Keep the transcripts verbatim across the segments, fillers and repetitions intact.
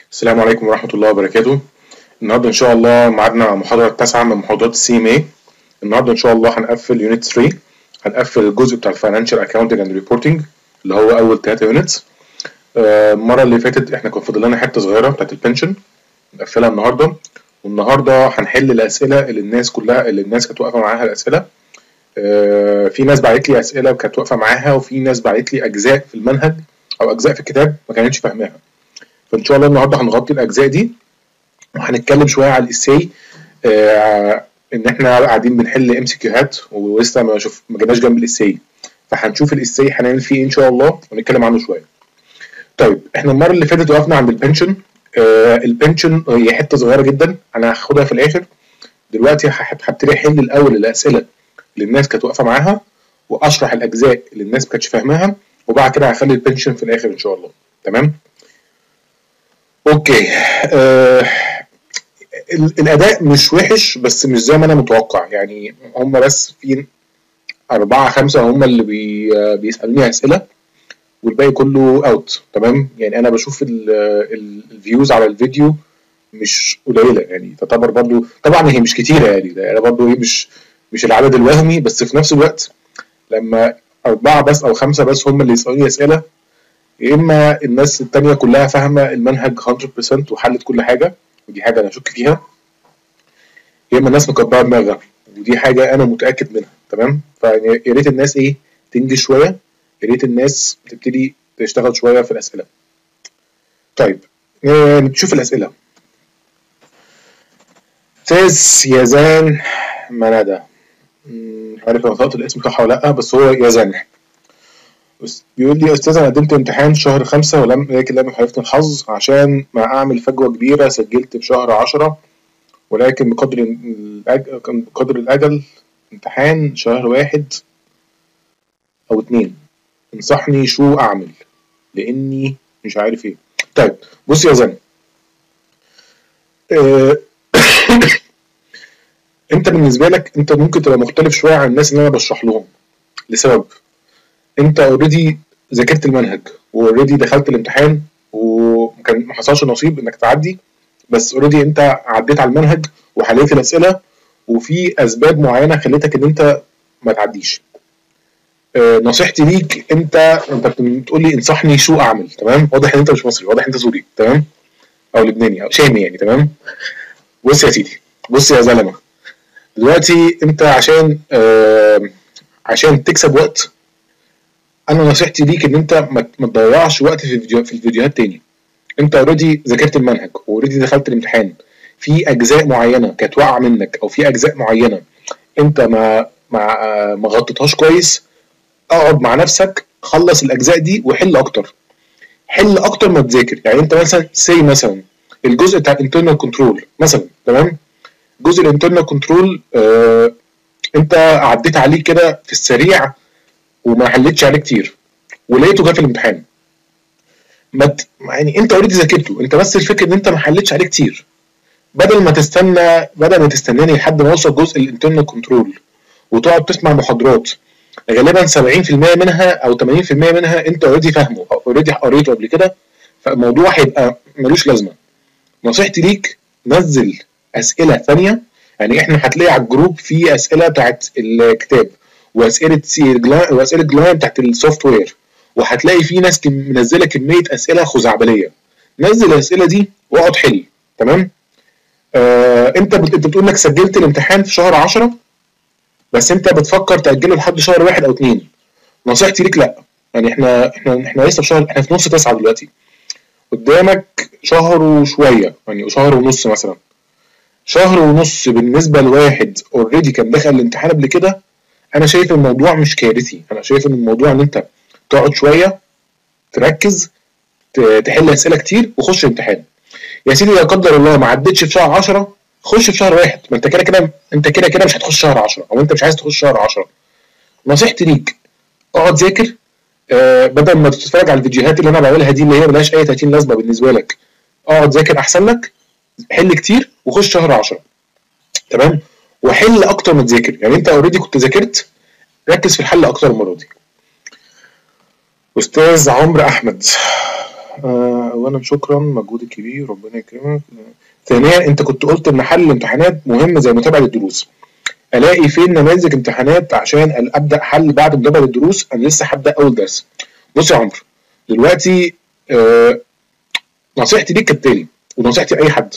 السلام عليكم ورحمة الله وبركاته. النهارده إن شاء الله ميعادنا مع المحاضرة التاسعة من محاضرات السي ام اي. النهارده إن شاء الله هنقفل يونت ثلاثة، هنقفل الجزء بتاع الفاينانشال اكاونتنج اند ريبورتنج اللي هو أول ثلاثة يونتس. المرة اللي فاتت احنا كان فاضل لنا حتة صغيرة بتاعت البنشن نقفلها النهارده، والنهارده هنحل الأسئلة اللي الناس كلها اللي الناس كانت واقفة معاها الأسئلة. في ناس بعتت لي أسئلة كانت واقفة معاها، وفي ناس بعتت لي أجزاء في المنهج أو أجزاء في الكتاب ما كانتش فاهماها. فإن شاء الله النهارده هنغطي الأجزاء دي، وهنتكلم شويه على الاساي. آه ان احنا قاعدين بنحل ام سي كيوهات ولسه ما شوف ما جيناش جنب الاساي، فهنشوف الاساي هنعمل فيه ان شاء الله ونتكلم عنه شويه. طيب احنا المره اللي فاتت وقفنا عند البنشن. آه البنشن هي حته صغيره جدا انا هاخدها في الاخر. دلوقتي هبتدي احل الاول الاسئله اللي الناس كانت واقفه معاها، واشرح الاجزاء اللي الناس ما كانتش فاهماها، وبعد كده هخلي البنشن في الاخر ان شاء الله. تمام؟ اوكي. آه الاداء مش وحش بس مش زي ما انا متوقع، يعني هم بس في اربعة خمسة هم اللي بي بيسألوني اسئلة، والباقي كله اوت. تمام؟ يعني انا بشوف الفيوز على الفيديو مش قليلة، يعني تعتبر برضو طبعا هي مش كتيرة، يعني ده انا برضو مش مش العدد الوهمي، بس في نفس الوقت لما اربعة بس او خمسة بس هم اللي يسألوني اسئلة، يا اما الناس التانية كلها فاهمة المنهج مية بالمية وحلت كل حاجة، ودي حاجة انا اشك فيها، يا اما الناس مكبره دماغها، ودي حاجه انا متاكد منها. تمام؟ فيا ريت الناس ايه تنجز شويه، يا ريت الناس تبتدي تشتغل شويه في الاسئله. طيب نشوف الاسئله. استاذ يزان منادى، مش عارف لو نطقت الاسم صح ولا لا، بس هو يزان. بيقول لي يا استاذ انا قدمت امتحان شهر خمسة ولم لكن لم يحالفني الحظ، عشان ما اعمل فجوه كبيره سجلت في شهر عشرة، ولكن بقدر الأجل بقدر الأجل امتحان شهر واحد أو اتنين، انصحني شو أعمل لأني مش عارف إيه. طيب بص يا زن، اه أنت بالنسبة لك أنت ممكن تبقى مختلف شوية عن الناس اللي أنا بشرح لهم، لسبب أنت أوريدي ذاكرت المنهج وأوريدي دخلت الامتحان وكان ما حصلش نصيب إنك تعدي، بس أوريدي أنت عديت على المنهج وحليت الأسئلة، وفي اسباب معينه خلتك ان انت ما تعديش. أه نصيحتي ليك، انت انت بتقول لي انصحني شو اعمل. تمام؟ واضح ان انت مش مصري، واضح ان انت سوري. تمام؟ او لبناني او شامي يعني. تمام؟ بص يا سيدي، بص يا زلمه، دلوقتي انت عشان أه عشان تكسب وقت، انا نصيحتي ليك ان انت ما تضيعش وقت في الفيديو في الفيديوهات تاني. انت اوريدي ذاكرت المنهج واوريدي دخلت الامتحان، في اجزاء معينه كانت واقعه منك او في اجزاء معينه انت ما ما ما غطيتهاش كويس. اقعد مع نفسك، خلص الاجزاء دي وحل اكتر، حل اكتر ما تذاكر. يعني انت مثلا سي مثلا الجزء بتاع الانترنال كنترول مثلا، تمام؟ جزء الانترنال كنترول آه انت عديت عليه كده في السريع وما حلتش عليه كتير ولقيته جه في الامتحان. ما يعني انت اوريدي ذاكرته، انت بس الفكره ان انت ما حلتش عليه كتير. بدل ما تستنى بدل ما تستناني لحد ما اوصل جزء الانترنال كنترول وتقعد تسمع محاضرات غالبا سبعين في المية منها او ثمانين في المية منها انت اوريدي فاهمه او اوريدي قريته قبل كده، فالموضوع هيبقى ملوش لازمه. نصيحتي ليك نزل اسئله ثانيه. يعني احنا هتلاقي على الجروب في اسئله بتاعت الكتاب، واسئله سي واسئله جلاين بتاعت السوفت وير، وهتلاقي في ناس منزله كميه اسئله خزعبليه. نزل الاسئله دي واقعد حل. تمام؟ آه انت انت بتقول انك سجلت الامتحان في شهر عشرة، بس انت بتفكر تاجله لحد شهر واحد او اتنين. نصيحتي ليك لا، يعني احنا احنا احنا لسه في شهر، احنا في نص تسعة دلوقتي، قدامك شهر وشويه، يعني شهر ونص مثلا. شهر ونص بالنسبه لواحد اوريدي كان دخل الامتحان قبل كده، انا شايف الموضوع مش كارثي. انا شايف ان الموضوع ان انت تقعد شويه تركز تحل اسئله كتير وخش امتحان. يا سيدي لا قدر الله ما عدتش في شهر عشرة، خش في شهر واحد. ما انت كده كده انت كده كده مش هتخش شهر عشرة، او انت مش عايز تخش شهر عشرة. نصيحتي ليك اقعد ذاكر، آه بدل ما تتفرج على الفيديوهات اللي انا بعملها دي اللي هي ملهاش اي تلاتين لازمه بالنسبه لك. اقعد ذاكر احسن لك، حل كتير وخش شهر عشرة. تمام؟ وحل اكتر ما تذاكر. يعني انت اوريدي كنت ذاكرت، ركز في الحل اكتر المره دي. استاذ عمرو احمد، آه، اولا شكرا، مجهودك كبير، ربنا يكرمك. ثانيا انت كنت قلت ان حل الامتحانات مهم زي متابعه الدروس. الاقي فين نماذج امتحانات عشان ابدا حل بعد متابعه الدروس؟ انا لسه هبدا اول درس. بص يا عمرو، دلوقتي آه نصيحتي ليك كالتالي، ونصيحتي لاي حد.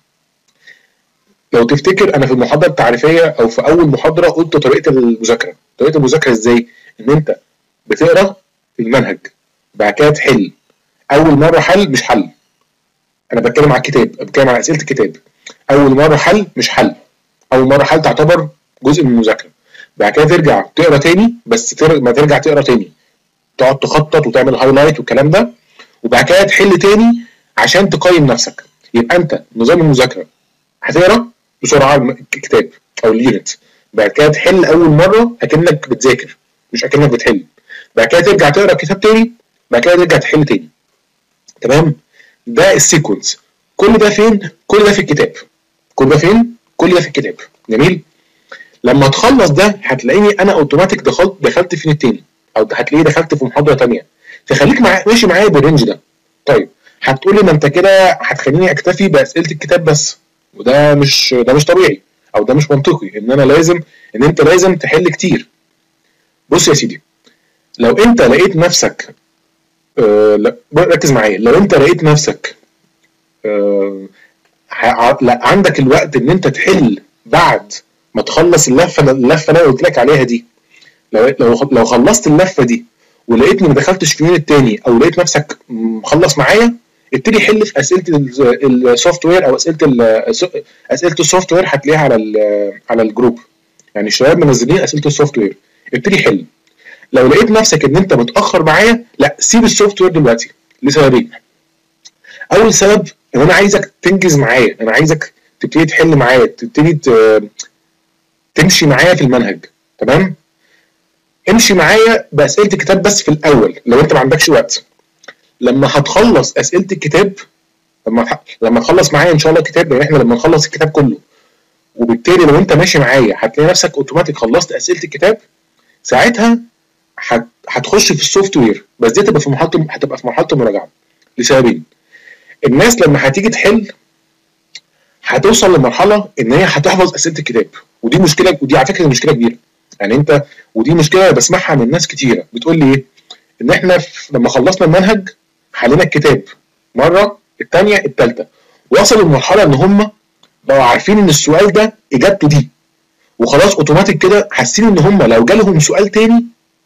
لو تفتكر انا في المحاضره التعريفيه او في اول محاضره قلت طريقه المذاكره. طريقه المذاكره ازاي؟ ان انت بتقرا المنهج، بعد كده تحل. اول مره حل مش حل، انا بتكلم على الكتاب، بتكلم على اسئله الكتاب. اول مره حل مش حل، اول مره حل تعتبر جزء من المذاكره. بعد كده ترجع تقرا تاني، بس تر... ما ترجع تقرا تاني تقعد تخطط وتعمل هايلايت والكلام ده، وبعد كده تحل تاني عشان تقيم نفسك. يبقى انت نظام المذاكره هتقرا بسرعه الكتاب او اليونت، بعد كده تحل اول مره اكنك بتذاكر مش اكنك بتحل، بعد كده ترجع تقرا الكتاب تاني، بعد كده ترجع تحل تاني. تمام؟ ده السيكونس. كل ده فين؟ كل ده في الكتاب. كل ده فين؟ كل ده في الكتاب. جميل؟ لما تخلص ده هتلاقيني انا اوتوماتيك دخلت دخلت في التاني، او هتلاقيه دخلت في محاضره تانيه. تخليك مع... ماشي معايا بالرينج ده. طيب هتقول لي ما انت كده هتخليني اكتفي باسئله الكتاب بس، وده مش ده مش طبيعي، او ده مش منطقي ان انا لازم ان انت لازم تحل كتير. بص يا سيدي، لو انت لقيت نفسك آه لا ركز معايا، لو انت لقيت نفسك آه لا عندك الوقت ان انت تحل بعد ما تخلص اللفه اللفه اللي انا قلت لك عليها دي، لو لو لو خلصت اللفه دي ولقيتني ما دخلتش في يونت تاني، او لقيت نفسك مخلص معايا، ابتدي حل في اسئله السوفت وير، او اسئله اسئله السوفت وير هتلاقيها على على الجروب. يعني الشباب منزلين اسئله السوفت وير، ابتدي حل. لو لقيت نفسك ان انت متاخر معايا، لا سيب السوفت وير دلوقتي لسببين. اول سبب ان انا عايزك تنجز معايا، انا عايزك تبتدي تحل معايا، تبتدي تمشي معايا في المنهج. تمام؟ امشي معايا باسئله الكتاب بس في الاول لو انت ما عندكش وقت. لما هتخلص اسئله الكتاب، لما لما تخلص معايا ان شاء الله الكتاب، لان احنا لما نخلص الكتاب كله، وبالتالي لو انت ماشي معايا هتلاقي نفسك اوتوماتيك خلصت اسئله الكتاب، ساعتها هتخش في السوفت وير، بس دي هتبقى في مرحله هتبقى في مرحله المراجعه لسببين. الناس لما هتيجي تحل هتوصل لمرحله ان هي هتحفظ اسئله الكتاب، ودي مشكله، ودي على فكره مشكله كبيره. يعني انت، ودي مشكله بسمعها من ناس كتيره بتقول لي ايه؟ ان احنا لما خلصنا المنهج حلينا الكتاب مره، الثانيه، الثالثه، وصلوا لمرحله ان هم بقوا عارفين ان السؤال ده اجابته دي، وخلاص اوتوماتيك كده حاسين ان هم لو جالهم سؤال تاني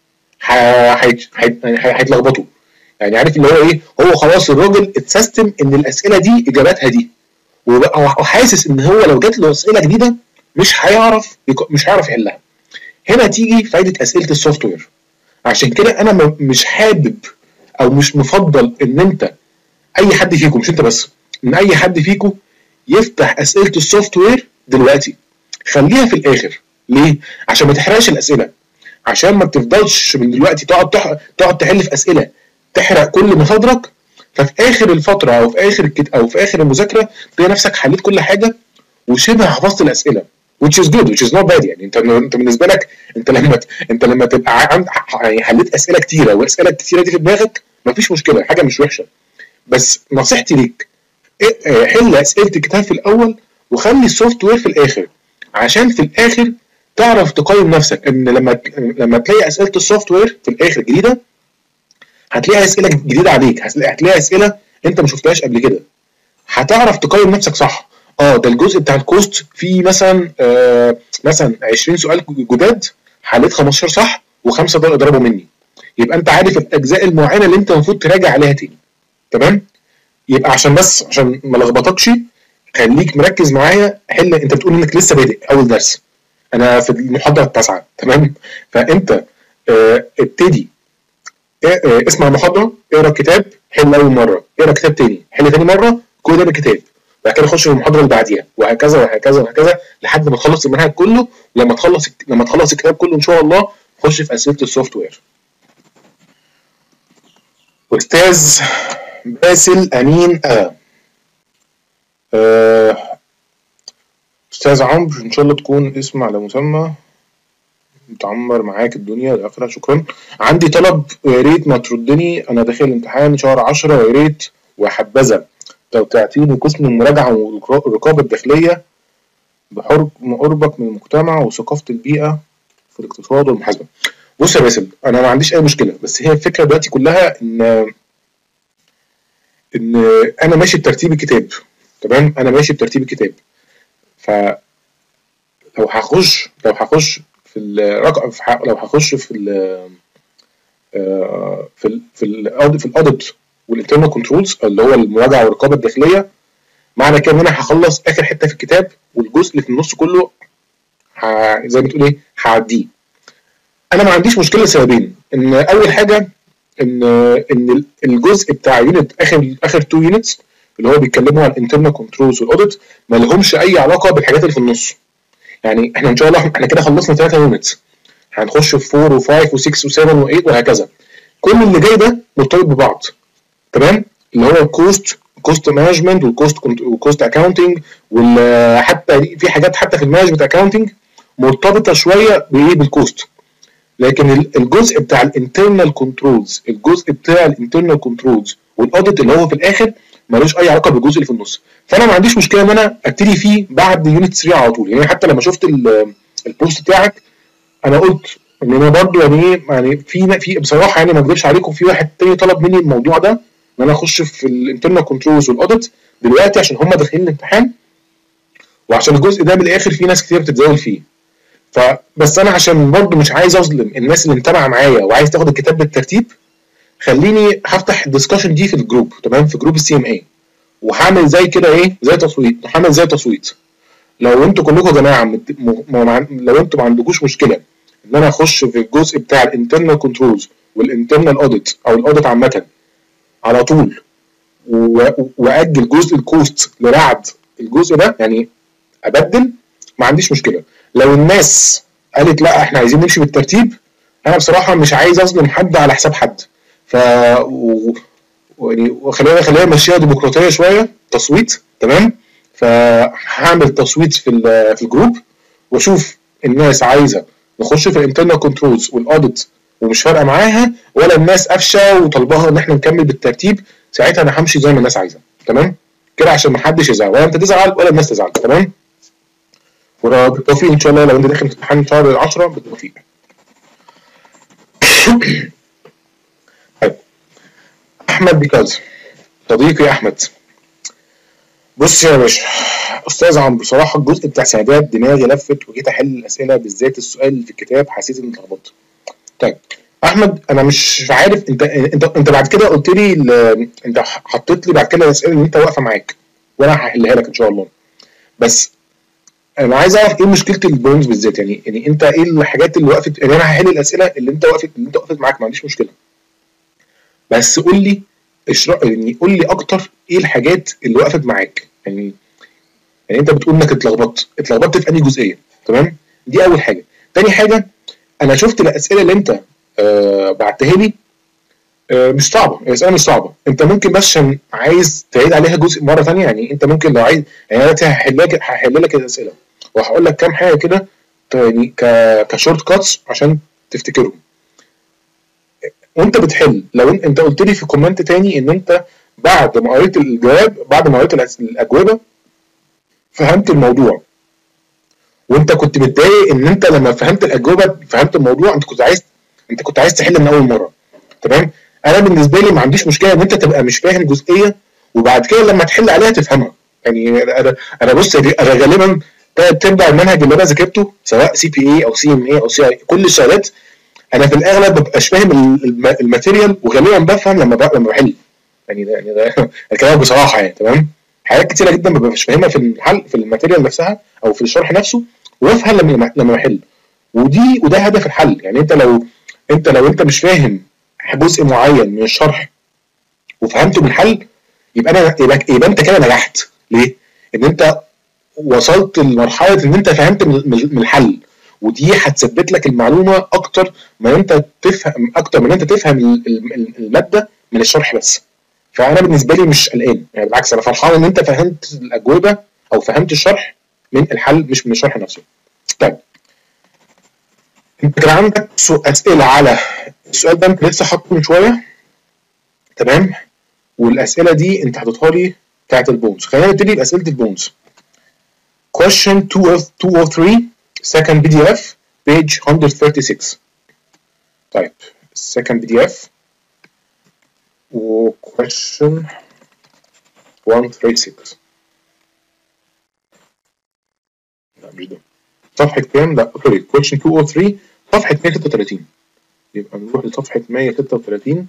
هيتلخبطوا. يعني عارف اللي هو ايه؟ هو خلاص الراجل اتسيستم ان الاسئله دي اجاباتها دي، وبقى حاسس ان هو لو جات له اسئله جديده مش هيعرف مش هيعرف يحلها. هنا تيجي فايده اسئله السوفت وير. عشان كده انا مش حابب او مش مفضل ان انت اي حد فيكم، مش انت بس، ان اي حد فيكم يفتح اسئله السوفت وير دلوقتي. خليها في الاخر. ليه؟ عشان ما تحرقش الاسئله، عشان ما تفضلش من دلوقتي تقعد تح... تقعد تحل في اسئله تحرق كل مصادرك، ففي اخر الفتره او في اخر الكت... او في اخر المذاكره تلاقي نفسك حليت كل حاجه وشبه حفظت الاسئله، which is good which is not bad. يعني انت انت بالنسبه لك، انت لما انت لما تبقى عند يعني حليت اسئله كتيره والاسئله الكتيره دي في دماغك، مفيش مشكله، حاجه مش وحشه. بس نصيحتي ليك حل اسئله الكتاب في الاول وخلي السوفت وير في الاخر، عشان في الاخر تعرف تقيم نفسك. ان لما لما تلاقي اسئله السوفت وير في الاخر جديده، هتلاقي اسئله جديده عليك، هتلاقي اسئله انت ما شفتهاش قبل كده، هتعرف تقيم نفسك صح. اه ده الجزء بتاع الكوست فيه مثلا آه مثلا عشرين سؤال جداد، حليت خمستاشر صح وخمسه دول اضربوا مني، يبقى انت عارف الاجزاء المعينه اللي انت المفروض تراجع عليها تاني. تمام؟ يبقى عشان بس عشان ما لخبطكش، خليك مركز معايا. حل، انت بتقول انك لسه بادئ اول درس، انا في المحاضره التاسعه. تمام؟ فانت اه ابتدي اه اه اسمع المحاضره، اقرا الكتاب، حل اول مره، اقرا كتاب تاني، حل تاني مره، كل ده بالكتاب، بعد كده خش في المحاضره اللي بعديها، وهكذا وهكذا وهكذا لحد ما تخلص المنهج كله. ولما تخلص لما تخلص الكتاب كله ان شاء الله، خش في اسئله السوفت وير. استاذ باسل امين اه, آه. استاذ عمرو، ان شاء الله تكون اسم على مسمى. متعمر معاك الدنيا لاخرها، شكرا. عندي طلب، يا ريت ما تردني، انا داخل الامتحان شهر عشرة، ويا ريت وحبذا لو تعطيني قسم المراجعه والرقابه الداخليه بحكم قربك من المجتمع وثقافه البيئه في الاقتصاد والمحاسبه. بص يا باسل، انا ما عنديش اي مشكله، بس هي الفكره دلوقتي كلها ان ان انا ماشي بترتيب الكتاب، تمام؟ انا ماشي بترتيب الكتاب. ف لو هخش لو هخش في الرقم، لو هخش في ال في ال في ال في الاوديت والانترنال كنترولز اللي هو المراجعه والرقابه الداخليه، معنى كده ان انا هخلص اخر حته في الكتاب، والجزء اللي في النص كله زي ما تقول ايه هعديه. انا ما عنديش مشكله لسببين، ان اول حاجه ان ان الجزء بتاع يونت اخر اخر تو يونتس اللي هو بيتكلموا عن الانترنال كنترولز والاوديت ما لهمش اي علاقه بالحاجات اللي في النص. يعني احنا ان شاء الله احنا كده خلصنا ثلاثة يونتس، هنخش في أربعة و5 و6 و7 و8 وهكذا. كل اللي جاي ده مرتبط ببعض، تمام؟ اللي هو الكوست كوست مانجمنت والكوست والكوست اكاونتنج، وحتى في حاجات حتى في المانجمنت اكاونتنج مرتبطه شويه بايه بالكوست. لكن الجزء بتاع الانترنال كنترولز الجزء بتاع الانترنال كنترولز والاوديت اللي هو في الاخر ملوش اي علاقه بالجزء اللي في النص. فانا ما عنديش مشكله ان انا ابتدي فيه بعد يونت ثلاثة على طول. يعني حتى لما شفت البوست بتاعك انا قلت ان انا برضو يعني ايه، يعني في في بصراحه يعني ما اكذبش عليكم، في واحد تاني طلب مني الموضوع ده ان انا اخش في الانترنال كنترولز والاوديت دلوقتي عشان هم داخلين الامتحان، وعشان الجزء ده من الاخر في ناس كتير بتتزاول فيه. فبس انا عشان برضو مش عايز اظلم الناس اللي متابعه معايا وعايز تاخد الكتاب بالترتيب، خليني هفتح الدسكشن دي في الجروب، تمام؟ في جروب السي ام اي، وهعمل زي كده ايه، زي تصويت، هعمل زي تصويت. لو انتوا كلكم يا جماعه م... م... لو انتوا ما عندكوش مشكله ان انا اخش في الجزء بتاع الانترنال كنترولز والانترنال اوديت او الاوديت عامه على طول، و... واجل جزء الكوست لبعد الجزء ده، يعني ابدل، ما عنديش مشكله. لو الناس قالت لا احنا عايزين نمشي بالترتيب، انا بصراحه مش عايز اظلم حد على حساب حد، ف و... وخلينا خلينا نمشيها ديمقراطيه شويه، تصويت، تمام؟ فهعمل تصويت في في الجروب واشوف الناس عايزه نخش في الانترنال كنترولز والاوديت ومش فارقه معاها، ولا الناس قافشه وطالباها ان احنا نكمل بالترتيب، ساعتها انا همشي زي ما الناس عايزه، تمام؟ كده عشان ما حدش يزعل، ولا انت تزعل ولا الناس تزعل، تمام؟ وبالتوفيق ان شاء الله. لو انت داخل في امتحان شهر عشرة بالتوفيق. طيب احمد بيكاز، صديقي احمد، بص يا باشا، استاذ عمرو، بصراحه الجزء بتاع سعداد دماغي لفت وجيت احل الاسئله، بالذات السؤال اللي في الكتاب حسيت اني اتلخبطت. طيب احمد، انا مش عارف انت انت انت بعد كده قلت لي انت حطيت لي بعد كده الاسئله اللي انت واقفه معاك وانا هحلها لك ان شاء الله، بس انا عايز اعرف ايه مشكله البوينتس بالذات. يعني يعني انت ايه الحاجات اللي وقفت؟ يعني انا هحل الاسئله اللي انت وقفت اللي انت وقفت معاك، ما عنديش مشكله، بس قول لي اشرح، يعني قول لي اكتر ايه الحاجات اللي وقفت معاك. يعني يعني انت بتقول انك اتلخبطت اتلخبطت في انهي جزئيه، تمام؟ دي اول حاجه. تاني حاجه، انا شفت الاسئله اللي انت آه بعتها لي، آه مش صعبه، الاسئله مش صعبه، انت ممكن بس عشان عايز تعيد عليها جزء مره ثانيه. يعني انت ممكن لو عايز، يعني انا هحل لك هحل لك الاسئله وهقول لك كام حاجه كده يعني كشورت كاتس عشان تفتكرهم وانت بتحل. لو انت قلت لي في كومنت تاني ان انت بعد ما قريت الجواب، بعد ما قريت الاجوبه فهمت الموضوع، وانت كنت متضايق ان انت لما فهمت الاجوبه فهمت الموضوع، انت كنت عايز انت كنت عايز تحل من اول مره، تمام؟ انا بالنسبه لي ما عنديش مشكله ان انت تبقى مش فاهم جزئيه وبعد كده لما تحل عليها تفهمها. يعني انا انا بص، انا غالبا ترجع المنهج اللي انا ذاكرته سواء سي بي اي او سي ام اي او سي اي، كل الشهادات انا في الاغلب مبقاش فاهم الماتيريال، وغالبا بفهم لما لما بحل. يعني ده يعني ده الكلام بصراحه يعني، تمام؟ حاجات كتيره جدا ما ببقاش فاهمها في الحل في الماتيريال نفسها او في الشرح نفسه، وافهم لما لما بحل. ودي وده هدف الحل. يعني انت لو انت لو انت مش فاهم جزء معين من الشرح وفهمته من الحل، يبقى انا يبقى, يبقى انت كده نجحت. ليه؟ ان انت وصلت لمرحله ان انت فهمت من الحل، ودي هتثبت لك المعلومه اكتر ما انت تفهم اكتر من انت تفهم الماده من الشرح بس. فانا بالنسبه لي مش قلقان، يعني بالعكس انا فرحان ان انت فهمت الاجوبه او فهمت الشرح من الحل مش من الشرح نفسه. طيب انت كان عندك اسئله على السؤال ده، انت لسه حاطه من شويه، تمام؟ والاسئله دي انت حاططها لي بتاعت البونز. خلينا نبتدي باسئله البونز. question two oh three second بي دي اف page one thirty-six. طيب second بي دي اف و question one thirty-six. لا مش ده. صفحة كام؟ لا سوري question two oh three صفحة مية وستة وتلاتين. يبقى نروح لصفحة مية وستة وتلاتين.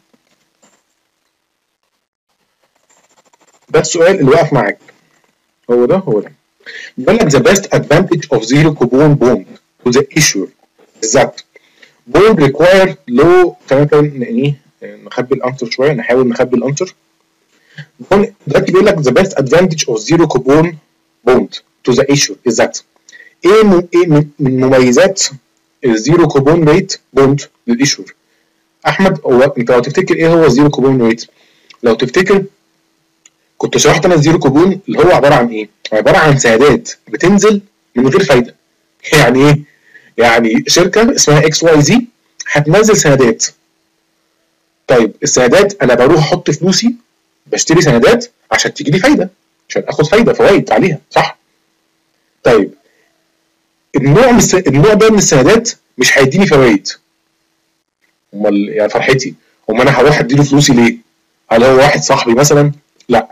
ده السؤال اللي واقف معاك. هو ده هو ده. بيقول لك the best advantage of zero coupon bond to the issuer is that bond require low. خلينا ايه نخبي الانسر شوية، نحاول نخبي الانسر. دلوقتي بيقول لك the best advantage of zero coupon bond to the issuer is that ايه من ايه من مميزات الزيرو كوبون ريت بوند للايشور؟ احمد هو انت لو تفتكر ايه هو الزيرو كوبون ريت؟ لو تفتكر كنت شرحت انا الزيرو كوبون اللي هو عباره عن ايه؟ عباره عن سندات بتنزل من غير فايده. يعني ايه؟ يعني شركه اسمها اكس واي زي هتنزل سندات. طيب السندات انا بروح احط فلوسي بشتري سندات عشان تيجي لي فايده، عشان اخد فايده فوائد عليها، صح؟ طيب النوع من النوع ده من السندات مش هيديني فوائد. امال يا فرحتي، امال انا هروح اديله فلوسي ليه؟ هل هو واحد صاحبي مثلا؟ لا.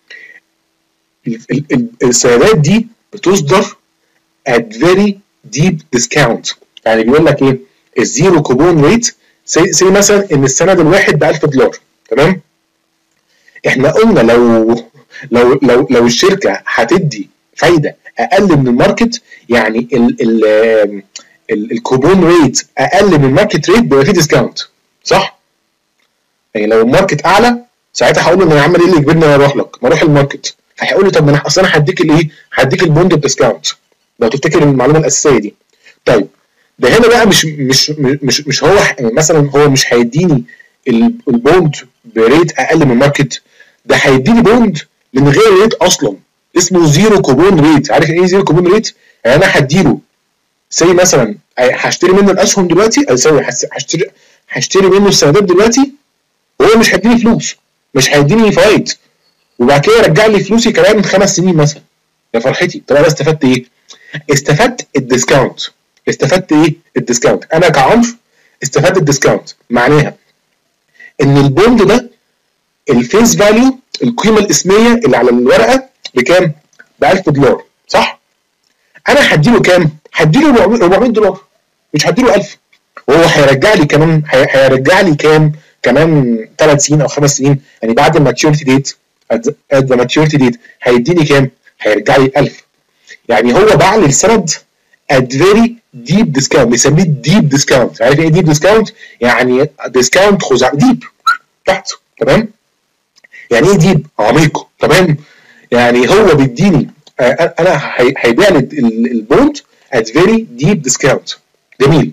السندات دي بتصدر at very deep discount. يعني بيقول لك ايه؟ الزيرو كوبون ريت سي مثلا ان السند الواحد ب ألف دولار، تمام؟ احنا قلنا لو لو لو لو الشركه هتدي فايده اقل من الماركت، يعني ال ال الكوبون ريت اقل من الماركت ريت بيبقى فيه ديسكاونت، صح؟ يعني لو الماركت اعلى ساعتها هقول له انا عامل ايه اللي يجبرني اروح لك؟ ما اروح الماركت. فهيقول لي طب ما انا اصل انا هديك الايه؟ هديك البوند بديسكاونت. لو تفتكر المعلومه الاساسيه دي. طيب ده هنا بقى مش مش مش مش هو مثلا هو مش هيديني البوند بريت اقل من الماركت، ده هيديني بوند من غير ريت اصلا اسمه زيرو كوبون ريت. عارف ايه زيرو كوبون ريت؟ يعني انا هديله زي مثلا هشتري منه الاسهم دلوقتي، سوري هشتري هشتري منه السندات دلوقتي وهو مش هيديني فلوس، مش هيديني فوائد، وبعد كده يرجع لي فلوسي كمان من خمس سنين مثلا. يا فرحتي، طب انا استفدت ايه؟ استفدت الديسكاونت. استفدت ايه؟ الديسكاونت. انا كعمر استفدت الديسكاونت. معناها ان البوند ده الفيس فاليو، القيمه الاسميه اللي على الورقه بكام؟ ب ألف دولار، صح؟ انا هديله كام؟ هديله أربعمية دولار، مش هديله ألف. وهو هيرجع لي كمان هيرجع لي كام؟ كمان ثلاث سنين او خمس سنين، يعني بعد الماتيوريتي ديت ات ذا ماتيوريتي ديت هيديني كام؟ هيرجع لي ألف. يعني هو باع لي السند at very deep discount، بيسميه deep discount. عارف ايه deep discount؟ يعني ديسكاونت خزع ديب تحت، تمام؟ يعني ايه ديب؟ عميق، تمام؟ يعني هو بيديني انا هيبيع لي البوند at very deep discount. جميل.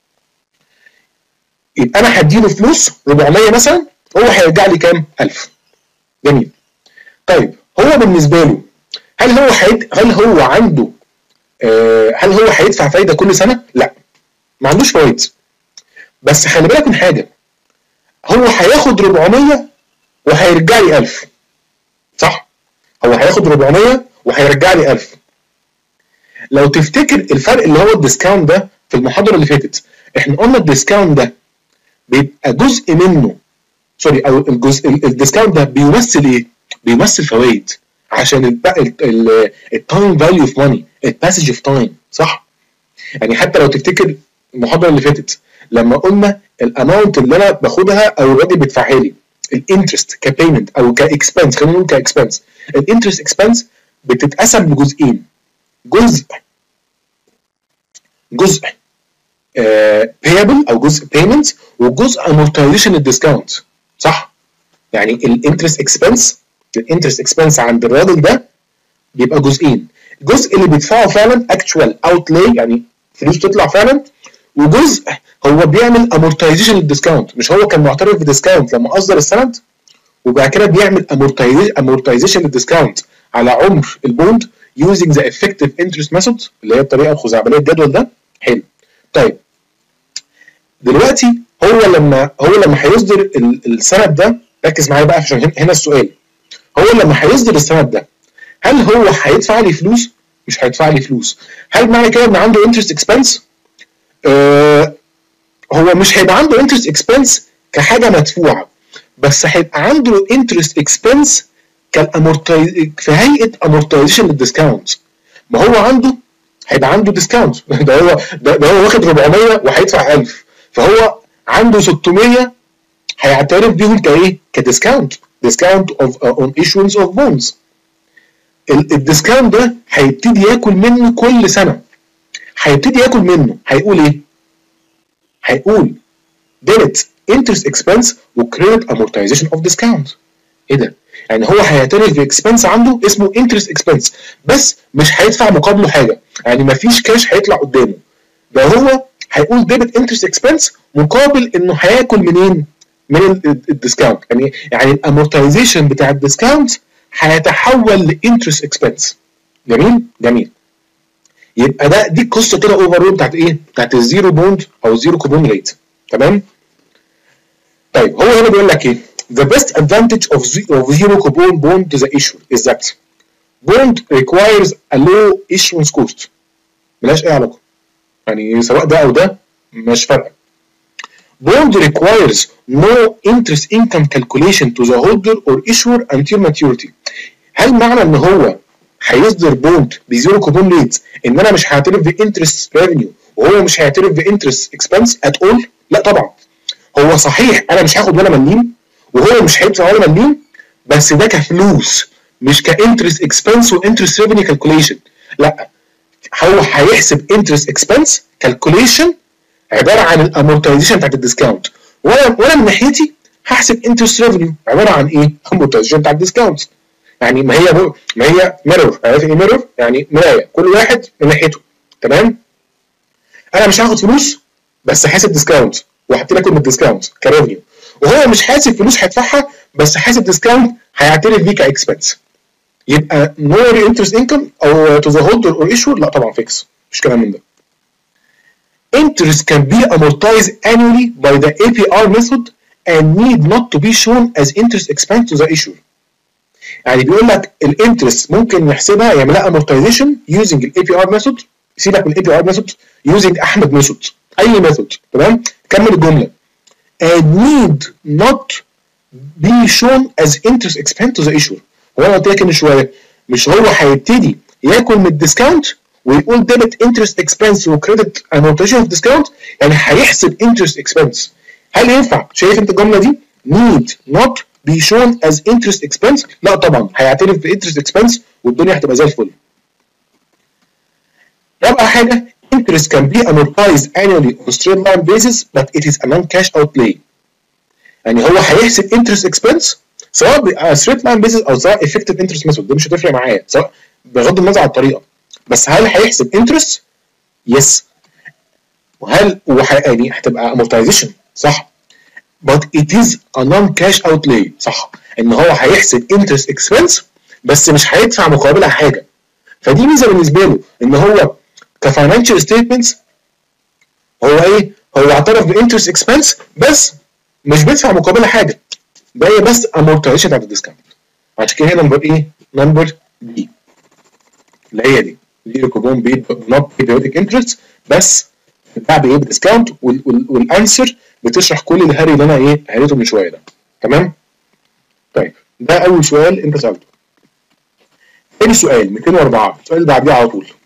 يبقى انا هديله فلوس أربعمية مثلا، هو هيرجع لي كام؟ ألف. جميل. طيب هو بالنسبه له هل هو حيد... هل هو عنده آه هل هو هيدفع فايده كل سنه؟ لا، ما عندوش فوائد. بس خلي بالك من حاجه، هو هياخد أربعمية وهيرجع لي ألف، صح؟ هو هياخد أربعمية وهيرجع لي ألف. لو تفتكر الفرق اللي هو الديسكاونت ده في المحاضره اللي فاتت، احنا قلنا الديسكاونت ده بيبقى جزء منه سوري او الجزء الديسكاونت ده بيمثل ايه؟ بيمثل فوائد، عشان التايم فاليو اوف ماني، الباسج اوف تايم، صح؟ يعني حتى لو تفتكر المحاضره اللي فاتت لما قلنا الاماونت اللي انا باخدها او الراجل بيدفعها لي، الانترست كبيمنت او كاكسبنس، خلينا نقول كاكسبنس. الانترست اكسبنس بتتقسم لجزئين، جزء جزء payable او جزء payments وجزء amortization للديسكاونت، صح؟ يعني الانترست اكسبنس الانترست اكسبنس عند الراجل ده بيبقى جزئين، الجزء اللي بيدفعه فعلا actual outlay يعني فلوس تطلع فعلا، وجزء هو بيعمل amortization للديسكاونت. مش هو كان معترف بديسكاونت لما اصدر السند، وبعد كده بيعمل amortization للديسكاونت على عمر البوند using the effective interest method اللي هي الطريقه الخزعبليه الجدول ده. حلو. طيب دلوقتي هو لما هو لما هيصدر السند ده، ركز معايا بقى عشان هنا السؤال، هو لما هيصدر السند ده هل هو هيدفع لي فلوس؟ مش هيدفع لي فلوس. هل معنى كده ان عنده انترست اكسبنس؟ آه هو مش هيبقى عنده انترست اكسبنس كحاجه مدفوعه، بس هيبقى عنده انترست اكسبنس كالامورتايز في هيئه امورتايزيشن للديسكاونت. ما هو عنده هيبقى عنده ديسكاونت ده هو ده, ده هو واخد أربعمية وهيدفع ألف، فهو عنده ستمية هيعترف بيهم كايه؟ كديسكاونت، ديسكاونت اوف اون ايشونس اوف بونز. الديسكاونت ده هيبتدي ياكل منه كل سنه، هيبتدي ياكل منه، هيقول ايه؟ هيقول ديبت انترست اكسبنس وكريدت امورتايزيشن اوف ديسكاونت. ايه ده؟ يعني هو هيعترف باكسبنس عنده اسمه انترست اكسبنس، بس مش هيدفع مقابله حاجه، يعني مفيش كاش هيطلع قدامه، ده هو هيقول ديبت انترست اكسبنس مقابل انه هياكل منين؟ من الديسكاونت. يعني يعني الامورتايزيشن بتاع الديسكاونت هيتحول لانترست اكسبنس. جميل؟ جميل. يبقى ده دي القصه كده اوفر بتاعت ايه؟ بتاعت الزيرو بوند او الزيرو كوبون ريت. تمام؟ طيب هو هنا بيقول لك ايه؟ The best advantage of zero coupon bond to the issuer is that bond requires a low issuance cost. ملهاش اي علاقه. يعني سواء ده او ده مش فارقه. Bond requires no interest income calculation to the holder or issuer until maturity. هل معنى ان هو هيصدر بوند بزيرو كوبون ريت ان انا مش هعترف بانترست ريفينيو وهو مش هيعترف بانترست اكسبنس ات اول؟ لا طبعا. هو صحيح انا مش هاخد ولا مليم وهو مش هيدفع ولا مليم، بس ده كفلوس مش كانترست اكسبنس وانترست ريفينيو كالكوليشن. لا، هو هيحسب انترست اكسبنس كالكوليشن عباره عن الامورتايزيشن بتاعت الديسكاونت، وانا وانا من ناحيتي هحسب انترست ريفينيو عباره عن ايه؟ امورتايزيشن بتاعت الديسكاونت. يعني ما هي ما هي ميرور، عارف ايه ميرور؟ يعني مرايه، كل واحد من ناحيته. تمام؟ انا مش هاخد فلوس بس حاسب ديسكاونت وهبتدي اكل من الديسكاونت كريفينيو، وهو مش حاسب فلوس هيدفعها بس حاسب ديسكاونت هيعترف بيه كاكسبنس. يبقى نو انترست انكم او تو ذا هولدر اور ايشور، لا طبعا فيكس، مش كلام من ده. Interest can be amortized annually by the A P R method and need not to be shown as interest expense to the issuer. يعني بيقول لك الانترست ممكن نحسبها يعملها amortization using ال A P R method، سيبك من ال A P R method، using احمد method، اي method. تمام؟ كمل الجمله. and need not be shown as interest expense to the issuer. هو انا قلت لك من شويه مش هو هيبتدي ياكل من الديسكاونت ويقول ديبت انترست اكسبنس وكريدت امورتيزيشن اوف ديسكاونت، يعني هيحسب انترست اكسبنس. هل ينفع؟ شايف انت الجمله دي؟ need not be shown as interest expense؟ لا طبعا، هيعترف بانترست اكسبنس والدنيا هتبقى زي الفل. رابع حاجه interest can be amortized annually on straight line basis but it is a non-cash outlay. يعني هو هيحسب interest expense سواء straight line basis او سواء effective interest method، دي مش هتفرق معايا سواء بغض النظر عن الطريقه، بس هل هيحسب interest؟ يس. وهل يعني هتبقى amortization؟ صح. but it is a non-cash outlay، صح، ان هو هيحسب interest expense بس مش هيدفع مقابلها حاجه. فدي ميزه بالنسبه له ان هو كفاينانشال ستيتمنتس هو ايه؟ هو اعترف بانترست اكسبنس بس مش بيدفع مقابلها حاجه، ده هي بس امورتايزيشن بتاعت الديسكاونت. عشان كده هنا نمبر ايه؟ نمبر بي اللي هي دي زيرو كوبون بيد نوت بيريودك انترست، بس بتتباع بايه؟ بديسكاونت. والانسر بتشرح كل الهري اللي انا ايه قريته من شويه ده. تمام؟ طيب ده اول سؤال انت سالته. تاني سؤال مئتين وأربعة، السؤال اللي بعديه على طول.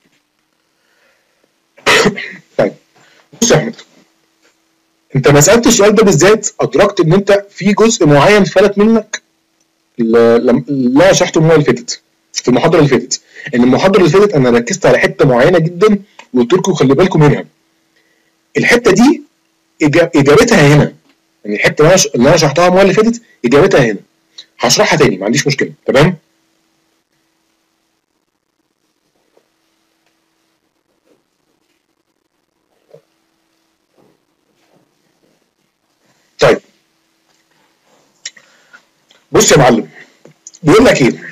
طيب بص يا احمد، انت ما سالت السؤال ده بالذات ادركت ان انت في جزء معين فلت منك اللي انا شرحته المره اللي فاتت في المحاضره اللي فاتت. ان المحاضره اللي فاتت انا ركزت على حته معينه جدا وقلت لكم خلي بالكم منها. الحته دي اجابتها هنا، يعني الحته اللي انا شرحتها المره اللي فاتت اجابتها هنا. هشرحها تاني ما عنديش مشكله. تمام؟ طيب بص يا معلم، بيقول لك ايه؟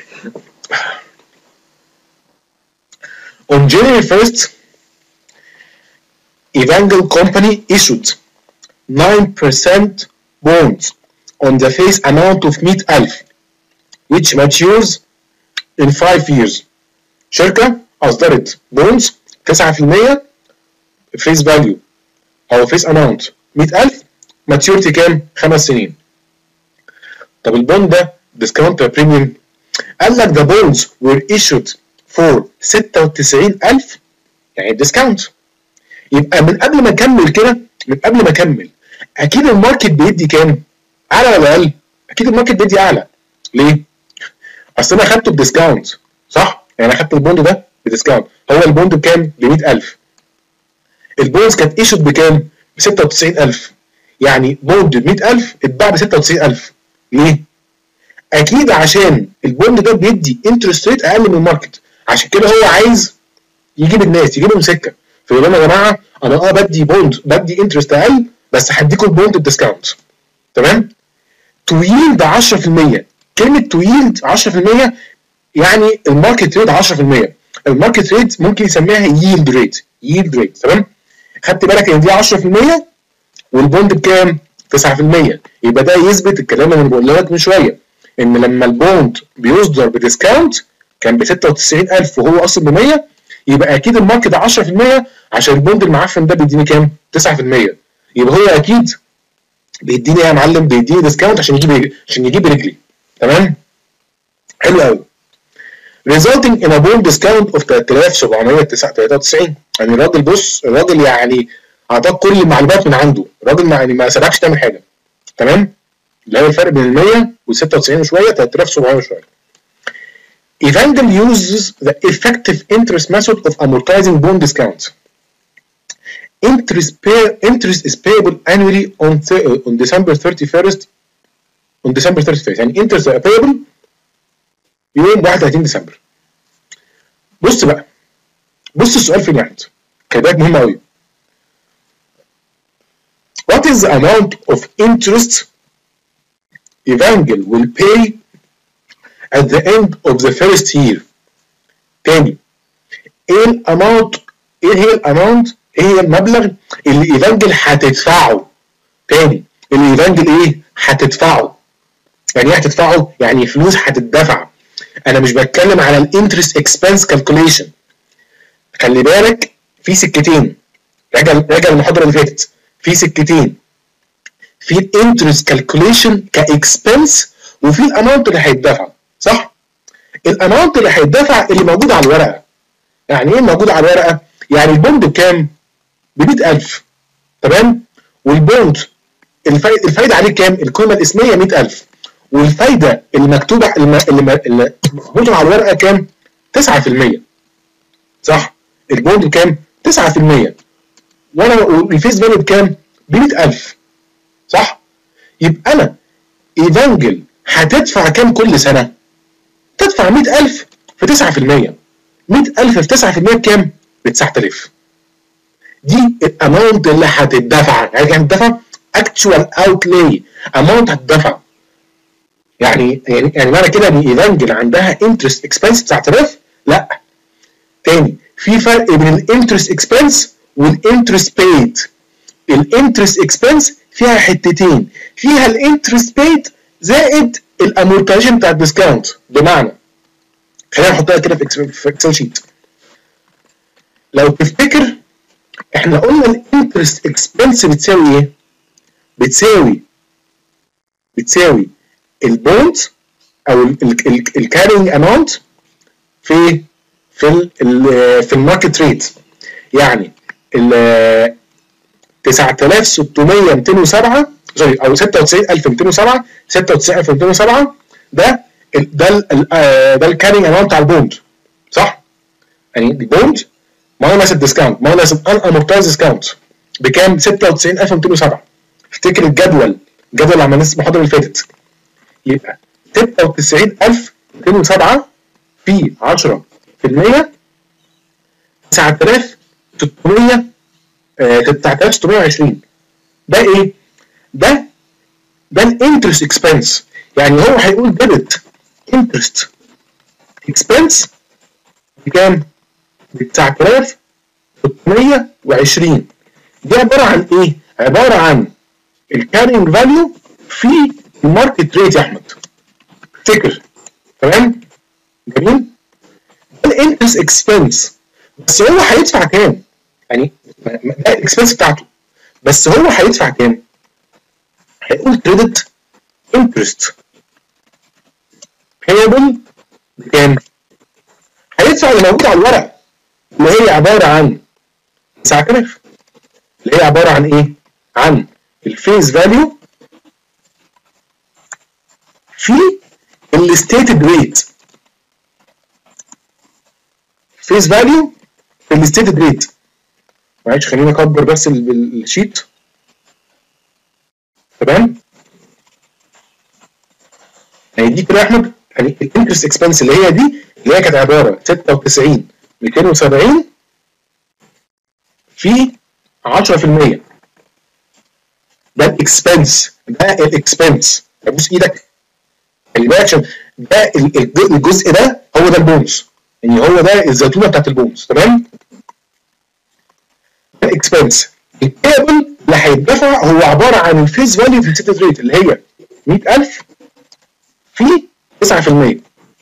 On January first, Evangel Company issued nine percent bonds on the face amount of مية ألف which matures in five years. شركة أصدرت bonds تسعة في المية face value أو face amount مية ألف maturity كام؟ خمس سنين. طب البوند ده discount premium قال لك the bonds were issued for ستة وتسعين ألف يعني ديسكاونت. يبقى من قبل ما اكمل كده من قبل ما اكمل اكيد الماركت بيدي كام؟ اعلى ولا اقل؟ اكيد الماركت بيدي اعلى. ليه؟ اصل انا اخدته بديسكاونت صح؟ يعني انا اخدت البوند ده بديسكاونت. هو البوند بكام؟ ب مية ألف. البوندز كانت ايشود بكام؟ ب ستة وتسعين ألف. يعني بوند ب مية ألف اتباع ب ستة وتسعين ألف. ليه؟ اكيد عشان البوند ده بيدي انترست ريت اقل من الماركت، عشان كده هو عايز يجيب الناس يجيبهم سكه، فيقول لهم يا جماعه انا اه بدي بوند بدي انترست اقل بس هديكم البوند بديسكاونت. تمام؟ تو ييلد عشرة في المية. كلمه تو ييلد عشرة في المية يعني الماركت ريت عشرة في المية. الماركت ريت ممكن يسميها ييلد ريت. ييلد ريت تمام؟ خدت بالك ان دي عشرة في المية والبوند بكام؟ تسعة في المية. يبقى ده يثبت الكلام اللي انا بقول لك من شويه ان لما البوند بيصدر بديسكاونت كان ب ستة وتسعين ألف وهو اصلا ب مية، يبقى اكيد الماركت عشرة في المية عشان البوند المعفن ده بيديني كام؟ تسعة في المية. يبقى هو اكيد بيديني يا معلم بيديني ديسكاونت عشان يجيب عشان يجيب رجلي. تمام؟ حلو قوي. resulting in a bond discount of تلاتة آلاف وسبعمية وتلاتة وتسعين. يعني الراجل بص الراجل يعني اعطاك كل المعلومات من عنده، الراجل ما يعني ما سابكش تعمل حاجه. تمام؟ اللي هو الفرق بين ال مية وال ستة وتسعين وشويه تلاتة آلاف وسبعمية وشويه. Evangel uses the effective interest method of amortizing bond discount. Interest pay interest is payable annually on on December thirty-first on December thirty-first. يعني interest payable يوم واحد وتلاتين ديسمبر. بص بقى بص السؤال فين واحد خلي بالك مهم قوي. What is the amount of interest Evangel will pay at the end of the first year؟ تاني ايه الاماونت ايه هي الاماونت ايه هي المبلغ اللي ايفانجل هتدفعه؟ تاني اللي ايفانجل ايه هتدفعه؟ يعني ايه هتدفعه؟ يعني فلوس هتدفع. انا مش بتكلم على الانترست اكسبنس كالكوليشن. خلي بالك في سكتين، راجع راجع المحاضره اللي فاتت، في سكتين، في الانترست كالكوليشن كاكسبنس وفي الاماونت اللي هيتدفع. صح؟ الاماونت اللي هيتدفع اللي موجود على الورقه. يعني ايه موجود على الورقه؟ يعني البوند بكام؟ ب مية ألف. تمام؟ والبوند الفايده الفايده عليه كام؟ القيمه الاسميه مية ألف. والفايده اللي مكتوبه اللي موجوده على الورقه كام؟ تسعة في المية. صح؟ البوند بكام؟ تسعة في المية. وانا الفيس فاليو بكام؟ ب مية ألف. صح؟ يبقى انا ايفانجل هتدفع كام كل سنه؟ تدفع مية ألف في تسعة في المية. مية ألف في تسعة في المية بكام؟ ب تسعة آلاف. دي الاماونت اللي هتدفع. يعني هتدفع اكتشوال اوتلاي، اماونت هتدفع. يعني يعني يعني معنى كده ان ايفانجل عندها انترست اكسبنس تسعة آلاف؟ لا. تاني في فرق بين الانترست اكسبنس والانترست بيد. الانترست اكسبنس فيها حتتين، فيها الانترست بيد زائد الامورتايزيشن بتاع الديسكاونت. بمعنى خلينا نحطها كده في اكسل شيت. لو تفتكر احنا قلنا الانترست اكسبنس بتساوي ايه؟ بتساوي بتساوي البوند او الكارينج اماونت في في ال في الماركت ريت. يعني ال تسعة آلاف وستمية ميتين وسبعة سوري او ستة وتسعين ألف ميتين وسبعة ستة وتسعين ألف ميتين وسبعة ده ال ده ال ده الكارينج اماونت على البوند. صح؟ يعني البوند ماينس الديسكاونت ماينس الان امورتايز ديسكاونت بكام؟ ستة وتسعين ألف ميتين وسبعة. افتكر الجدول الجدول اللي عملناه المحاضره اللي فاتت. يبقى ستة وتسعين ألف ميتين وسبعة في عشرة في المية تسعة آلاف وستمية تسعة آلاف وستمية وعشرين. ده ايه؟ ده ده الانترست اكسبنس. يعني هو هيقول ديبت انترست اكسبنس بكام؟ ب تسعة آلاف وستمية وعشرين. دي عباره عن ايه؟ عباره عن الكارينج فاليو في الماركت ريت يا احمد، افتكر. تمام؟ جميل؟ الانترست اكسبنس، بس هو هيدفع كام؟ يعني ده الاكسبنس بتاعته، بس هو هيدفع كام؟ هيقول كريدت انترست payable بكام؟ هيدفع اللي موجود على الورق اللي هي عباره عن تسعة آلاف، اللي هي عباره عن ايه؟ عن الفيس فاليو في الستيتد ريت. فيس فاليو في الستيتد ريت. معلش خليني اكبر بس الشيت. تمام؟ يعني دي كده يا احمد، يعني الانترست اكسبنس اللي هي دي اللي هي كانت عباره ستة وتسعين مئتين وسبعين في عشرة في المية. ده الاكسبنس، ده الاكسبنس. ابوس ايدك خلي بالك عشان ده الجزء ده هو ده البونص، يعني هو ده الزيتونه بتاعت البونص. تمام؟ ده الاكسبنس. البيبل اللي هيدفع هو عباره عن الفيس فاليو في الستيت ريت اللي هي مئة ألف في تسعة في المية.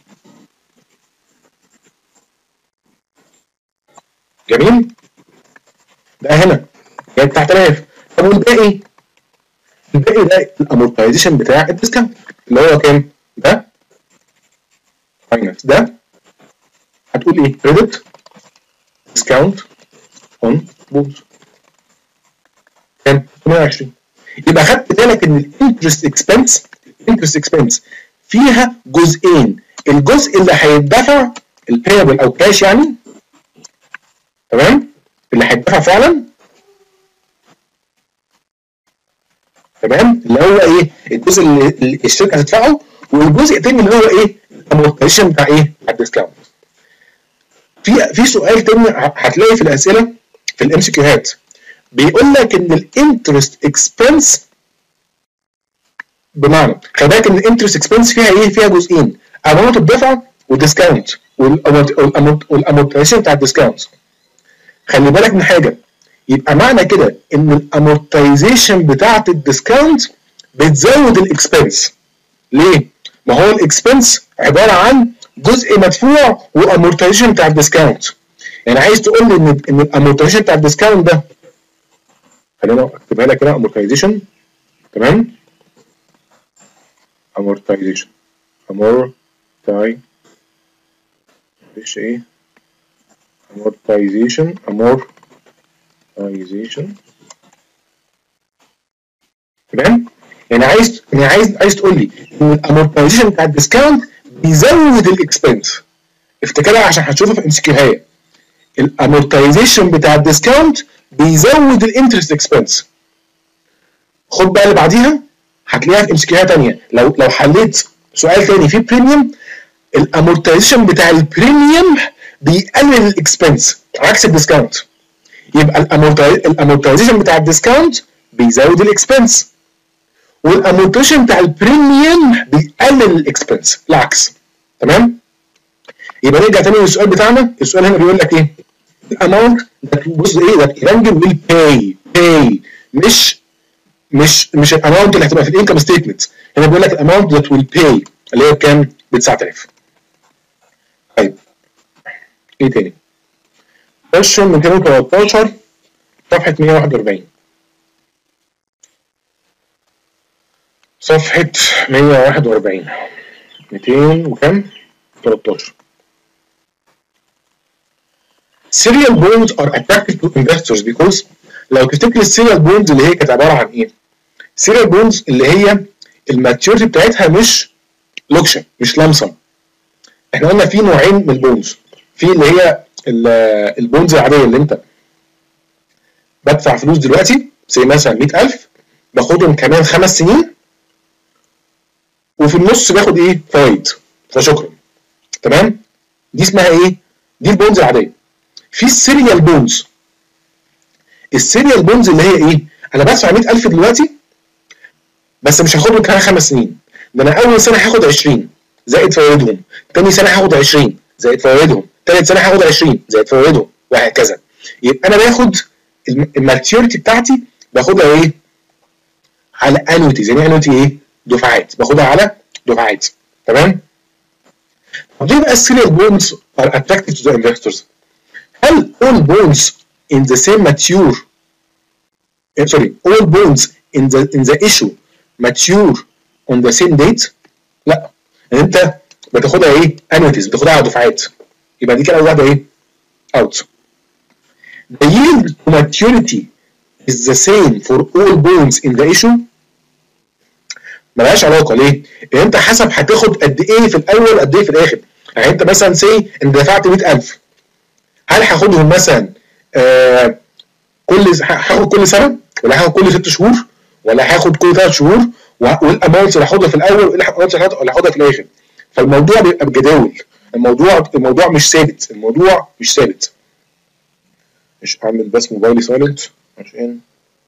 جميل؟ ده هنا يعني بتاع تلاتة آلاف. طب والباقي؟ الباقي ده الامورتايزيشن بتاع الديسكاونت اللي هو كام؟ ده ماينس ده، هتقول ايه؟ كريدت ديسكاونت اون بونز كام؟ ثمانية وعشرين. يبقى خدت بالك ان الانترست اكسبنس الانترست اكسبنس فيها جزئين، الجزء اللي هيدفع البيبل او كاش يعني، تمام؟ اللي هيدفع فعلا، تمام؟ اللي هو ايه؟ الجزء اللي الشركه هتدفعه، والجزء الثاني اللي هو ايه؟ الامورتيزيشن بتاع ايه؟ الديسكاونت. في في سؤال تاني هتلاقي في الاسئله في الام سي كيوهات بيقول لك ان الانترست اكسبنس، بمعنى خلي بالك ان الانترست اكسبنس فيها ايه؟ فيها جزئين، اماونت الدفع والديسكاونت والامورتيزيشن بتاع الديسكاونت. خلي بالك من حاجه، يبقى معنى كده ان الامورتيزيشن بتاعت الديسكاونت بتزود الاكسبنس. ليه؟ ما هو الاكسبنس عباره عن جزء مدفوع وامورتيزيشن بتاع الديسكاونت. يعني عايز تقول لي ان ان الامورتيزيشن بتاع الديسكاونت ده، خلينا اكتبها لك كده امورتيزيشن. تمام؟ امورتيزيشن امورتاي مفيش ايه امورتيزيشن امورتيزيشن تمام؟ يعني عايز يعني عايز عايز تقول لي ان الامورتيزيشن بتاع الديسكاونت بيزود الاكسبنس. افتكرها عشان هتشوفها في ام سي كيو هي. الامورتيزيشن بتاع الديسكاونت بيزود الانترست اكسبنس. خد بقى اللي بعديها هتلاقيها في ام سي كيو ثانيه. لو لو حليت سؤال ثاني فيه بريميوم، الامورتيزيشن بتاع البريميوم بيقلل الاكسبنس عكس الديسكاونت. يبقى الامورتيزيشن بتاع الديسكاونت بيزود الاكسبنس، والامورتيزيشن بتاع البريميوم بيقلل الاكسبنس العكس. تمام؟ يبقى نرجع تاني للسؤال بتاعنا. السؤال هنا بيقول لك ايه؟ الاماونت بص ايه ده؟ يرنجم بالباي باي مش مش مش الاماونت اللي هتبقى في الانكم ستيتمنت. هنا بيقول لك الاماونت ذات ويل باي اللي هي بكام؟ ب تسعة آلاف. طيب ايه تاني؟ كويشن مئتين وتلتاشر صفحه مئة وواحد وأربعين. صفحه مئة وواحد وأربعين مئتين وكام؟ تلتاشر. Serial bonds are attractive to investors because لو تفتكر السيريال بوندز اللي هي كانت عباره عن ايه؟ سيريال بوندز اللي هي الماتيوريتي بتاعتها مش لوكشن، مش لمسم. احنا قلنا في نوعين من البوندز، في اللي هي البوندز العاديه اللي انت بدفع فلوس دلوقتي زي مثلا مئة ألف، باخدهم كمان خمس سنين وفي النص باخد ايه؟ فايد فشكرا. تمام؟ دي اسمها ايه؟ دي البوندز العاديه. في السيريال بوندز، السيريال بوندز اللي هي ايه؟ انا بدفع مئة ألف دلوقتي بس مش هاخدهم كمان خمس سنين، ده انا اول سنه هاخد عشرين زائد فوائدهم، ثاني سنه هاخد عشرين زائد فوائدهم، ثالث سنه هاخد عشرين زائد فوائدهم، وهكذا. يبقى انا باخد الماتيوريتي بتاعتي باخدها ايه؟ على انويتيز. يعني انويتي ايه؟ دفعات، باخدها على دفعات. تمام؟ طب ليه بقى السيريال بونز are attractive to the investors؟ هل all bonds in the same mature sorry all bonds in the in the issue mature on the same date؟ لا، يعني انت بتاخدها ايه؟ انويتيز، بتاخدها على دفعات. يبقى دي كده واحده ايه؟ اوت. The yield to maturity is the same for all bonds in the issue. ملهاش علاقه. ليه؟ لان انت حسب هتاخد قد ايه في الاول قد ايه في الاخر. يعني انت مثلا سي انت دفعت مية ألف، هل هاخدهم مثلا آه كل هاخد كل سنه، ولا هاخد كل ست شهور، ولا هاخد كل ثلاث شهور، والاماونتس اللي هاخدها في الاول والاماونتس اللي هاخدها في الاخر؟ فالموضوع بيبقى بجداول. الموضوع الموضوع مش ثابت. الموضوع مش ثابت. مش هعمل بس موبايلي سايلنت عشان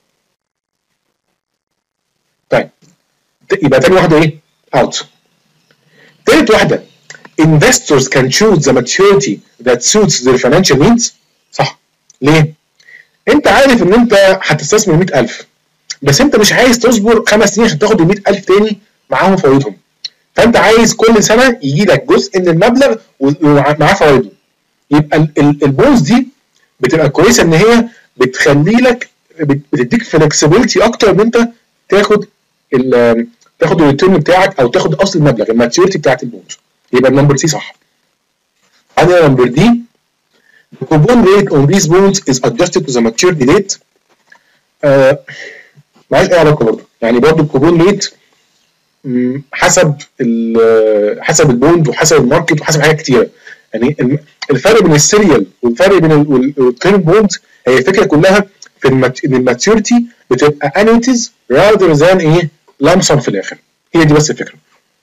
طيب. يبقى تاني واحده ايه؟ اوت. تالت واحده investors can choose the maturity that suits their financial needs. صح. ليه؟ انت عارف ان انت هتستثمر مية ألف، بس انت مش عايز تصبر خمس سنين عشان تاخد ال مية ألف تاني معاهم فوائدهم. فانت عايز كل سنه يجي لك جزء من المبلغ ومعاه فوائده. يبقى البونز دي بتبقى كويسه ان هي بتخلي لك بتديك فلكسبيليتي اكتر ان انت تاخد ال تاخد الريتيرن بتاعك او تاخد اصل المبلغ، الماتيوريتي بتاعت البونز. يبقى النمبر سي صح. عندنا نمبر دي the coupon rate on these bonds is adjusted to the maturity date. آه مالهاش اي علاقه برضه. يعني برضه الكوبون ريت حسب حسب البوند وحسب الماركت وحسب حاجات كتيره. يعني الفرق بين السيريال والفرق بين التيرم بوند هي الفكره كلها في ان الماتيوريتي بتبقى انويتيز rather than ايه لامسم في الاخر. هي دي بس الفكره.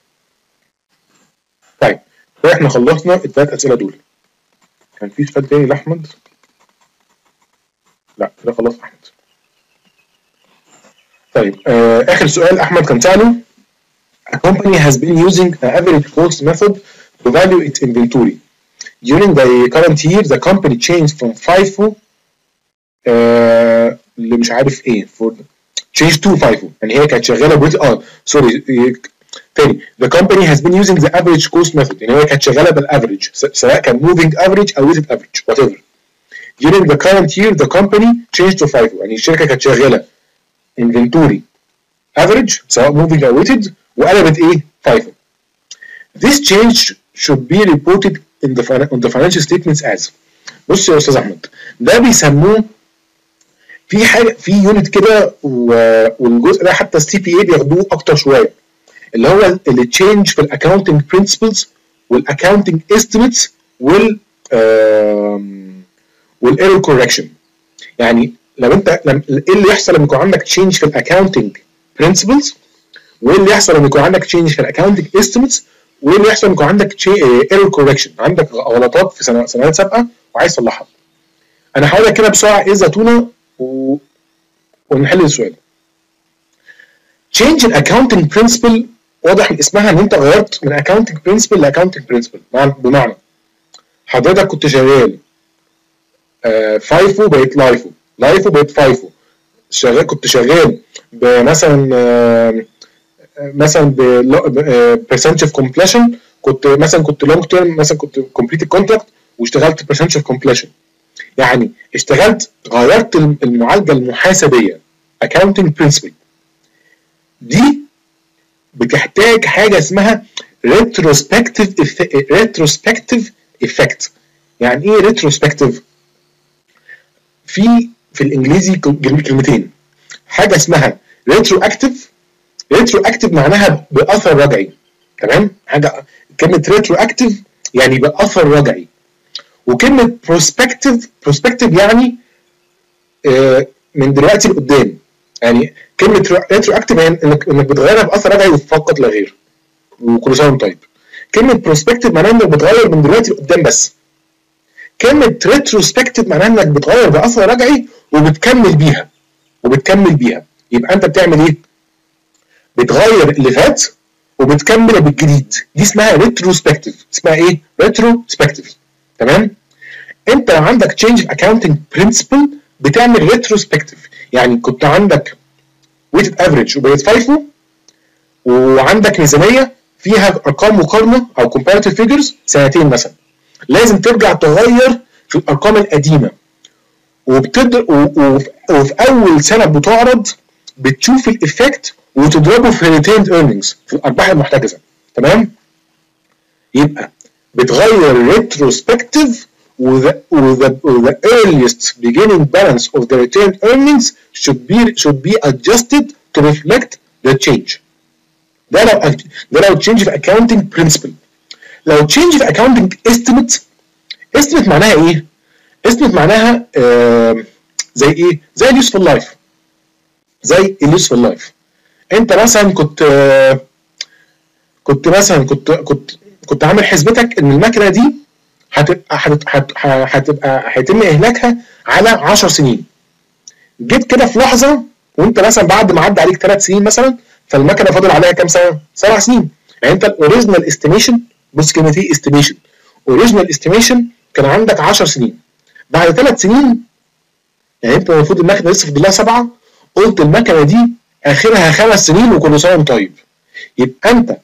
طيب احنا خلصنا الثلاث اسئله دول. كان في سؤال تاني لاحمد؟ لا كده خلاص احمد. طيب آه اخر سؤال احمد كان ساله. A company has been using an average cost method to value its inventory. During the current year, the company changed from FIFO آه اللي مش عارف ايه for changed to FIFO. يعني هي كانت شغاله بويت اه سوري تاني. The company has been using the average cost method. يعني هي كانت شغاله بالافريج سواء كان moving average او weighted average whatever. During the current year, the company changed to FIFO. يعني الشركه كانت شغاله inventory average سواء moving او weighted وقلبت ايه؟ FIFO. This change should be reported in the on the financial statements as. بص يا استاذ احمد، ده بيسموه في حاجه في يونت كده، والجزء ده حتى السي بي اي بياخدوه اكتر شويه، اللي هو اللي تشينج في الاكونتنج برنسبلز والاكونتنج استيميتس وال والايرور كوركشن. يعني لو انت لم... ايه اللي يحصل لما يكون عندك تشينج في الاكونتنج برنسبلز، وايه اللي يحصل لما يكون عندك تشينج في الاكونتنج استيميتس، وايه اللي يحصل لما يكون عندك ايرور كوركشن، عندك غلطات في سنوات سنوات سابقه وعايز تصلحها. انا هقول لك كده بسرعه ايه الزتونه و... ونحل السؤال. تشينج الاكونتنج برنسبل واضح من اسمها ان انت غيرت من اكونتنج برنسبل لاكونتنج برنسبل. بمعنى حضرتك كنت شغال آه فايفو بقت لايفو، لايفو بقت فايفو، شغال كنت شغال بمثلا آه مثلا ب percentage of completion، كنت مثلا كنت لونج تيرم مثلا كنت completed contract واشتغلت percentage of completion. يعني اشتغلت غيرت المعالجه المحاسبيه accounting principle. دي بتحتاج حاجه اسمها retrospective retrospective effect. يعني ايه retrospective؟ في في الانجليزي كلمتين، حاجه اسمها retroactive. retroactive معناها باثر رجعي، تمام؟ حاجه كلمه retroactive يعني باثر رجعي. وكلمه prospective prospective يعني آه من دلوقتي لقدام. يعني كلمه retroactive يعني انك انك بتغيرها باثر رجعي فقط لا غير. وكل سنه وانت طيب. كلمه prospective معناها انك بتغير من دلوقتي لقدام بس. كلمه retrospective معناها انك بتغير باثر رجعي وبتكمل بيها وبتكمل بيها. يبقى انت بتعمل ايه؟ بتغير اللي فات وبتكمل بالجديد. دي اسمها retrospective. اسمها ايه؟ retrospective. تمام؟ انت لو عندك change of accounting principle بتعمل retrospective. يعني كنت عندك ويتد افريج وبقت فايفو، وعندك ميزانيه فيها ارقام مقارنه او كومباريتيف فيجرز سنتين مثلا، لازم ترجع تغير في الارقام القديمه، وبتد وفي اول سنه بتعرض بتشوف الايفكت وتضربه في ريتيند ايرنينجز في الارباح المحتجزه. تمام؟ يبقى بتغير ريتروسبكتيف وذا وذا the earliest beginning balance of the retained earnings should be should be adjusted to reflect the change. ده لو ده لو change في accounting principle. لو change في accounting estimate، estimate معناها ايه؟ estimate معناها آه زي ايه؟ زي اليوسفول لايف. زي اليوسفول لايف. انت مثلا كنت آه كنت مثلا كنت كنت كنت عامل حسبتك ان المكنه دي هتبقى هتبقى هيتم اهلاكها على عشر سنين. جيت كده في لحظه وانت مثلا بعد ما عدى عليك ثلاث سنين مثلا، فالمكنه فاضل عليها كام سنه؟ سبع سنين. يعني انت الاوريجينال استيميشن، بص كلمه ايه استيميشن، اوريجينال استيميشن كان عندك عشر سنين. بعد ثلاث سنين يعني انت المفروض المكنه لسه فاضل لها سبعه، قلت المكنه دي اخرها خمس سنين وكل سنه وانت طيب. يبقى انت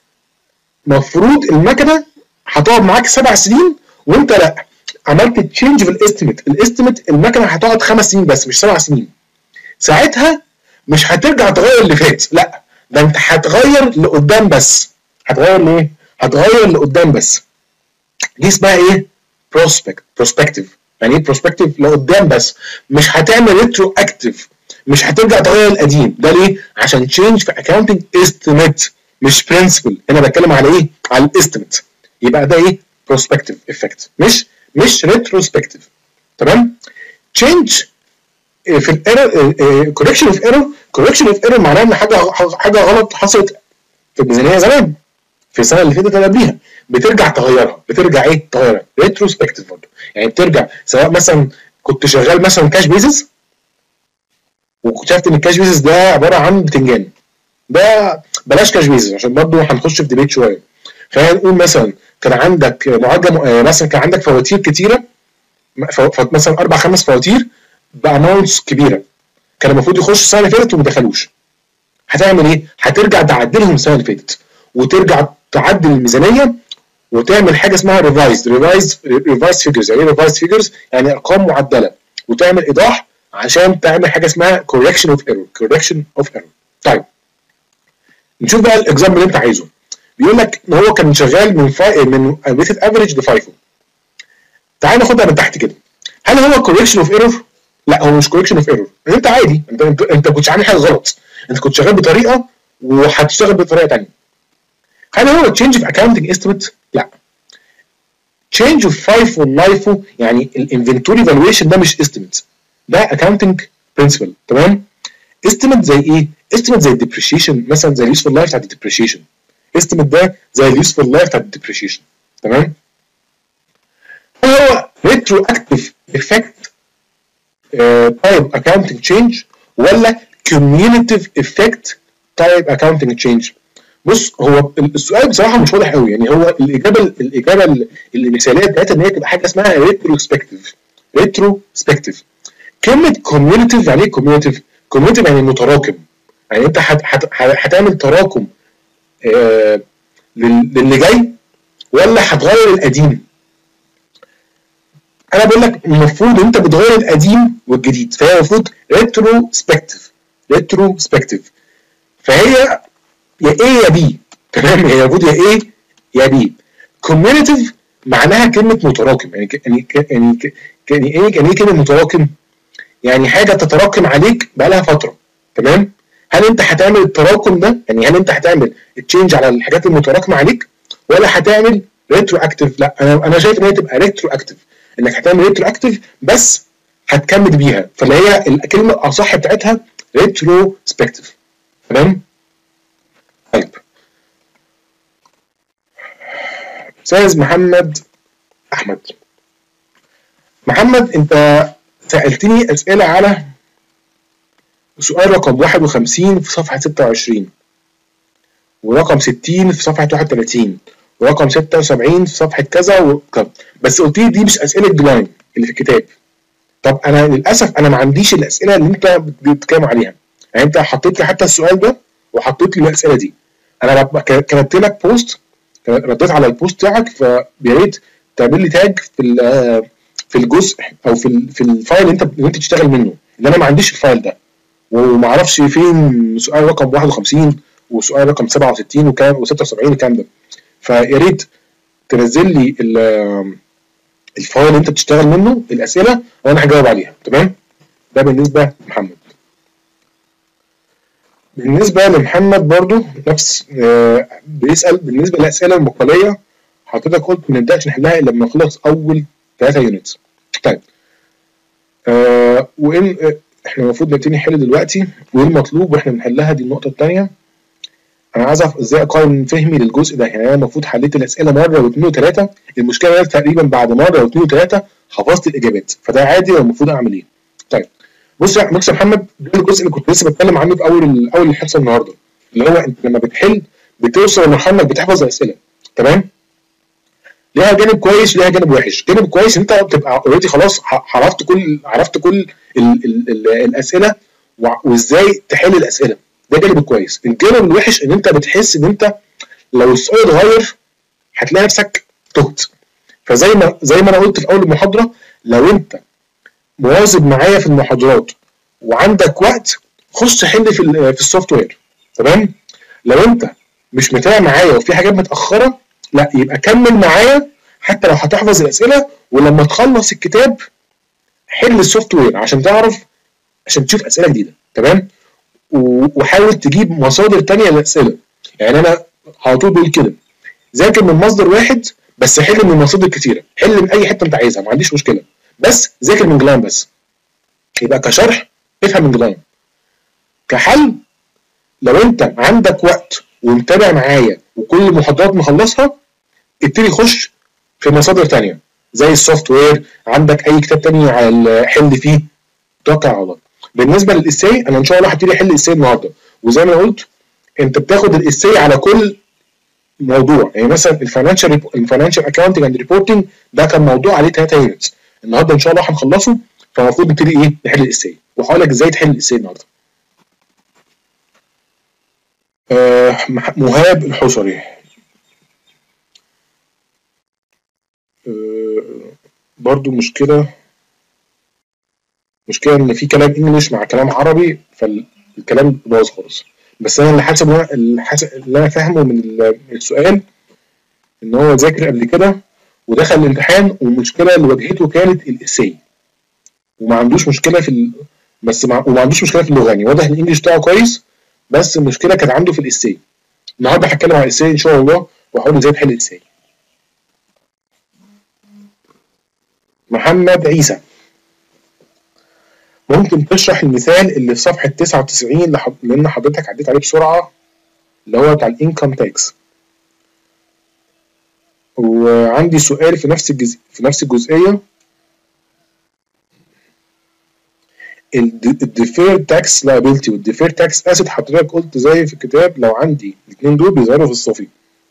المفروض المكنه هتقعد معاك سبع سنين وانت لا، عملت تشينج في الاستيميت، الاستيميت المكنه هتقعد خمس سنين بس مش سبع سنين. ساعتها مش هترجع تغير اللي فات، لا ده انت هتغير لقدام بس. هتغير ليه؟ هتغير لقدام بس. دي اسمها ايه؟ بروسبكت بروسبكتيف. يعني ايه بروسبكتيف؟ لقدام بس، مش هتعمل ريترو اكتيف، مش هترجع تغير القديم. ده ليه؟ عشان تشينج في اكاونتنج استيميت مش برنسبل. انا بتكلم على ايه؟ على الاستيميت. يبقى ده ايه؟ بروسبكتيف افكت، مش مش ريتروسبكتيف. تمام؟ تشينج في الايرور، كوركشن اوف ايرور، كوركشن اوف ايرور معناه ان حاجه حاجه غلط حصلت في الميزانيه زمان في السنه اللي فاتت قبليها، بترجع تغيرها، بترجع ايه؟ تغيرها. ريتروسبكتيف برضه، يعني بترجع سواء مثلا كنت شغال مثلا كاش بيزنس واكتشفت ان الكاش بيزنس ده عباره عن بتنجان، ده بلاش كاش بيزنس عشان برضه هنخش في ديبيت شويه. خلينا نقول مثلا كان عندك معالجه، مثلا كان عندك فواتير كتيره، مثلا اربع خمس فواتير باماونتس كبيره، كان المفروض يخشوا السنه اللي فاتت وما دخلوش. هتعمل ايه؟ هترجع تعدلهم السنه اللي فاتت، وترجع تعدل الميزانيه وتعمل حاجه اسمها ريفايز ريفايز ريفايز فيجرز. يعني ايه ريفايز فيجرز؟ يعني ارقام معدله، وتعمل ايضاح عشان تعمل حاجه اسمها كوركشن اوف ايرور كوركشن اوف ايرور. طيب نشوف بقى الاكزامبل اللي انت عايزه. بيقول لك ان هو كان شغال من فاي من ويتد افريج لفايفو. تعال ناخدها من تحت كده. هل هو كوركشن اوف ايرور؟ لا هو مش كوركشن اوف ايرور، انت عادي، انت انت انت كنتش عامل حاجه غلط، انت كنت شغال بطريقه وهتشتغل بطريقه ثانيه. هل هو تشينج في اكاونتنج استيميت؟ لا. تشينج اوف فايفو لايفو يعني الانفنتوري فالويشن ده مش استيميت، ده اكاونتنج برنسبل. تمام؟ استيميت زي ايه؟ استيميت زي الديبريشيشن مثلا، زي اليوسفول لايف بتاعت الديبريشيشن. استيميت ده زي اليوسفول لايف بتاعت الديبريشيشن. تمام؟ هل هو ريترو اكتيف افكت تايب اكاونتنج تشينج ولا كيوميوليتيف افكت تايب اكاونتنج تشينج؟ بص هو السؤال بصراحه مش واضح قوي. يعني هو الاجابه الاجابه المثاليه بتاعتها ان هي تبقى حاجه اسمها ريتروسبكتيف. ريتروسبكتيف. كلمه كوميوليتيف يعني ايه كوميوليتيف؟ كوميوليتيف يعني متراكم، يعني انت هتعمل تراكم آه للي جاي ولا هتغير القديم؟ انا بقول لك المفروض انت بتغير القديم والجديد، فهي المفروض ريتروسبكتيف. ريتروسبكتيف فهي يا ايه يا بي. تمام؟ هي المفروض يا ايه يا بي. كوميوليتيف معناها كلمه متراكم، يعني يعني يعني يعني ايه يعني ايه كلمه متراكم؟ يعني حاجه تتراكم عليك بقالها فتره. تمام؟ هل انت هتعمل التراكم ده؟ يعني هل انت هتعمل التشينج على الحاجات المتراكمه عليك ولا هتعمل ريترو اكتيف؟ لا انا انا شايف ان هي تبقى ريترو اكتيف، انك هتعمل ريترو اكتيف بس هتكمل بيها، فاللي هي الكلمه الاصح بتاعتها ريتروسبكتيف. تمام؟ طيب استاذ محمد احمد، محمد انت سالتني اسئله على سؤال رقم واحد وخمسين في صفحه ستة وعشرين، ورقم ستين في صفحه واحد وثلاثين، ورقم ستة وسبعين في صفحه كذا وكذا، بس قلت لي دي مش اسئله جلاين اللي في الكتاب. طب انا للاسف انا ما عنديش الاسئله اللي انت بتتكلم عليها، يعني انت حطيت لي حتى السؤال ده وحطيت لي الاسئله دي، انا كتبت لك بوست رديت على البوست بتاعك، فيا ريت تعمل لي تاج في في الجزء او في في الفايل اللي انت اللي انت تشتغل منه، اللي انا ما عنديش الفايل ده وما اعرفش فين سؤال رقم واحد وخمسين وسؤال رقم سبعة وستين وكام و76 والكلام ده. فيا ريت تنزل لي الفايل اللي انت بتشتغل منه الاسئله وانا هجاوب عليها. تمام؟ ده بالنسبه لمحمد. بالنسبه لمحمد برضو نفس آه بيسال بالنسبه للاسئله المقاليه، حضرتك قلت ما نبداش نحلها الا لما نخلص اول ثلاثه يونتس. طيب آه وان آه احنا المفروض نبتدي نحل دلوقتي، وايه المطلوب واحنا بنحلها، دي النقطه الثانيه. انا عايز اعرف ازاي اقارن فهمي للجزء ده، يعني انا المفروض حليت الاسئله مره واثنين وثلاثه، المشكله انا تقريبا بعد مره واثنين وثلاثه حفظت الاجابات، فده عادي ولا المفروض اعمل ايه؟ طيب بص يا بص يا محمد، ده الجزء اللي كنت لسه بتكلم عنه في اول اول الحصه النهارده، اللي هو انت لما بتحل بتوصل لمرحله انك بتحفظ الاسئله. تمام؟ ليها جانب كويس وليها جانب وحش. جانب كويس انت بتبقى اوريدي خلاص عرفت كل عرفت كل ال ال ال الاسئله وازاي تحل الاسئله، ده جانب كويس. الجانب الوحش ان انت بتحس ان انت لو السؤال اتغير هتلاقي نفسك تهت. فزي ما زي ما انا قلت في اول المحاضره، لو انت مواظب معايا في المحاضرات وعندك وقت خش حل في في السوفت وير. تمام؟ لو انت مش متابع معايا وفي حاجات متاخره، لا يبقى كمل معايا حتى لو هتحفظ الاسئله، ولما تخلص الكتاب حل السوفت وير عشان تعرف، عشان تشوف اسئله جديده. تمام؟ وحاول تجيب مصادر تانية للاسئله. يعني انا على طول بقول كده، ذاكر من مصدر واحد بس حل من مصادر كتيره، حل من اي حته انت عايزها ما عنديش مشكله، بس ذاكر من جلان بس. يبقى كشرح افهم من جلان. كحل لو انت عندك وقت ومتابع معايا وكل المحاضرات مخلصها، ابتدي خش في مصادر تانية زي السوفت وير، عندك اي كتاب تاني على حل فيه، توكل على الله. بالنسبه للاساي انا ان شاء الله هبتدي احل الاساي النهارده، وزي ما قلت انت بتاخد الاساي على كل موضوع. يعني مثلا الفاينانشال الفاينانشال اكاونتنج اند ريبورتنج ده كان موضوع عليه ثلاثه يونتس، النهارده ان شاء الله هنخلصه، فالمفروض نبتدي ايه نحل الاساي، وهقول لك ازاي تحل الاساي النهارده. آه مهاب الحصري، آه برضو مشكله مشكله ان في كلام انجلش مع كلام عربي فالكلام باظ خالص. بس انا اللي حسب اللي حسب اللي انا فاهمه من السؤال ان هو ذاكر قبل كده ودخل الامتحان، والمشكله اللي واجهته كانت الاساي، وما عندوش مشكله في ال... بس مع... وما عندوش مشكله في اللغه، يعني واضح ان الانجليش بتاعه كويس، بس المشكله كانت عنده في الاساي. النهارده هتكلم عن الاساي ان شاء الله واحاول ازاي تحل الاساي. محمد عيسى، ممكن تشرح المثال اللي في صفحه تسعة وتسعين لحض... لان حضرتك عديت عليه بسرعه، اللي هو بتاع الانكم تاكس. وعندي سؤال في نفس الجزء في نفس الجزئيه، الديفير تاكس لايبيلتي والديفير تاكس اسيت، حضرتك قلت زي في الكتاب لو عندي الاثنين دول بيظهروا في الصافي.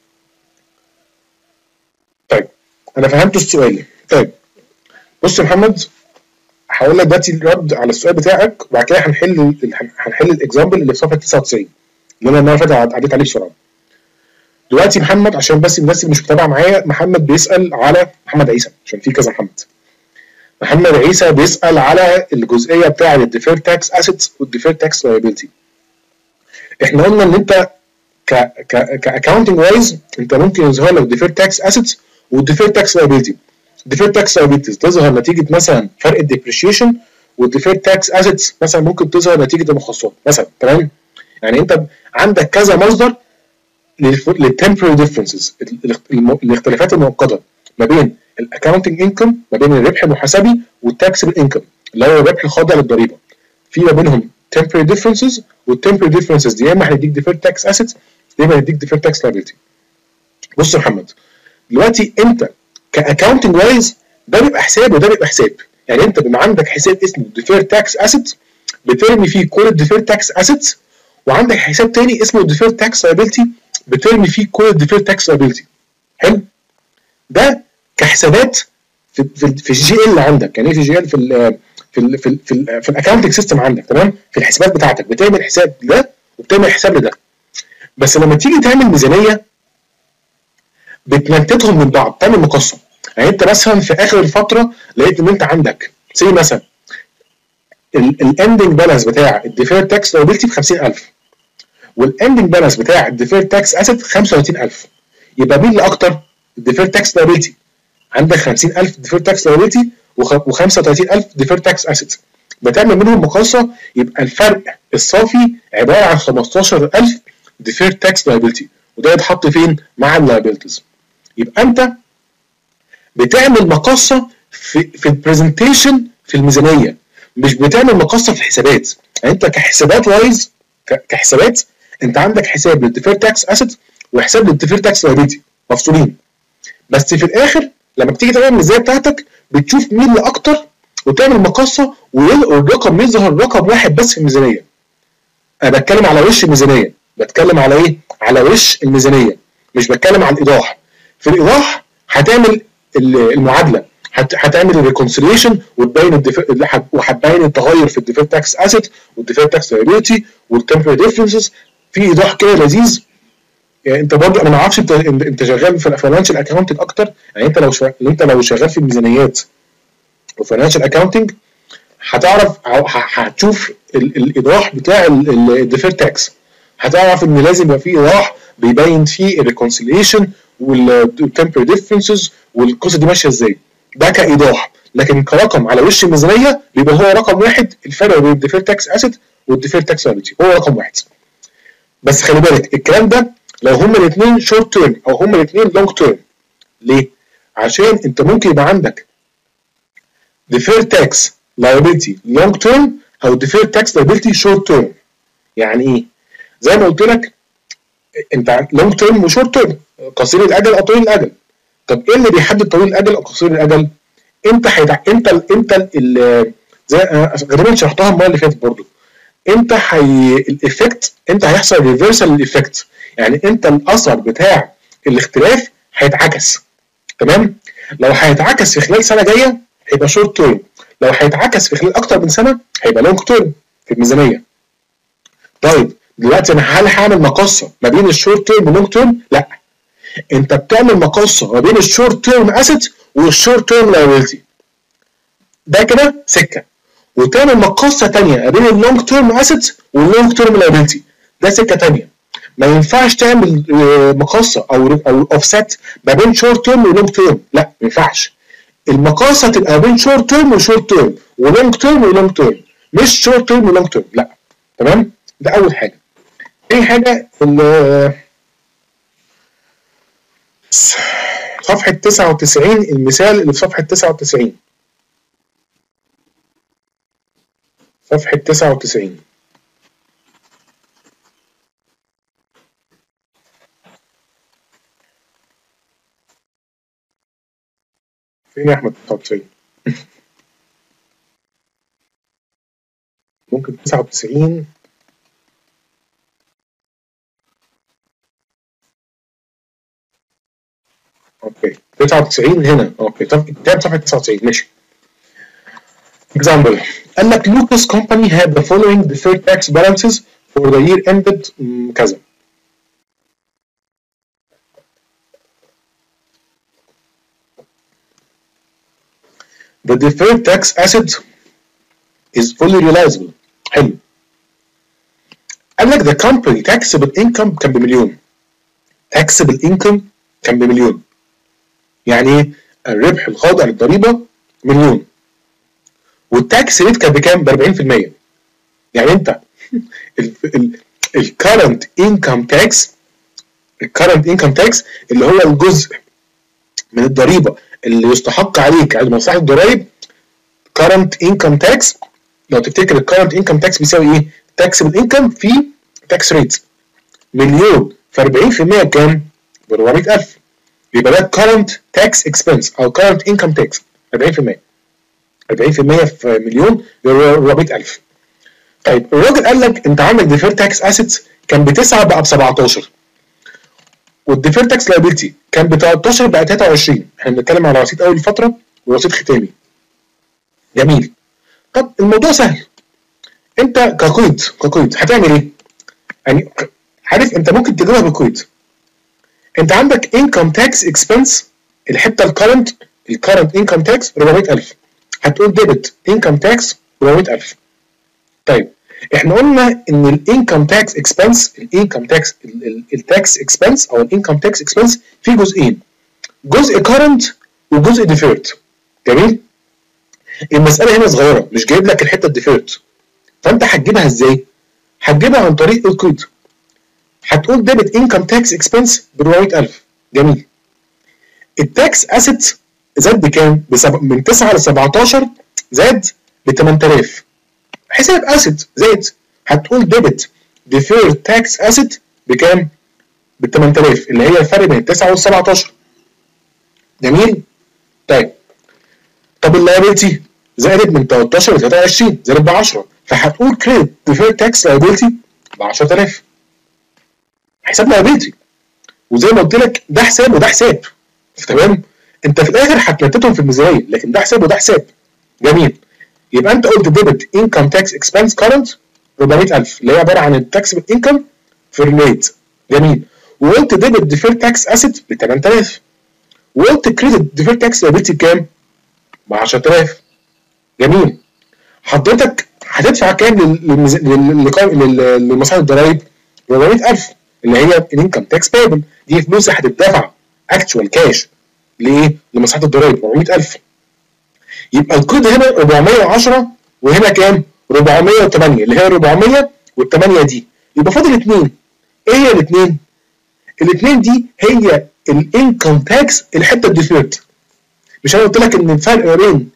طيب انا فهمت السؤال. طيب بص يا محمد، هقول لك دلوقتي الرد على السؤال بتاعك، وبعد كده هنحل هنحل الاكزامبل اللي في صفحه تسعة وتسعين اللي انا المره اللي فاتت عديت عليه بسرعه. دلوقتي محمد عشان بس الناس اللي مش متابعه معايا، محمد بيسال على محمد عيسى عشان في كذا محمد. محمد عيسى بيسال على الجزئيه بتاعه الديفير تاكس اسيتس والديفير تاكس لايبيلتي. احنا قلنا ان انت ك ك كاكونتنج وايز انت ممكن يظهر لك ديفير تاكس اسيتس والديفير تاكس لايبيلتي. الديفير تاكس لايبيلتيز تظهر نتيجه مثلا فرق الديبريشيشن، والديفير تاكس اسيتس مثلا ممكن تظهر نتيجه المخصصات مثلا. تمام؟ يعني انت عندك كذا مصدر للتمبرري ديفرنسز، الاختلافات المؤقته ما بين الاكونتنج انكم، ما بين الربح المحاسبي والتاكسبل انكم اللي هو الربح الخاضع للضريبه. في ما بينهم temporary differences، والtemporary differences دي يا اما هيديك deferred tax assets يا اما هيديك deferred tax liability. بص يا محمد، دلوقتي انت كاكونتنج وايز ده بيبقى حساب وده بيبقى حساب. يعني انت بيبقى عندك حساب اسمه deferred tax assets بترمي فيه كل الdeferred tax assets، وعندك حساب تاني اسمه deferred tax liability بترمي فيه كل الdeferred tax liability. حلو؟ ده كحسابات في في, في الجي ال عندك. يعني ايه في جي ال؟ في في ال في ال في, ال في الاكونتنج سيستم عندك، تمام؟ في الحسابات بتاعتك بتعمل حساب لده وبتعمل حساب لده. بس لما تيجي تعمل ميزانيه بتنتتهم من بعض، تعمل مقصه. يعني انت مثلا في اخر الفتره لقيت ان انت عندك سي مثلا الاندنج بالانس بتاع الديفير تاكس لايبيلتي ب خمسين ألف والاندنج بالانس بتاع الديفير تاكس اسيت خمسة وثلاثين ألف، يبقى مين اللي اكتر؟ الديفير تاكس لايبيلتي. عندك خمسين ألف ديفير تاكس لايبيلتي و35 ألف ديفير تاكس اسيت، بتعمل منهم مقاصه، يبقى الفرق الصافي عباره عن خمستاشر ألف ديفير تاكس لايبيلتي، وده يتحط فين؟ مع اللايبيلتيز. يبقى انت بتعمل مقاصه في في البرزنتيشن في الميزانيه، مش بتعمل مقاصه في الحسابات. يعني انت كحسابات وايز كحسابات انت عندك حساب للديفير تاكس اسيت وحساب للديفير تاكس لايبيلتي مفصولين، بس في الاخر لما بتيجي تعمل الميزانيه بتاعتك بتشوف مين اللي اكتر وتعمل مقاصه، والرقم يظهر رقم واحد بس في الميزانيه. انا بتكلم على وش الميزانيه، بتكلم على ايه؟ على وش الميزانيه، مش بتكلم على الايضاح. في الايضاح هتعمل المعادله، هتعمل الريكونسيليشن وتبين وهتبين التغير في الديفير تاكس اسيت والديفير تاكس لايبيلتي والتمبري ديفرنسز في ايضاح كده لذيذ. يعني انت برضه انا ما اعرفش انت انت شغال في الفاينانشال اكاونتنج اكتر، يعني انت لو شغال انت لو شغال في الميزانيات وفاينانشال اكاونتنج هتعرف هتشوف الايضاح بتاع الديفير تاكس، هتعرف ان لازم يبقى في ايضاح بيبين فيه الريكونسيليشن والتمبري ديفرنسز والقصه دي ماشيه ازاي، ده كايضاح. لكن كرقم على وش الميزانيه بيبقى هو رقم واحد، الفرق بين الديفير تاكس اسيت والديفير تاكس لايبيلتي هو رقم واحد. بس خلي بالك الكلام ده لو هما الاثنين شورت تيرم او هما الاثنين لونج تيرم. ليه؟ عشان انت ممكن يبقى عندك deferred tax liability long term او deferred tax liability short term. يعني ايه؟ زي ما قلت لك انت long term و short term، قصير الاجل او طويل الاجل. طب ايه اللي بيحدد طويل الاجل او قصير الاجل؟ انت حيتع... انت ال... انت ال... زي غالبا شرحتها المره اللي فاتت برضه. انت حي... الايفكت انت هيحصل ريفرسال للايفكت، يعني انت الاثر بتاع الاختلاف هيتعكس، تمام؟ لو هيتعكس في خلال سنه جايه هيبقى شورت تيرم، لو هيتعكس في خلال اكتر من سنه هيبقى لونج تيرم في الميزانيه. طيب دلوقتي انا هل هعمل مقاصه ما بين الشورت تيرم واللونج تيرم؟ لا، انت بتعمل مقاصه ما بين الشورت تيرم اسيت والشورت تيرم لايبيلتي، ده كده سكه، وتعمل مقاصه ثانيه ما بين اللونج تيرم اسيت واللونج تيرم لايبيلتي، ده سكه ثانيه. ما ينفعش تعمل مقاصه او او اوفست ما بين شورت تيرم ولونج تيرم، لا ما ينفعش. المقاصه تبقى بين شورت تيرم وشورت تيرم ولونج تيرم ولونج تيرم، مش شورت تيرم ولونج تيرم، لا. تمام؟ ده اول حاجه. تاني حاجه صفحه تسعة وتسعين، المثال اللي في صفحه تسعة وتسعين، صفحه تسعة وتسعين فين يا احمد؟ تسعة وتسعين ممكن تسعة وتسعين اوكي تسعة وتسعين هنا. اوكي طب كتاب صفحه تسعة وتسعين ماشي. example قال لك Lucas company had the following deferred tax balances for the year ended كذا. The deferred tax asset is fully realizable. حلو. قال لك the company taxable income كان بمليون. taxable income كان بمليون. يعني ايه؟ الربح الخاضع للضريبه مليون. والتاكس ريت كان بكام؟ ب أربعين في المية. يعني انت الكرنت انكم تاكس الكرنت انكم تاكس اللي هو الجزء من الضريبه اللي يستحق عليك على مصلحه الضرايب current income tax. لو تفتكر الكرنت انكم تاكس بيساوي ايه؟ taxable income في tax rate. مليون في أربعين في المية كام؟ ب أربعمية ألف. يبقى ده current tax expense او current income tax أربعين في المية. أربعين في المية في مليون ب أربعمية ألف. طيب الراجل قال لك انت عندك ديفير تاكس اسيتس كان بتسعة بقى ب سبعتاشر، والديفير تاكس لايبيلتي كان ب تلتاشر بقى تلاتة وعشرين. احنا بنتكلم على رصيد اول فتره ورصيد ختامي. جميل. طب الموضوع سهل. انت كقيد كقيد هتعمل ايه؟ يعني عارف انت ممكن تجيبها بالقيد. انت عندك انكم تاكس اكسبنس، الحته الكرنت الكرنت انكم تاكس أربعمية ألف، هتقول ديبت انكم تاكس أربعمية ألف. طيب احنا قلنا ان الانكم تاكس اكسبنس الانكم تاكس التاكس اكسبنس او الانكم تاكس اكسبنس في جزئين، جزء كرنت وجزء ديفيرت. جميل؟ المساله هنا صغيره، مش جايب لك الحته الديفيرت، فانت هتجيبها ازاي؟ هتجيبها عن طريق القيد. هتقول ديبت انكم تاكس اكسبنس ب أربعمية ألف. جميل. التاكس اسيت زاد بكام؟ بسب... من تسعة ل سبعتاشر زاد ب تمنية آلاف. حساب اسيت زاد، هتقول ديبت ديفيرد تاكس اسيت بكام؟ ب تمنية آلاف، اللي هي الفرق بين تسعة وال سبعتاشر. جميل؟ طيب طب اللايبيلتي زادت من تلتاشر ل تلاتة وعشرين، زادت ب عشرة، فهتقول كريدت ديفيرد تاكس لايبيلتي ب عشرة آلاف. حساب لايبيلتي، وزي ما قلت لك ده حساب وده حساب. تمام؟ انت في الاخر هتنتتهم في الميزانيه، لكن ده حساب وده حساب. جميل. يبقى انت قلت ديبت انكم تاكس اكسبنس كارنت أربعمية ألف، اللي هي عباره عن التاكس انكم في الريت. جميل. وقلت ديبت ديفير تاكس اسيت ب تمنية آلاف، وقلت كريدت ديفير تاكس لايبيلتي بكام؟ ب عشرة آلاف. جميل. حضرتك هتدفع كام لمصاريف الضرايب؟ أربعمية ألف، اللي هي الانكم تاكس بيبل، دي فلوس هتدفع اكتشوال كاش لايه؟ لمصلحه الضرايب أربعمية ألف. يبقى القيد هنا أربعمية وعشرة وهنا كام؟ أربعمية وتمنية، اللي هي أربعمية والتمنية دي، يبقى فاضل اتنين. ايه هي الاثنين؟ الاثنين دي هي الانكم تاكس الحته الديفيرد. مش انا قلت لك ان الفرق ما بين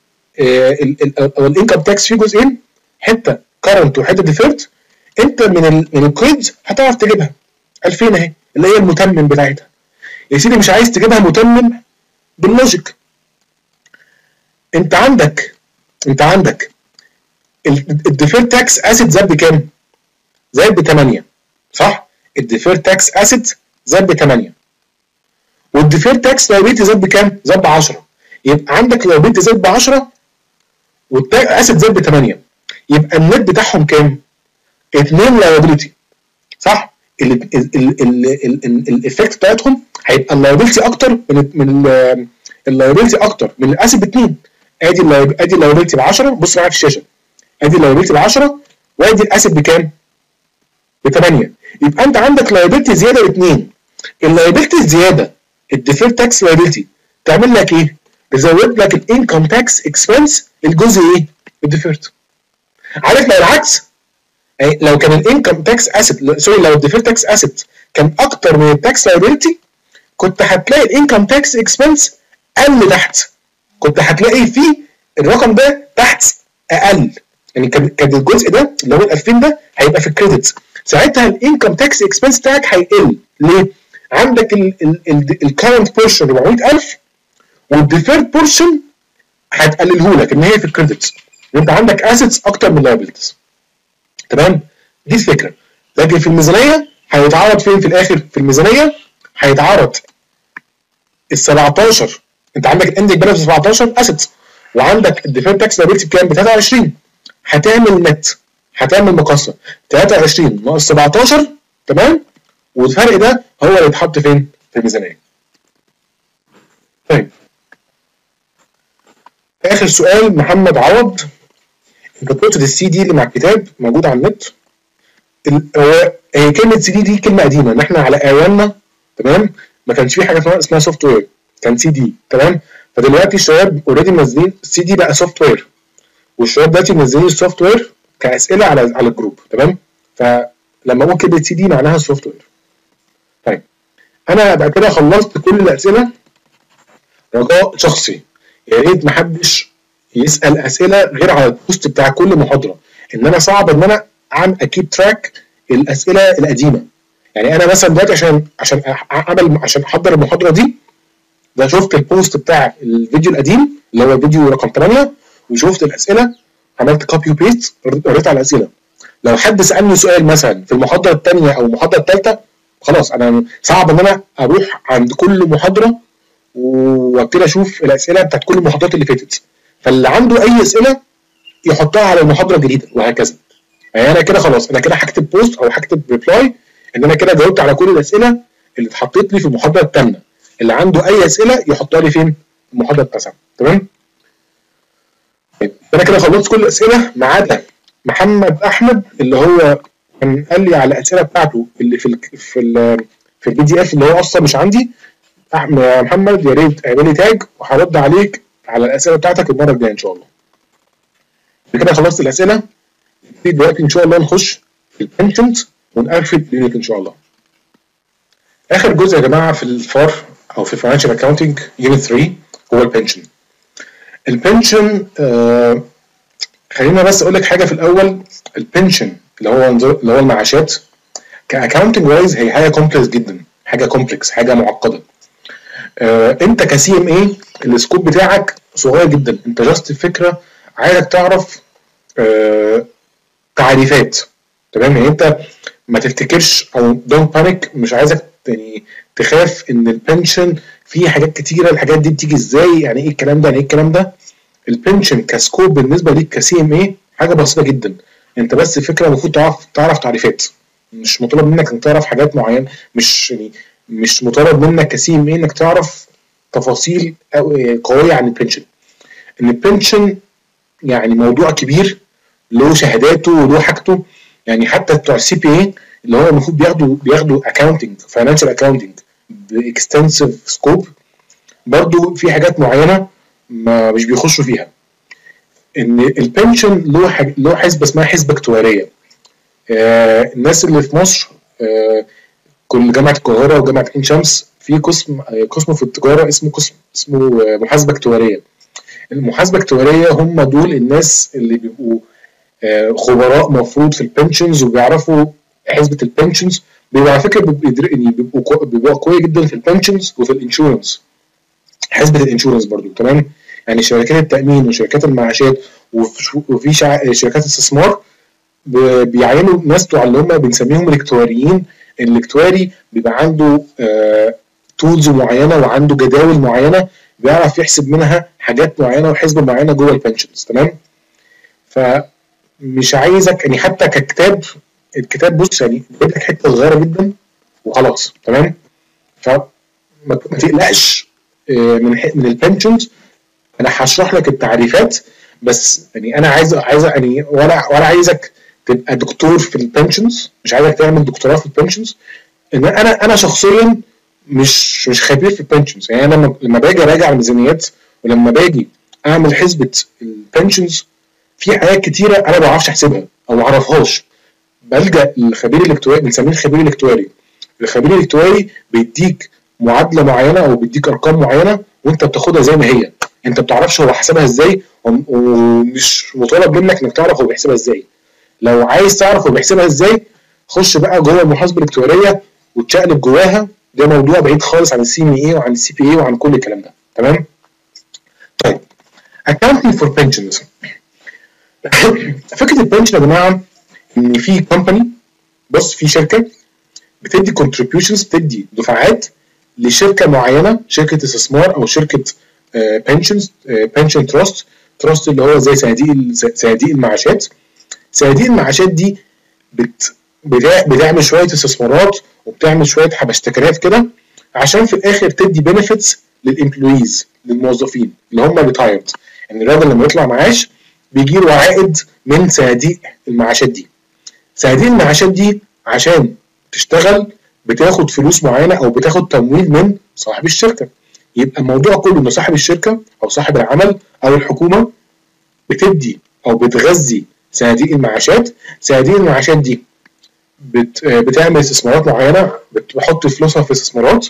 الانكم تاكس فيه جزئين، حته كرنت وحته ديفيرد. انت من ال من القيد هتعرف تجيبها ألفين اهي، اللي هي المتمم بتاعتها. يا سيدي مش عايز تجيبها متمم باللوجيك، انت عندك انت عندك الديفير تاكس اسيت زاد بكام؟ زاد ب تمنية، صح؟ الديفير تاكس اسيت زاد ب تمنية، والديفير تاكس لايبيلتي زاد بكام؟ زاد ب عشرة. يبقى عندك لايبيلتي زاد ب عشرة والاسيت زاد ب تمنية، يبقى النت بتاعهم كام؟ اتنين لايبيلتي، صح؟ الايفكت بتاعتهم هيبقى اللايبيلتي اكتر من من اللايبيلتي اكتر من الاسيت باتنين. ادي ادي اللايبيلتي ب عشرة، بص معايا في الشاشه، ادي اللايبيلتي ب عشرة وادي الاسيت بكام؟ ب تمنية. يبقى انت عندك لايبيلتي زياده ب اتنين. اللايبيلتي الزياده الديفير تاكس لايبيلتي تعمل لك ايه؟ تزود لك الانكم تاكس اكسبنس الجزء ايه؟ الديفيرت. عارف لو العكس، لو كان الانكم تاكس اسيت سوري لو الديفير تاكس اسيت كان اكتر من التاكس لايبيلتي، كنت هتلاقي الانكم تاكس اكسبنس قل تحت، كنت هتلاقي فيه الرقم ده تحت اقل، يعني كان الجزء ده اللي هو ال ألفين ده هيبقى في الكريدت، ساعتها الانكم تاكس اكسبنس بتاعك هيقل. ليه؟ عندك الكرنت بورشن أربعمية ألف والديفيرد بورشن هتقلله لك ان هي في الكريدت، وانت عندك اسيتس اكتر من لايبيلتيز. تمام؟ دي الفكره. لكن في الميزانيه هيتعرض فين في الاخر؟ في الميزانيه هيتعرض ال سبعتاشر، انت عندك الاندنج بالانس سبعتاشر اسيتس، وعندك الديفيرد تاكس لايبيلتي بكام؟ ب تلاتة وعشرين. هتعمل نت، هتعمل مقصر تلاتة وعشرين ناقص سبعتاشر، تمام؟ والفرق ده هو اللي يتحط فين؟ في الميزانيه. طيب اخر سؤال محمد عوض، انت تقصد السي دي اللي مع الكتاب موجود على النت؟ هي كلمه سي دي دي كلمه قديمه، ان احنا على ايامنا تمام ما كانش في حاجه اسمها سوفت وير، كان سي دي. تمام؟ فدلوقتي الشباب اوريدي منزلين السي دي بقى سوفت وير، والشباب دلوقتي منزلين السوفت وير كاسئله على على الجروب. تمام؟ فلما اقول كلمه سي دي معناها سوفت وير. طيب انا بقى كده خلصت كل الاسئله. رجاء شخصي، يا ريت محدش يسال اسئله غير على البوست بتاع كل محاضره، ان انا صعب ان انا اعمل اكيب تراك الاسئله القديمه. يعني انا مثلا دلوقتي عشان عشان اعمل عشان احضر المحاضره دي، ده شفت البوست بتاع الفيديو القديم اللي هو الفيديو رقم تمنية، وشفت الاسئله، عملت كوبي وبيست، قريت على الاسئله. لو حد سالني سؤال مثلا في المحاضره الثانيه او المحاضره الثالثه، خلاص انا صعب ان انا اروح عند كل محاضره وابتدي اشوف الاسئله بتاعت كل المحاضرات اللي فاتت. فاللي عنده اي اسئله يحطها على المحاضره الجديده وهكذا. يعني انا كده خلاص، انا كده هكتب بوست او هكتب ريبلاي ان انا كده جاوبت على كل الاسئله اللي اتحطت لي في المحاضره الثامنه. اللي عنده اي اسئله يحطها لي فين؟ في المحاضره التاسعه. تمام؟ طيب انا كده خلصت كل الاسئله ما عدا محمد احمد اللي هو كان قال لي على الاسئله بتاعته اللي في ال في ال في البي دي اف اللي هو اصلا مش عندي. احمد يا محمد يا ريت اعمل لي تاج وهرد عليك على الاسئله بتاعتك المره الجايه ان شاء الله. كده خلصت الاسئله. دلوقتي ان شاء الله نخش في البنشنز ونقفل اليونت ان شاء الله. اخر جزء يا جماعه في الفار او في فاينانشال اكاونتنج يونت ثلاثة هو البنشن. البنشن آه خلينا بس اقول لك حاجه في الاول. البنشن اللي هو اللي هو المعاشات كاكاونتنج وايز هي حاجه كومبلكس جدا، حاجه كومبلكس، حاجه معقده. آه انت كسي ام اي السكوب بتاعك صغير جدا، انت جاست الفكره عايزك تعرف آه تعريفات. تمام؟ يعني انت ما تفتكرش او دونت بانيك، مش عايزك يعني تخاف ان البنشن فيه حاجات كتيره، الحاجات دي بتيجي ازاي، يعني ايه الكلام ده، يعني ايه الكلام ده. البنشن كسكوب بالنسبه ليك كسي ام اي حاجه بسيطه جدا. انت بس الفكره المفروض تعرف تعرف تعريفات، مش مطالب منك انك تعرف حاجات معينه، مش يعني مش مطالب منك كسي ام اي انك تعرف تفاصيل قويه عن البنشن. ان البنشن يعني موضوع كبير له شهاداته وله حاجته. يعني حتى بتوع السي بي اي اللي هو المفروض بياخدوا بياخدوا اكاونتنج فاينانشال اكاونتنج باكستنسيف سكوب، برضو في حاجات معينه ما مش بيخشوا فيها. ان البنشن له حاج... له حسبه اسمها حسبه اكتواريه. آه الناس اللي في مصر آه كل جامعه القاهره وجامعه عين شمس في قسم آه قسم في التجاره اسمه قسم اسمه آه محاسبه اكتواريه. المحاسبه الاكتواريه هم دول الناس اللي بيبقوا آه خبراء مفروض في البنشنز وبيعرفوا حسبه البنشنز. بيبقوا على فكره بيبقوا بيبقوا قويه جدا في البنشنز وفي الانشورنس، حسبه الانشورنس برضو. تمام؟ يعني شركات التامين وشركات المعاشات وفي شركات الاستثمار بيعينوا ناس بتوع اللي هم بنسميهم الاكتواريين. الاكتواري بيبقى عنده آه تولز معينه وعنده جداول معينه بيعرف يحسب منها حاجات معينه وحسبه معينه جوه البنشنز. تمام؟ فمش عايزك يعني حتى ككتاب، الكتاب بص يعني جايب لك حته صغيره جدا وخلاص. تمام؟ فما تقلقش من من البنشنز. انا هشرح لك التعريفات بس، يعني انا عايز عايز يعني ولا ولا عايزك تبقى دكتور في البنشنز، مش عايزك تعمل دكتوراه في البنشنز. ان انا انا شخصيا مش مش خبير في البنشنز. يعني انا لما باجي اراجع الميزانيات ولما باجي اعمل حسبه البنشنز في حاجات كتيره انا ما بعرفش احسبها او ما اعرفهاش، بلجا للخبير الاكتواري، بنسميه الخبير الاكتواري. الخبير الاكتواري بيديك معادله معينه او بيديك ارقام معينه وانت بتاخدها زي ما هي، انت ما بتعرفش هو حسبها ازاي ومش مطالب منك انك تعرف هو بيحسبها ازاي. لو عايز تعرف هو بيحسبها ازاي خش بقى جوه المحاسبه الاكتواريه وتشقلب جواها، ده موضوع بعيد خالص عن السي ام اي وعن السي بي اي وعن كل الكلام ده. تمام؟ طيب accounting for pensions. فكره البنشن يا جماعه ان في كومباني، بص في شركه بتدي كونتريبيوشنز، بتدي دفعات لشركه معينه، شركه استثمار او شركه بنشنز بنشن تراست. تراست اللي هو زي صناديق صناديق المعاشات. صناديق المعاشات دي بت بتعمل شويه استثمارات وبتعمل شويه حبشتكنات كده عشان في الاخر تدي بنفيتس للامبلويز، للموظفين اللي هم ريتايرد. يعني الراجل لما يطلع معاش بيجي له عائد من صناديق المعاشات دي. صناديق المعاشات دي عشان تشتغل بتاخد فلوس معينه او بتاخد تمويل من صاحب الشركه. يبقى الموضوع كله ان صاحب الشركه او صاحب العمل او الحكومه بتدي او بتغذي صناديق المعاشات. صناديق المعاشات دي بت بتعمل استثمارات معينه، بتحط فلوسها في استثمارات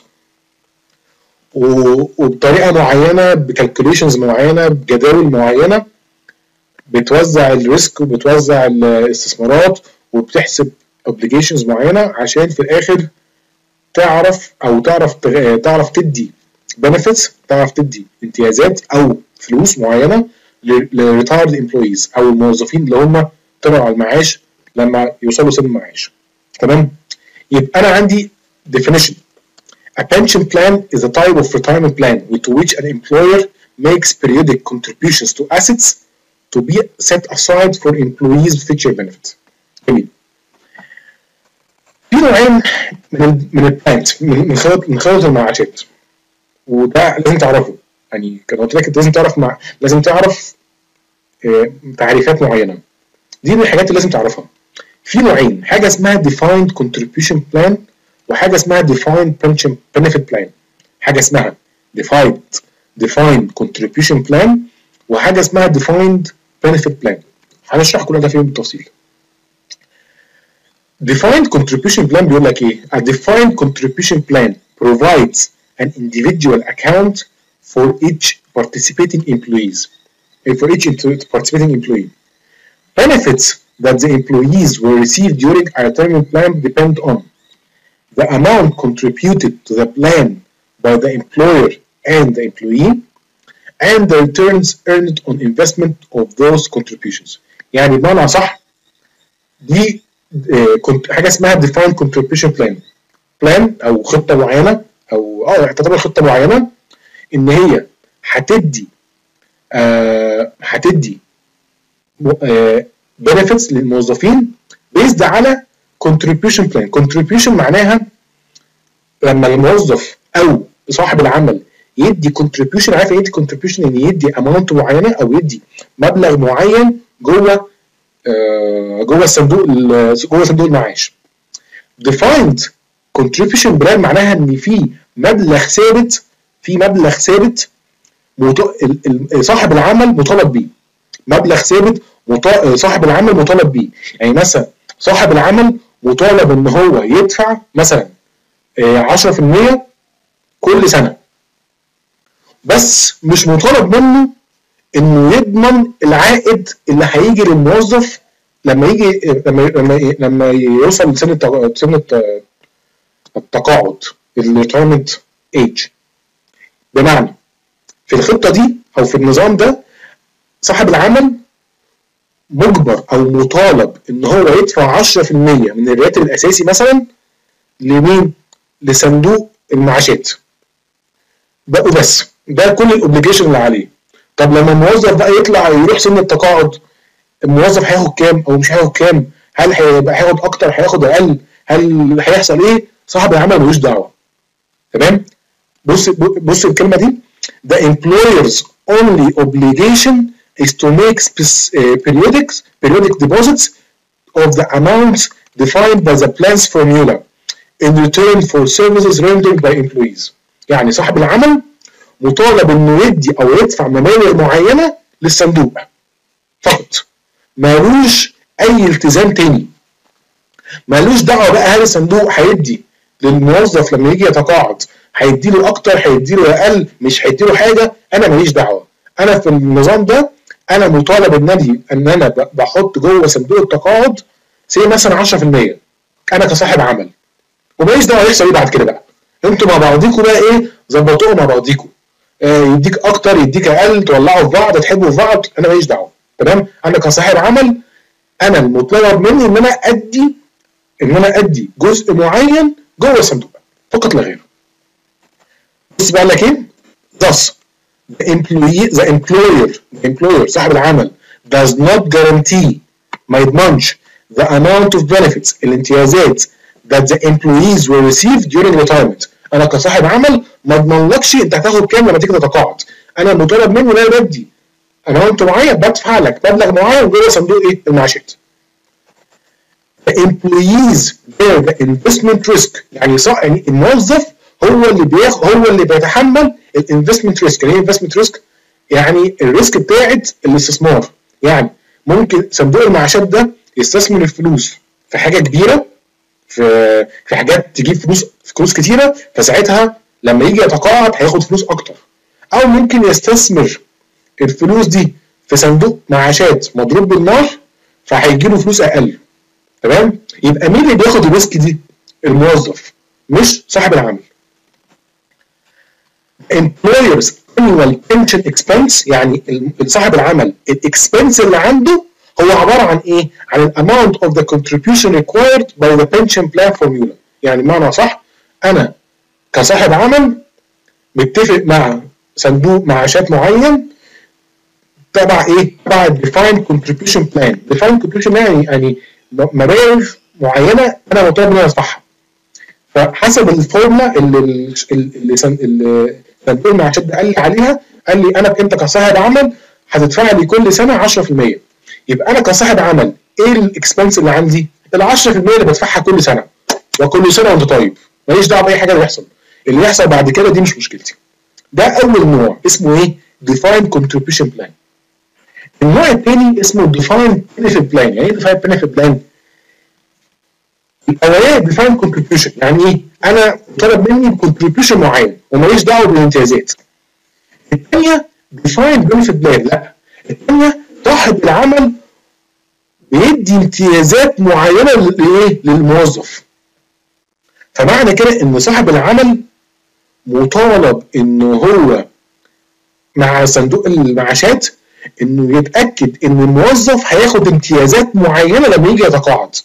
وبطريقه معينه بكالكوليشنز معينه بجداول معينه بتوزع الريسك وبتوزع الاستثمارات وبتحسب اوبليجيشنز معينه عشان في الاخر تعرف او تعرف تعرف تدي بنفيتس، تعرف تدي امتيازات او فلوس معينه للريتايرد امبلويز او الموظفين اللي هم طلعوا على المعاش لما يوصلوا سن المعاش. تمام؟ يبقى انا عندي definition. A pension plan is a type of retirement plan to which an employer makes periodic contributions to assets to be set aside for employees future benefits. جميل. في نوعين من من البلانت من من خطط من خطط المعاشات، وده لازم تعرفه. يعني كان قلت لك انت لازم تعرف مع لازم تعرف اه تعريفات معينه. دي من الحاجات اللي لازم تعرفها. في نوعين، حاجه اسمها defined contribution plan وحاجه اسمها defined pension benefit plan. حاجه اسمها defined defined contribution plan وحاجه اسمها defined benefit plan. هنشرح كل ده فين بالتفصيل. defined contribution plan بيقول لك ايه؟ A defined contribution plan provides an individual account for each participating employees for each participating employee. Benefits that the employees will receive during a retirement plan depend on the amount contributed to the plan by the employer and the employee and the returns earned on investment of those contributions. يعني بمعنى صح دي حاجه اسمها defined contribution plan. plan او خطه معينه او اه تعتبر خطه معينه ان هي هتدي آه هتدي آه benefits للموظفين based على contribution plan. contribution معناها لما الموظف او صاحب العمل يدي contribution. عارف يدي contribution ان يدي amount معينه او يدي مبلغ معين جوه آه جوه الصندوق جوه صندوق المعاش. defined contribution plan معناها ان في مبلغ ثابت في مبلغ ثابت صاحب العمل مطالب بيه. مبلغ ثابت صاحب العمل مطالب بيه. يعني مثلا صاحب العمل مطالب ان هو يدفع مثلا عشرة في المية كل سنه، بس مش مطالب منه انه يضمن العائد اللي هيجي للموظف لما يجي لما لما لما يوصل لسن سن التقاعد الريتايرمنت ايج. بمعنى في الخطه دي او في النظام ده صاحب العمل مجبر او مطالب ان هو يدفع عشرة في المية من الراتب الاساسي مثلا لمين؟ لصندوق المعاشات. بقوا بس ده كل الاوبليجيشن اللي عليه. طب لما الموظف بقى يطلع يروح سن التقاعد الموظف هياخد كام او مش هياخد كام؟ هل هيبقى هياخد اكتر هياخد اقل؟ هل هيحصل ايه؟ صاحب العمل ملوش دعوه. تمام؟ بص بص الكلمه دي. The employer's only obligation is to make periodic periodic deposits of the amounts defined by the plan's formula in return for services rendered by employees. يعني صاحب العمل مطالب انه يدي او يدفع مبالغ معينه للصندوق فقط، مالوش اي التزام تاني. مالوش دعوه بقى هل الصندوق هيدي للموظف لما يجي يتقاعد هيدي له اكتر هيدي له اقل مش هيدي له حاجه. انا ماليش دعوه. انا في النظام ده انا مطالب ان انا ان انا بحط جوه صندوق التقاعد سي مثلا عشرة في المية انا كصاحب عمل، وماليش دعوه يحصل ايه بعد كده. بقى انتوا مع بعضيكوا بقى ايه ظبطوها مع بعضيكوا، آه يديك اكتر يديك اقل تولعوا في بعض تحبوا في بعض، انا ماليش دعوه. تمام؟ انا كصاحب عمل انا المطالب مني ان انا ادي ان انا ادي جزء معين جوه الصندوق فقط لا غير. بص بقى لك ايه؟ thus the employee the employer the employer صاحب العمل does not guarantee ما يضمنش the amount of benefits الامتيازات that the employees will receive during retirement. انا كصاحب عمل ما اضمنلكش انت هتاخد كام لما تيجي تتقاعد. انا مطالب مني ان انا بدي اماونت معين بدفع لك مبلغ معين جوه صندوق ايه؟ المعاشات. The employees bear the investment risk. يعني صح يعني الموظف هو اللي بياخد هو اللي بيتحمل الانفستمنت ريسك. يعني ايه انفستمنت ريسك؟ يعني الريسك بتاعت الاستثمار. يعني ممكن صندوق المعاشات ده يستثمر الفلوس في حاجه كبيره في في حاجات تجيب فلوس فلوس كتيره، فساعتها لما يجي يتقاعد هياخد فلوس اكتر. او ممكن يستثمر الفلوس دي في صندوق معاشات مضروب بالنار فهيجي له فلوس اقل. تمام؟ يبقى مين اللي بياخد الريسك دي؟ الموظف مش صاحب العمل. employers annual pension expense يعني صاحب العمل الاكسبنس اللي عنده هو عباره عن ايه؟ عن الاماونت اوف ذا contribution required by the pension plan formula. يعني بمعنى صح انا كصاحب عمل متفق مع صندوق معاشات معين تبع ايه؟ تبع الديفايند كونتريبيوشن بلان. ديفايند كونتريبيوشن بلان يعني يعني مبالغ معينه انا مطالب ان انا ادفعها. فحسب الفورمولا اللي اللي اللي صندوق المعاشات ده قال لي عليها، قال لي انا انت كصاحب عمل هتدفع لي كل سنه عشرة في المية. يبقى انا كصاحب عمل ايه الاكسبنس اللي عندي؟ ال عشرة في المية اللي بدفعها كل سنه، وكل سنه وانت طيب، ماليش دعوه باي حاجه اللي يحصل، اللي يحصل بعد كده دي مش مشكلتي. ده اول نوع اسمه ايه؟ Defined Contribution Plan. النوع الثاني اسمه Defined Benefit Plan. يعني ايه Defined Benefit Plan؟ الاولانيه Defined Contribution يعني ايه؟ انا طلب مني كونتريبيوشن معين وماليش دعوه بالامتيازات. الثانيه Defined Benefit Plan، لا، الثانيه صاحب العمل بيدي امتيازات معينه للايه؟ للموظف. فمعنى كده ان صاحب العمل مطالب ان هو مع صندوق المعاشات انه يتاكد ان الموظف هياخد امتيازات معينه لما يجي يتقاعد.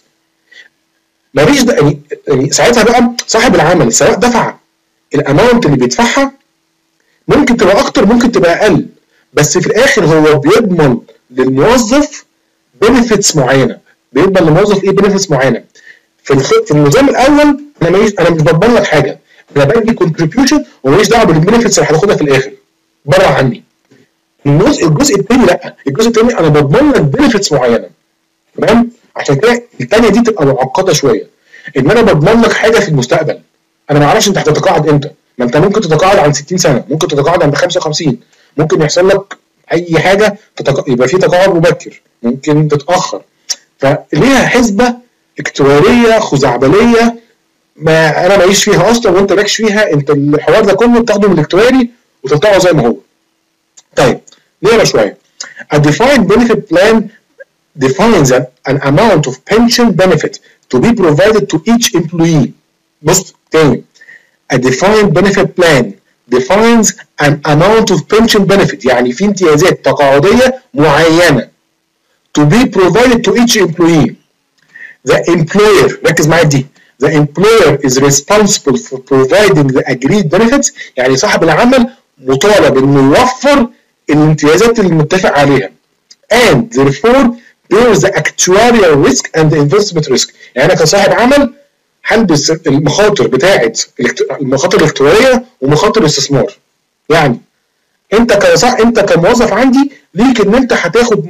مفيش ده يعني, يعني ساعتها بقى صاحب العمل سواء دفع الاماونت اللي بيدفعها ممكن تبقى اكتر ممكن تبقى اقل، بس في الاخر هو بيضمن للموظف بنفيتس معينه. بيضمن للموظف ايه؟ بنفيتس معينه. في في النظام الاول انا ماليش، انا مش بضمن لك حاجه، انا بدي كونتريبيوشن وماليش دعوه بالبنفيتس اللي هتاخدها في الاخر بره عني. الجزء الجزء الثاني لا، الجزء الثاني انا بضمن لك بنفيتس معينه. تمام؟ عشان كده الثانيه دي تبقى معقده شويه، ان انا بضمن لك حاجه في المستقبل. انا ما اعرفش انت هتتقاعد امتى، ما انت ممكن تتقاعد عند ستين سنه، ممكن تتقاعد عند خمسة وخمسين، ممكن يحصل لك اي حاجه تتق... يبقى في تقاعد مبكر، ممكن تتاخر. فليها حسبه اكتواريه خزعبليه ما انا ماليش فيها اصلا وانت مالكش فيها. انت الحوار ده كله بتاخده من الاكتواري وتطلعه زي ما هو. طيب نقرا شويه. A defined benefit plan defines an amount of pension benefit to be provided to each employee. بص تاني. A defined benefit plan defines an amount of pension benefit، يعني في امتيازات تقاعديه معينه to be provided to each employee. The employer، ركز معايا دي. The employer is responsible for providing the agreed benefits، يعني صاحب العمل مطالب انه يوفر الامتيازات اللي متفق عليها. And therefore bears the actuarial risk and the investment risk. يعني انا كصاحب عمل هلبس المخاطر بتاعه المخاطر الاكتواريه ومخاطر الاستثمار. يعني انت كصاح انت كموظف عندي ليك ان انت هتاخد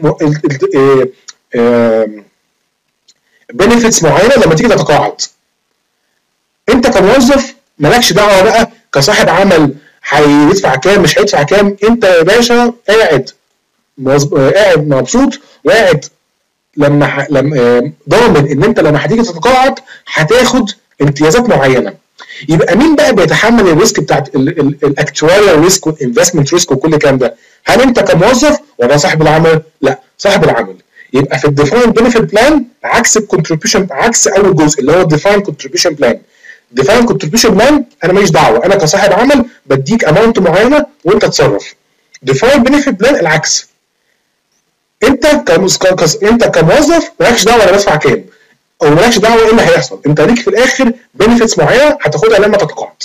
بنفيتس معينه لما تيجي تتقاعد. انت كموظف مالكش دعوه بقى كصاحب عمل هيدفع كام مش هيدفع كام. انت يا باشا قاعد قاعد مبسوط وقاعد لما ح... لما ضامن ان انت لما هتيجي تتقاعد هتاخد امتيازات معينه. يبقى مين بقى بيتحمل الريسك بتاعت الاكتواريال ريسك والانفستمنت ريسك وكل الكلام ده؟ هل انت كموظف ولا صاحب العمل؟ لا، صاحب العمل. يبقى في الديفايند بنفيت بلان عكس الكونتريبيوشن، عكس اول جزء اللي هو الديفايند كونتريبيوشن بلان. ديفايند كونتريبيوشن بلان انا ماليش دعوه، انا كصاحب عمل بديك اماونت معينه وانت تتصرف. ديفايند بنفيت بلان العكس، انت كمس... انت كموظف مالكش دعوه انا بدفع كام او مالكش دعوه ايه اللي هيحصل، انت ليك في الاخر بنفيتس معينه هتاخدها لما تتقاعد.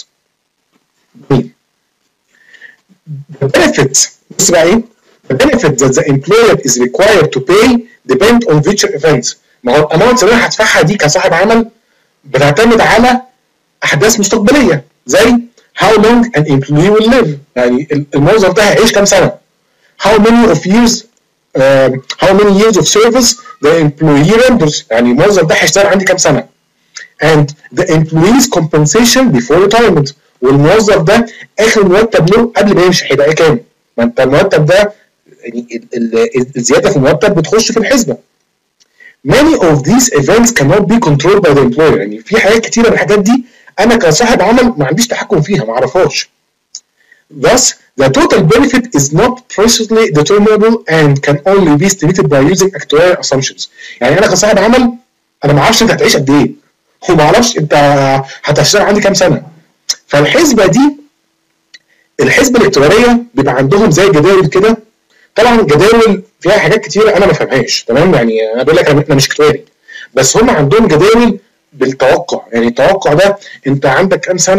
The benefits، بص بقى ايه؟ The benefits that the employer is required to pay depend on future events. ما هو الاماونتس اللي انا هدفعها دي كصاحب عمل بتعتمد على احداث مستقبليه زي how long an employee will live، يعني الموظف ده هيعيش كام سنه. How many of years uh, how many years of service the employee renders، يعني الموظف ده هيشتغل عندي كام سنه. And the employee's compensation before retirement، والموظف ده اخر مرتب له قبل ما يمشي هيبقى ايه كام؟ ما انت المرتب ده يعني الزياده في المرتب بتخش في الحسبه. Many of these events cannot be controlled by the employer، يعني في حاجات كتيره من الحاجات دي انا كصاحب عمل ما عنديش تحكم فيها، ما اعرفهاش. Thus the total benefit is not precisely determinable and can only be estimated by using actuarial assumptions. يعني انا كصاحب عمل انا ما اعرفش انت هتعيش قد ايه، وما اعرفش انت هتشتغل عندي كام سنه. فالحسبه دي الحسبه الاكتواريه بيبقى عندهم زي جداول كده. طبعا الجداول فيها حاجات كتيره انا ما فهمهاش، تمام؟ يعني انا بقول لك انا مش اكتواري، بس هم عندهم جداول بالتوقع. يعني التوقع ده انت عندك كام سنه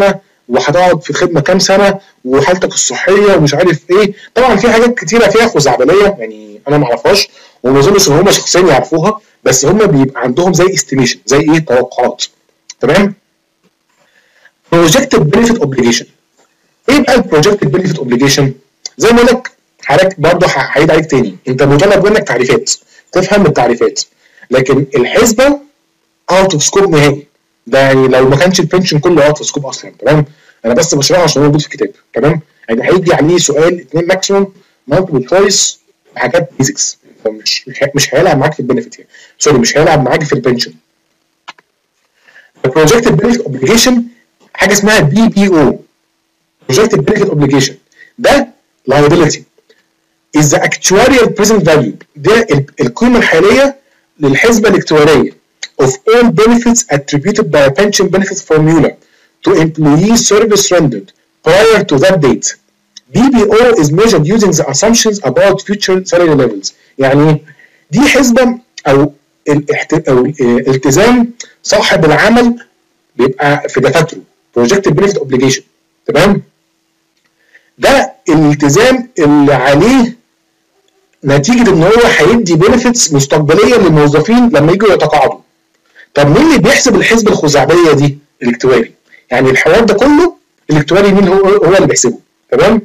وهتقعد في الخدمه كام سنه وحالتك الصحيه ومش عارف ايه. طبعا في حاجات كتيره فيها خزعبليه يعني انا ما اعرفهاش وما اظنش ان هم شخصيا يعرفوها، بس هم بيبقى عندهم زي استيميشن، زي ايه، توقعات. تمام. projected benefit obligation. ايه بقى البروجكتد بنفيت اوبليجيشن؟ زي ما قلت لك حضرتك برضه هعيد عليك تاني، انت مطالب منك تعريفات تفهم التعريفات، لكن الحسبه اوت اوف سكوب نهائي. ده يعني لو ما كانش البنشن كله اوت اوف سكوب اصلا. تمام. انا بس بشرحه عشان هو موجود في الكتاب. تمام. يعني هيجي عليه سؤال اثنين ماكسيموم مالتيبل تشويس حاجات بيزكس، فمش مش هيلعب معاك في البنفيت يعني. سوري مش هيلعب معاك في البنشن. البروجكتد بنفيت اوبليجيشن حاجه اسمها بي بي او، projected benefit obligation. ده liability is the actuarial present value. ده القيمة الحالية للحسبة الاكتوارية of all benefits attributed by a pension benefit formula to employees service rendered prior to that date. بي بي او is measured using the assumptions about future salary levels. يعني دي حسبة أو أو التزام صاحب العمل بيبقى في دفاتره projected benefit obligation. تمام. ده الالتزام اللي عليه نتيجه ان هو هيدي بنفيتس مستقبليه للموظفين لما يجوا يتقاعدوا. طب مين اللي بيحسب الحسبه الخزعبليه دي؟ الاكتواري. يعني الحوار ده كله الاكتواري مين هو هو اللي بيحسبه. تمام.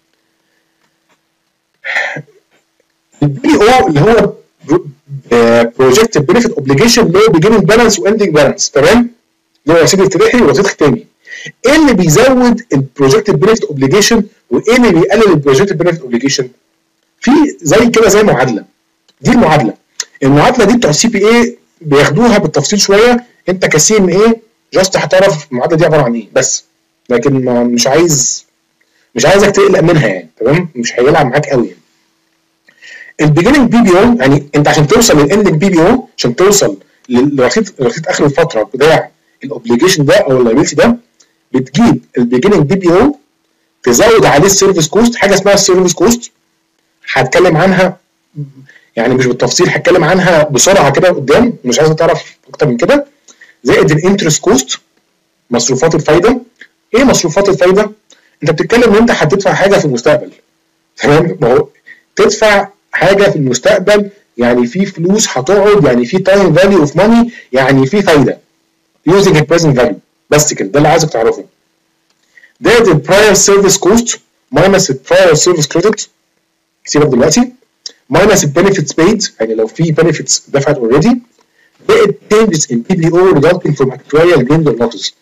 البي او اللي هو بروجكتد بنفيت اوبليجيشن اللي هو بيجيبنج بالانس واندنج بالانس. تمام. اللي هو رصيد ابتدائي ورصيد ختامي. ايه اللي بيزود البروجكتد بنفيت اوبليجيشن وايه اللي بيقلل البروجكتد بنفيت اوبليجيشن؟ في زي كده زي معادله. دي المعادله. المعادله دي بتوع السي بي اي بياخدوها بالتفصيل شويه، انت كسي ام ايه جاست هتعرف المعادله دي عباره عن ايه بس، لكن مش عايز مش عايزك تقلق منها يعني. تمام. مش هيلعب معاك قوي يعني. البيجننج بي بي او يعني انت عشان توصل للاندنج بي بي او، عشان توصل لرصيد رصيد اخر الفتره بتاع الاوبليجيشن ده او اللايبيلتي ده، بتجيب البيجننج بي بي او تزود عليه السيرفيس كوست، حاجه اسمها السيرفيس كوست هتكلم عنها يعني مش بالتفصيل، هتكلم عنها بسرعه كده قدام، مش عايز تعرف اكتر من كده. زائد الانترست كوست، مصروفات الفايده. ايه مصروفات الفايده؟ انت بتتكلم ان انت هتدفع حاجه في المستقبل. تمام. ما هو تدفع حاجه في المستقبل يعني في فلوس هتقعد، يعني في تايم فاليو اوف ماني، يعني في فايده using the present value. بس كده، ده اللي عايزك تعرفه. ده ال prior service cost minus ال prior service credit، سيبك دلوقتي، minus ال benefits paid، يعني لو في benefits دفعت already، ده ال changes in بي بي او resulting from actuarial gains or losses.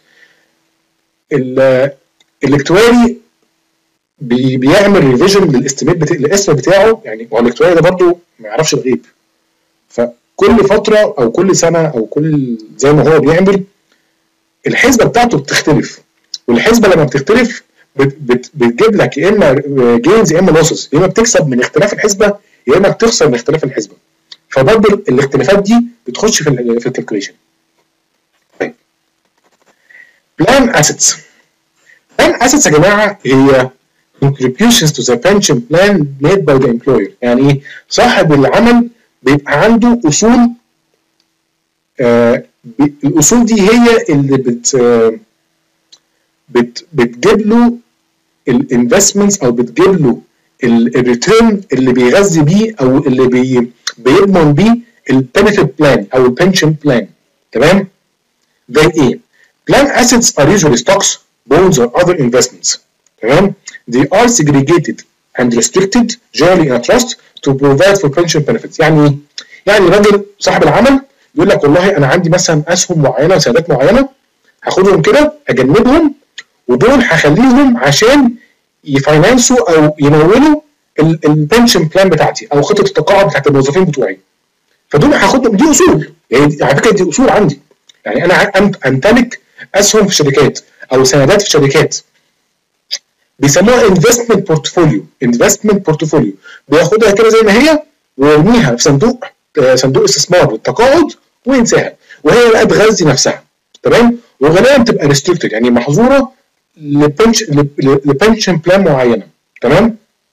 الاكتواري بي بيعمل ريفيجن للاستيميت بتاع الاسم بتاعه، يعني هو الاكتواري ده برضه ما يعرفش الغيب، فكل فتره او كل سنه او كل زي ما هو بيعمل الحسبه بتاعته بتختلف، والحسبه لما بتختلف بت بت بتجيب لك يا اما جينز يا اما لوسز، يا اما بتكسب من اختلاف الحسبه يا اما بتخسر من اختلاف الحسبه، فبرضه الاختلافات دي بتخش في ال في الكالكوليشن. طيب بلان اسيتس. بلان اسيتس يا جماعه هي contributions to the pension plan made by the employer. يعني ايه؟ صاحب العمل بيبقى عنده اصول، آه الاصول دي هي اللي بت آه بت بتجيب له الانفستمنتس او بتجيب له الريتيرن اللي بيغذي بيه او اللي بي بيضمن بيه البنفيت بلان او البنشن بلان. تمام؟ زي ايه؟ plan assets are usually stocks, bonds or other investments. تمام؟ They are segregated and restricted generally in a trust to provide for pension benefits. يعني ايه؟ يعني الراجل صاحب العمل يقول لك والله انا عندي مثلا اسهم معينه وسندات معينه هاخدهم كده اجنبهم ودول هخليهم عشان يفاينانسوا او يمولوا البنشن بلان بتاعتي او خطه التقاعد بتاعت الموظفين بتوعي. فدول هاخدهم، دي اصول، يعني على فكره دي اصول عندي. يعني انا امتلك اسهم في شركات او سندات في شركات بيسموها انفستمنت بورتفوليو. انفستمنت بورتفوليو بياخدها كده زي ما هي ويرميها في صندوق صندوق استثمار للتقاعد وينساها، وهي بقى تغذي نفسها. تمام؟ وغالبا بتبقى ريستريكتد يعني محظوره لبنشن بلان معينه. تمام؟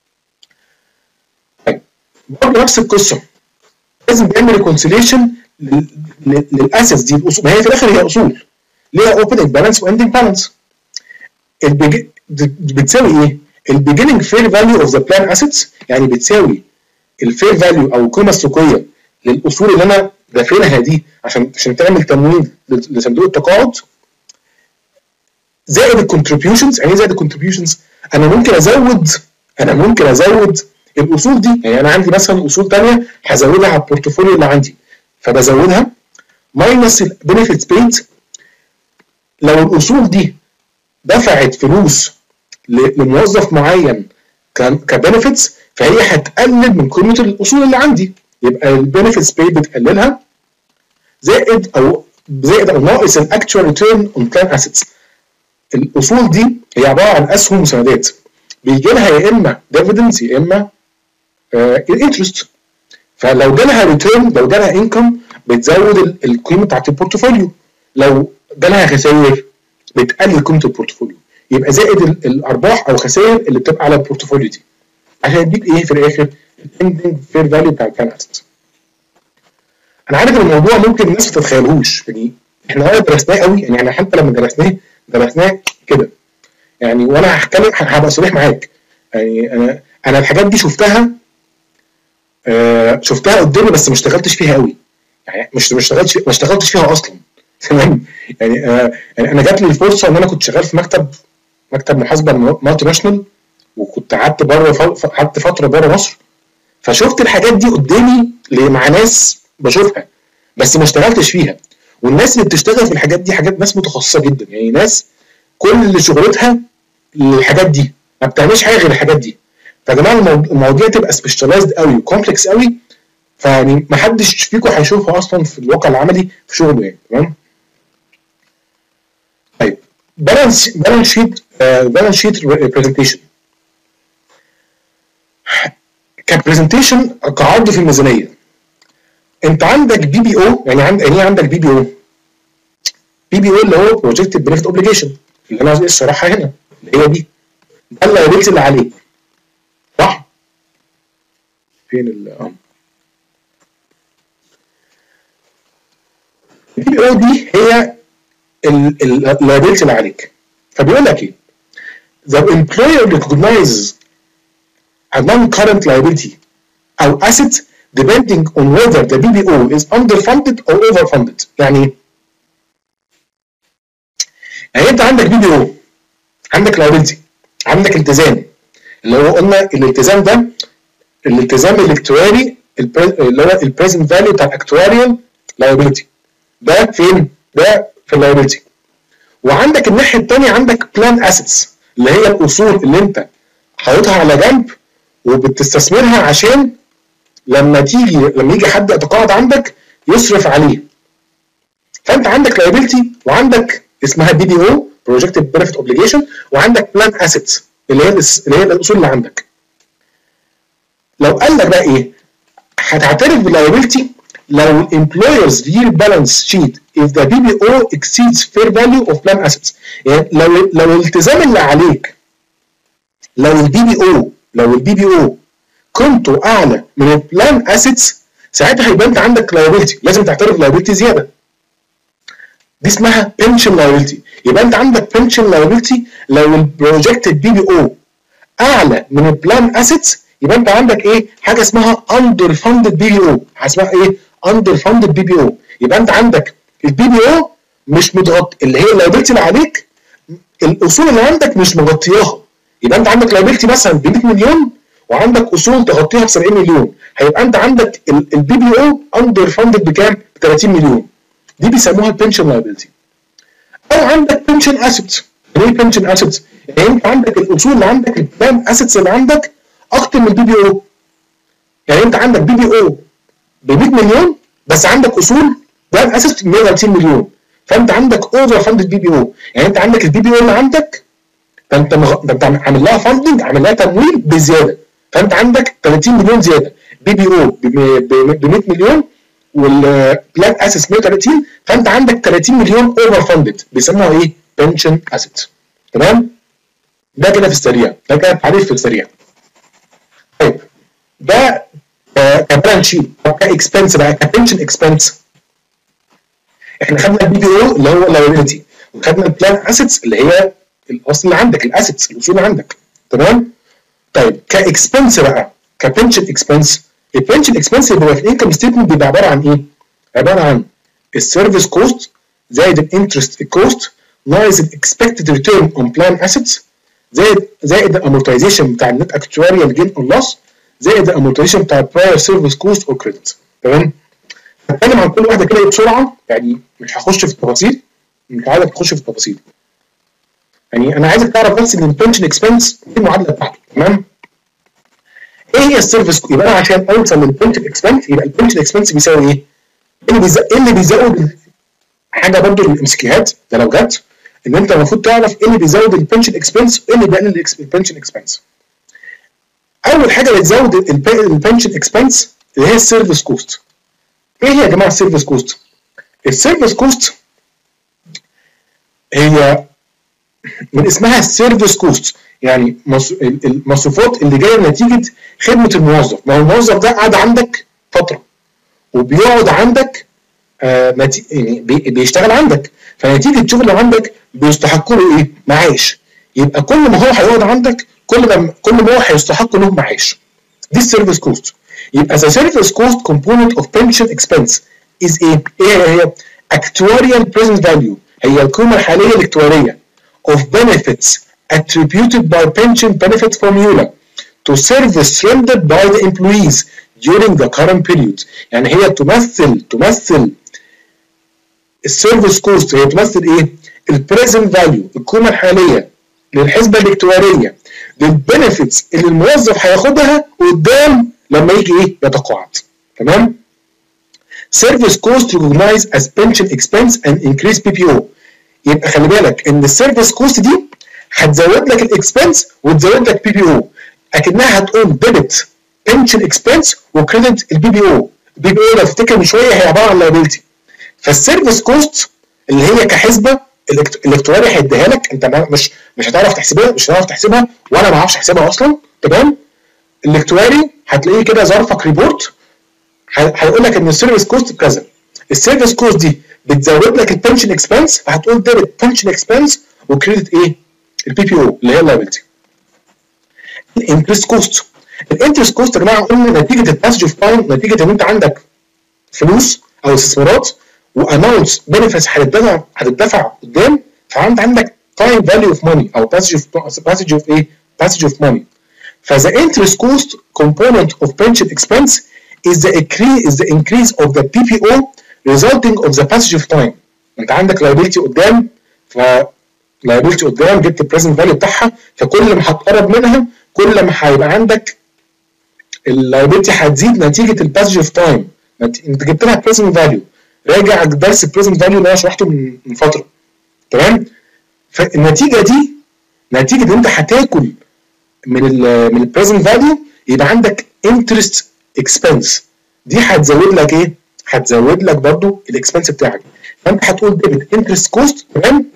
طيب برضه نفس القصه، لازم تعمل ريكونسيليشن للاسيتس دي. الاصول ما هي في الاخر هي اصول ليها اوبننج بالانس واندنج بالانس. البيج... بتساوي ايه؟ البيجننج فير فاليو اوف ذا بلان اسيتس، يعني بتساوي الفير فاليو او القيمه السوقيه للاصول اللي انا دافنها دي عشان عشان تعمل تمويل لصندوق التقاعد، زائد الكونتريبيوشنز. يعني ايه زائد الكونتريبيوشنز؟ انا ممكن ازود انا ممكن ازود الاصول دي. يعني انا عندي مثلا اصول ثانيه هزودها على البورتفوليو اللي عندي، فبزودها ماينس البنفيتس بيد. لو الاصول دي دفعت فلوس لموظف معين كبنفيتس، فهي هتقلل من قيمه الاصول اللي عندي، يبقى البنفيتس بيد بتقللها، زائد او زائد او ناقص الاكتوال ريتيرن اون بلان اسيتس. الاصول دي هي عباره عن اسهم وسندات، بيجي لها يا اما ديفيدنز يا اما الانترست. آه فلو جالها ريتيرن، لو جالها انكم، بتزود القيمه بتاعت البورتفوليو. لو جالها خسائر بتقلل قيمه البورتفوليو، يبقى زائد الارباح او خسائر اللي بتبقى على البورتفوليو دي، عشان يديك ايه في الاخر؟ الاندنج فير فاليو بتاع البلان اسيت. انا عارف ان الموضوع ممكن الناس ما تتخيلهوش، يعني احنا اه درسناه قوي، يعني احنا حتى لما درسناه درسناه كده يعني. وانا هتكلم هبقى صريح معاك، يعني انا انا الحاجات دي شفتها آه شفتها قدامي، بس ما اشتغلتش فيها قوي، يعني مش ما اشتغلتش ما اشتغلتش فيها اصلا. تمام. يعني آه يعني انا جات لي الفرصه ان انا كنت شغال في مكتب مكتب محاسبه مالتي ناشونال، وكنت قعدت بره قعدت فتره بره مصر، فشفت الحاجات دي قدامي مع ناس بشوفها، بس ما اشتغلتش فيها. والناس اللي بتشتغل في الحاجات دي حاجات ناس متخصصه جدا، يعني ناس كل شغلتها الحاجات دي، ما بتعملش حاجه غير الحاجات دي. فيا جماعه المواضيع تبقى سبيشاليزد قوي وكومبلكس قوي، فيعني ما حدش فيكم هيشوفها اصلا في الواقع العملي في شغله يعني. تمام. طيب بالانس بالانس شيت بالانس شيت برزنتيشن كبرزنتيشن كعرض في الميزانيه. انت عندك بي بي او، يعني عند يعني عندك بي بي او بي بي او اللي هو بروجكتد بنفيت اوبليجيشن، اللي انا عايز الصراحه هنا اللي هي دي، ده اللايبيلتي اللي عليك، صح؟ فين ال اه البي بي او دي هي اللايبيلتي اللي عليك. فبيقول لك ايه؟ The employer recognizes a non-current liability او asset depending on whether the بي بي او is underfunded or overfunded. يعني ايه؟ يعني انت عندك بي بي او، عندك liability، عندك التزام، اللي هو قلنا الالتزام ده الالتزام الاكتواري اللي هو البريزنت فاليو بتاع الاكتواريال لايبيلتي، ده فين؟ ده في اللايبيلتي. وعندك الناحيه الثانيه عندك بلان اسيتس، اللي هي الاصول اللي انت حاططها على جنب وبتستثمرها عشان لما تيجي لما يجي حد يتقاعد عندك يصرف عليه. فانت عندك لايبيلتي وعندك اسمها بي بي او بروجكتد بنفيت اوبليجيشن، وعندك بلان اسيتس اللي هي اللي هي الاصول اللي عندك. لو قال لك بقى ايه؟ هتعترف باللايبيلتي لو الامبلويرز year balance sheet if the بي بي او exceeds fair value of plan assets. يعني لو لو الالتزام اللي عليك، لو البي بي او لو البي بي او قيمته اعلى من البلان اسيتس، ساعتها هيبقى انت عندك لايبيلتي، لازم تعترف باللايبيلتي زياده. دي اسمها بنشن لايبيلتي. يبقى انت عندك بنشن لايبيلتي لو البروجكتد بي بي او اعلى من البلان اسيتس، يبقى انت عندك ايه؟ حاجه اسمها اندر فاندد بي بي او، اسمها ايه؟ اندر فاندد بي بي او. يبقى انت عندك البي بي او مش متغطي، اللي هي اللايبيلتي اللي عليك الاصول اللي عندك مش مغطياها. يبقى انت عندك لايبيلتي مثلا ب مية مليون وعندك اصول تغطيها ب سبعين مليون، هيبقى انت عندك البي بي او اندر فاندد بكام؟ ب ثلاثين مليون. دي بيسموها البنشن لايبيلتي. او عندك بنشن اسيتس. ايه بنشن اسيتس؟ يعني انت عندك الاصول اللي عندك، البلان اسيتس اللي عندك اكتر من البي بي او. يعني انت عندك بي بي او ب مية مليون بس عندك اصول بلان اسيتس مية وثلاثين مليون، فانت عندك اوفر فاندد بي بي او. يعني انت عندك البي بي او اللي عندك ده انت مغ... ده انت عامل لها فاندنج، عامل لها تمويل بزياده، فانت عندك ثلاثين مليون زياده. بي بي او ب مية مليون والبلان اسيتس مية وثلاثين، فانت عندك ثلاثين مليون اوفر فاندد، بيسموها ايه؟ بنشن اسيتس. تمام؟ ده كده في السريع، ده كده تعريف في السريع. طيب ده كبالانس شيت. طب كاكسبنس بقى، كبنشن اكسبنس، احنا خدنا البي بي او اللي هو لايبيلتي، وخدنا البلان اسيتس اللي هي الاصل اللي عندك، الاسيتس، الاصول اللي عندك. تمام؟ طيب كاكسبنس بقى، كبنشن اكسبنس، البنشن اكسبنس اللي في الانكم ستيتمنت بيبقى عباره عن ايه؟ عباره عن السيرفيس كوست زائد الانترست كوست ناقص الاكسبكتد ريتيرن اون بلان اسيتس زائد زائد الامورتايزيشن بتاع النت اكتواريال جين اون لوس زائد الامورتايزيشن بتاع البراير سيرفيس كوست او كريدت. تمام؟ هتكلم عن كل واحده كده بسرعه، يعني مش هخش في التفاصيل، مش عايزك تخش في التفاصيل. يعني انا عايزك تعرف بس ان البنشن اكسبنس دي المعادله بتاعته. تمام؟ ايه هي السيرفيس؟ يبقى انا عشان اوصل للبنشن اكسبنس يبقى البنشن اكسبنس بيساوي ايه؟ اللي بيزود اللي بيزود حاجه برضه للامسكيهات ده لو جت، ان انت المفروض تعرف ايه اللي بيزود البنشن اكسبنس وايه اللي بيقلل البنشن اكسبنس. اول حاجه اللي بتزود البنشن اكسبنس اللي هي السيرفيس كوست. ايه هي يا جماعه السيرفيس كوست؟ السيرفيس كوست هي من اسمها السيرفيس كوست، يعني المصروفات اللي جايه نتيجه خدمه الموظف. ما هو الموظف ده قاعد عندك فتره وبيقعد عندك آه يعني بيشتغل عندك، فنتيجه شغله عندك بيستحقوا له ايه؟ معاش. يبقى كل ما هو هيقعد عندك كل ما كل ما هو هيستحق له معاش. دي السيرفيس كوست. يبقى the service cost component of pension expense is ايه؟ ايه هي؟ actuarial present value، هي القيمه الحاليه الاكتواريه of benefits attributed by pension benefit formula to service rendered by the employees during the current period. يعني هي تمثل تمثل السيرفيس كوست، هي تمثل ايه؟ البريزنت فاليو، القيمه الحاليه للحسبه الاكتواريه للبنفيتس اللي الموظف هياخدها قدام لما يجي ايه؟ يتقاعد. تمام؟ Service cost recognized as pension expense and increase بي بي او. يبقى خلي بالك ان السيرفيس كوست دي هتزود لك الاكسبنس وتزود لك بي بي او، اكنها هتقوم ديبت بنشن اكسبنس وكريدت البي بي او. البي بي او لو تفتكر من شويه هي عباره عن لايبيلتي. فالسيرفيس كوست اللي هي كحسبه الاكتواري هيديها لك، انت مش مش هتعرف تحسبها، مش هتعرف تحسبها وانا ما اعرفش احسبها اصلا. تمام؟ الاكتواري هتلاقيه كده ظرفك ريبورت هيقول لك ان السيرفيس كوست بكذا. السيرفيس كوست دي بتزود لك البنشن اكسبنس، فهتقول ديبت بنشن اكسبنس وكريدت ايه؟ البي بي او اللي هي اللايبيلتي. الانترست كوست. الانترست كوست يا جماعه قلنا نتيجه الباسج اوف تايم، نتيجه ان انت عندك فلوس او استثمارات واماونتس بنفيتس هتدفع هتدفع قدام، فانت عندك تايم فاليو اوف ماني او باسج اوف باسج اوف ايه؟ باسج اوف ماني. فذا انترست كوست كومبوننت اوف بنشن اكسبنس is the increase is the increase of the بي بي او resulting of the passage of time. انت عندك liability قدام، ف liability قدام جبت البريزنت فاليو بتاعها، فكل ما هتقرب منها كل ما هيبقى عندك اللايبيلتي هتزيد نتيجه الباسج اوف تايم. انت جبت لها بريزنت فاليو، راجع درس البريزنت فاليو اللي انا شرحته من فتره. تمام؟ فالنتيجه دي نتيجه ان انت هتاكل من ال من البريزنت فاليو، يبقى عندك انترست اكسبنس، دي هتزود لك ايه؟ هتزود لك برضو الاكسبنس بتاعك. فانت هتقول ديبت انترست كوست. تمام؟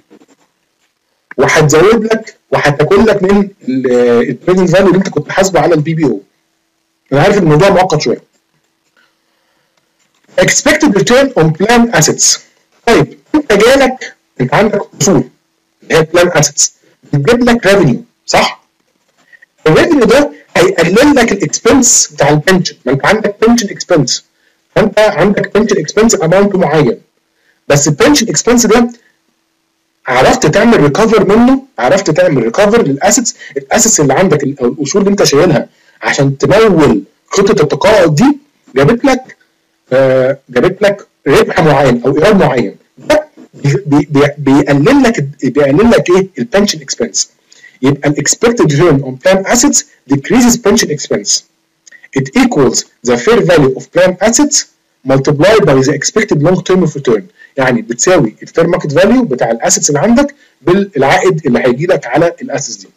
وهتزود لك وهتاكل لك من البريزنت فاليو اللي انت كنت حاسبه على البي بي او. انا عارف الموضوع معقد شويه. expected return on plan assets. طيب انت جالك انت عندك اصول اللي هي بلان اسيتس بتجيب لك ريفينيو، صح؟ الريفينيو ده هيقلل لك الاكسبنس بتاع البنشن، ما انت عندك بنشن اكسبنس، فانت عندك بنشن اكسبنس اماونت معين، بس البنشن اكسبنس ده عرفت تعمل ريكفر منه، عرفت تعمل ريكفر للاسيتس، الاسيتس اللي عندك او الاصول اللي انت شايلها عشان تمول خطه التقاعد دي جابت لك آه جابت لك ربح معين او ايراد معين، ده بي بي بيقلل لك بيقلل لك ايه؟ البنشن اكسبنس. يبقى الاكسبكتد ريتيرن اون بلان اسيتس decreases pension expense. It equals the fair value of plan assets multiplied by the expected long term of return. يعني بتساوي الفير ماركت فاليو بتاع الاسيتس اللي عندك بالعائد اللي هيجي لك على الاسيتس دي.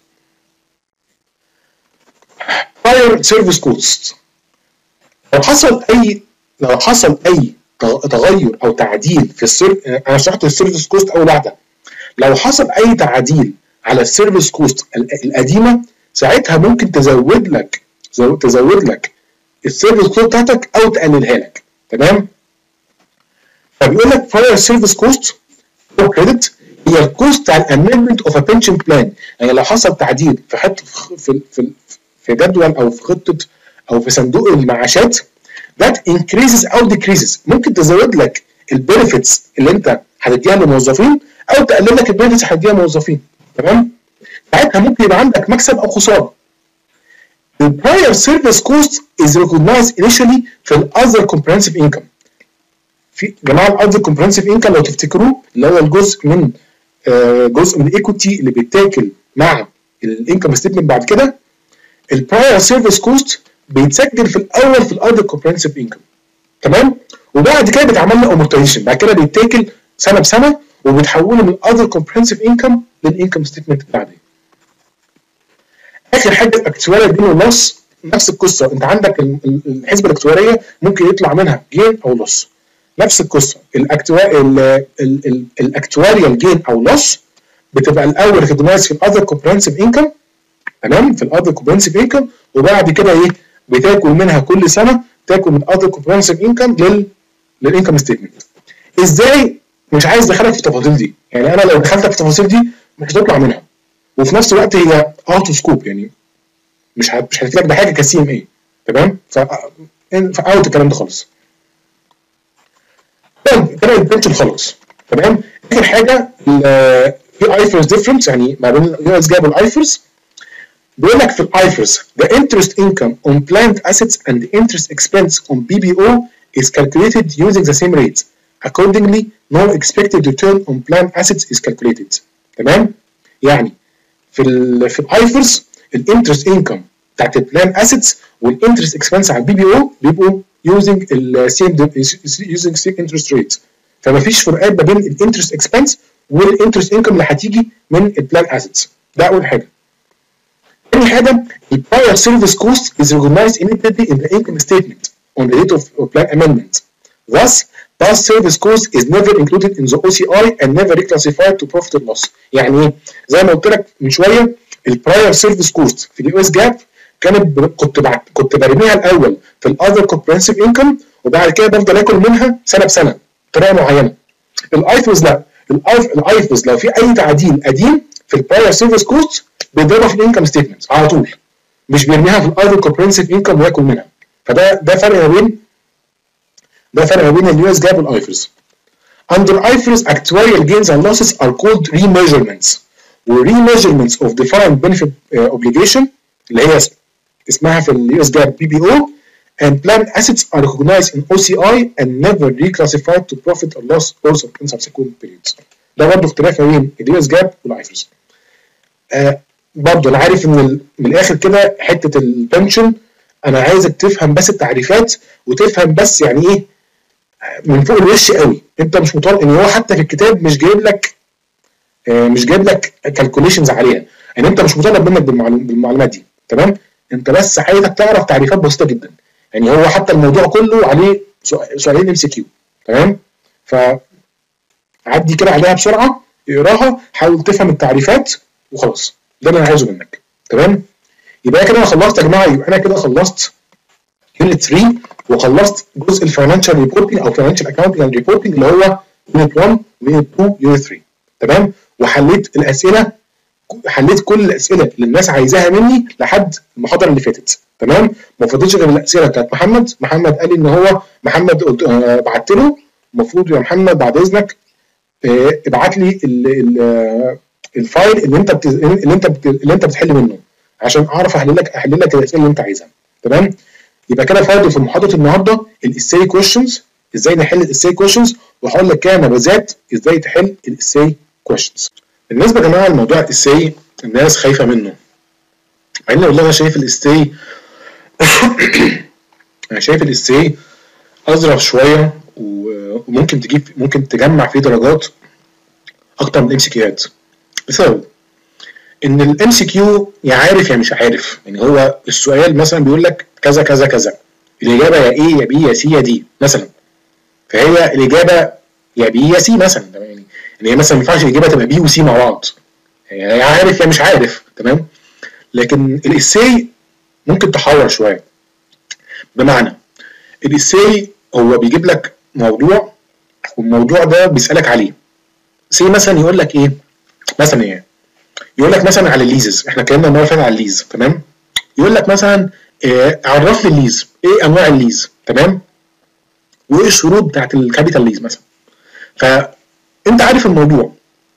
prior service costs. لو حصل اي لو حصل اي تغير او تعديل في السير، انا شرحت السيرفيس كوست اول واحده، لو حصل اي تعديل على السيرفيس كوست القديمه ساعتها ممكن تزود لك تزود لك السيرفيس كوست بتاعتك او تقللها لك. تمام؟ فبيقول لك prior service cost or credit هي الكوست بتاع الامندمنت اوف ا بنشن بلان. يعني لو حصل تعديل في حته في في في جدول او في خطه او في صندوق المعاشات that increases او decreases، ممكن تزود لك البنفيتس اللي انت هتديها للموظفين او تقلل لك البنفيتس اللي هتديها للموظفين. تمام؟ ساعتها ممكن يبقى عندك مكسب او خساره. The prior service cost is recognized initially في ال other comprehensive income. في جماعه ال other comprehensive income لو تفتكروه اللي هو الجزء من آه جزء من الايكوتي اللي بيتاكل مع الانكم ستيتمنت بعد كده. ال prior service cost بيتسجل في الاول في ال other comprehensive income. تمام؟ وبعد كده بيتعمل له amortization، بعد كده بيتاكل سنه بسنه وبتحوله من other comprehensive income للانكم ستيتمنت بعدين. اخر حاجه الاكتواريال جين واللوس، نفس القصه، انت عندك الحسبه الاكتواريه ممكن يطلع منها جين او لوس، نفس القصه. الاكتواريال جين او لوس بتبقى الاول ريكوجنايز في الاذر كومبريهنسيف انكم، تمام، في الاذر كومبريهنسيف انكم، وبعد كده ايه بتاكل منها كل سنه، تاكل من الاذر كومبريهنسيف انكم لل للانكم ستيتمنت. ازاي؟ مش عايز ادخلك في التفاصيل دي، يعني انا لو دخلتك في التفاصيل دي مش هتطلع منها، وفي نفس الوقت هي اوت سكوب، يعني مش ه... مش هتفيدك بحاجه كسي ام اي. تمام؟ ف فاوت الكلام ده خالص. كده البنشن خلاص. تمام؟ اخر حاجه في ايفرز ديفرنس، يعني ما بين اليو اس جاب والايفرز. بيقول لك في الايفرز the interest income on planned assets and the interest expense on بي بي او is calculated using the same rate. Accordingly, no expected return on planned assets is calculated. تمام؟ يعني في ال في الايفرز الانترست انكم بتاعت البلان اسيتس والانترست اكسبنس على البي بي او بيبقوا يوزنج السيم يوزنج سيم انترست ريت، فما فيش فروقات ما بين الانترست اكسبنس والانترست انكم اللي هتيجي من البلان اسيتس. ده اول حاجه. ثاني حاجه البراير سيرفيس كوست is recognized immediately in the income statement on the date of plan amendment. Thus, past service cost is never included in the او سي اي and never reclassified to profit or loss. يعني ايه؟ زي ما قلت لك من شويه البراير سيرفيس كوست في اليو اس جاب كانت كنت بعد كنت برميها الاول في الاذر كومبريهنسيف انكم، وبعد كده بفضل اكل منها سنه بسنه بطريقه معينه. الايفرز لا، الايفرز لو في اي تعديل قديم في البراير سيرفيس كوست بيضربها في الانكم ستيتمنت على طول، مش بيرميها في الاذر كومبريهنسيف انكم وياكل منها. فده ده فرق ما بين ده فرق ما بين اليو اس جاب والايفرز. Under I F R S, actuarial gains and losses are called remeasurements. و-remeasurements of defined benefit uh, obligation اللي هي اسمها في اليو اس جاب بي بي او and planned assets are recognized in او سي اي and never reclassified to profit or loss also in subsequent periods. ده برضه اختلاف ما بين اليو اس جاب والايفرز. آه برضه انا عارف ان من الاخر كده حته البنشن انا عايزك تفهم بس التعريفات وتفهم بس يعني ايه من فوق الوش قوي. انت مش مطالب ان هو حتى في الكتاب مش جايب لك آه مش جايب لك كالكوليشنز عليها، يعني انت مش مطالب منك بالمعلوم بالمعلومات دي. تمام؟ انت بس عايزك تعرف تعريفات بسيطه جدا، يعني هو حتى الموضوع كله عليه سؤالين ام سي كيو. تمام؟ ف عدي كده عليها بسرعه، اقراها، حاول تفهم التعريفات وخلاص. ده اللي انا عايزه منك. تمام؟ يبقى كده انا خلصت يا جماعه، يبقى انا كده خلصت يونت ثلاثة وخلصت جزء الفاينانشال ريبورتنج او فاينانشال اكاونتنج ريبورتنج اللي هو يونت واحد ويونت اتنين يونت ثلاثة. تمام؟ وحليت الاسئله، حليت كل الاسئله اللي الناس عايزاها مني لحد المحاضره اللي فاتت. تمام؟ ما فضلش غير الاسئله بتاعت محمد. محمد قال لي ان هو محمد قلت آه بعت له المفروض يا محمد بعد اذنك آه ابعت لي ال ال الفايل اللي انت بت... اللي انت بت... اللي انت بتحل منه عشان اعرف احل لك احل لك الاسئله اللي انت عايزها. تمام؟ يبقى كده فاضل في محاضره النهارده الاساي كويشنز، ازاي نحل الاساي كويشنز، وهقول لك كده نبذات ازاي تحل الاساي كويشنز. بالنسبه يا جماعه لموضوع الاساي الناس خايفه منه، مع ان والله انا شايف الاساي انا شايف الاساي اظرف شويه وممكن تجيب ممكن تجمع فيه درجات اكتر من الام سي كيوات، بسبب ان الام سي كيو يا عارف يا مش عارف. يعني هو السؤال مثلا بيقول لك كذا كذا كذا، الاجابه يا ايه يا بي يا سي يا دي مثلا، فهي الاجابه يا بي يا سي مثلا. يعني يعني هي مثلا ما ينفعش الاجابه تبقى بي وسي مع بعض، يعني يا عارف يا مش عارف. تمام؟ لكن الاساي ممكن تحور شويه، بمعنى الاساي هو بيجيب لك موضوع والموضوع ده بيسالك عليه، سي مثلا يقول لك ايه مثلا يعني يقول لك مثلا على الليزز، احنا اتكلمنا المره اللي فاتت على الليز تمام. يقول لك مثلا إيه عرف لي الليز، ايه انواع الليز تمام، وايه الشروط بتاعت الكابيتال ليز مثلا. فانت عارف الموضوع،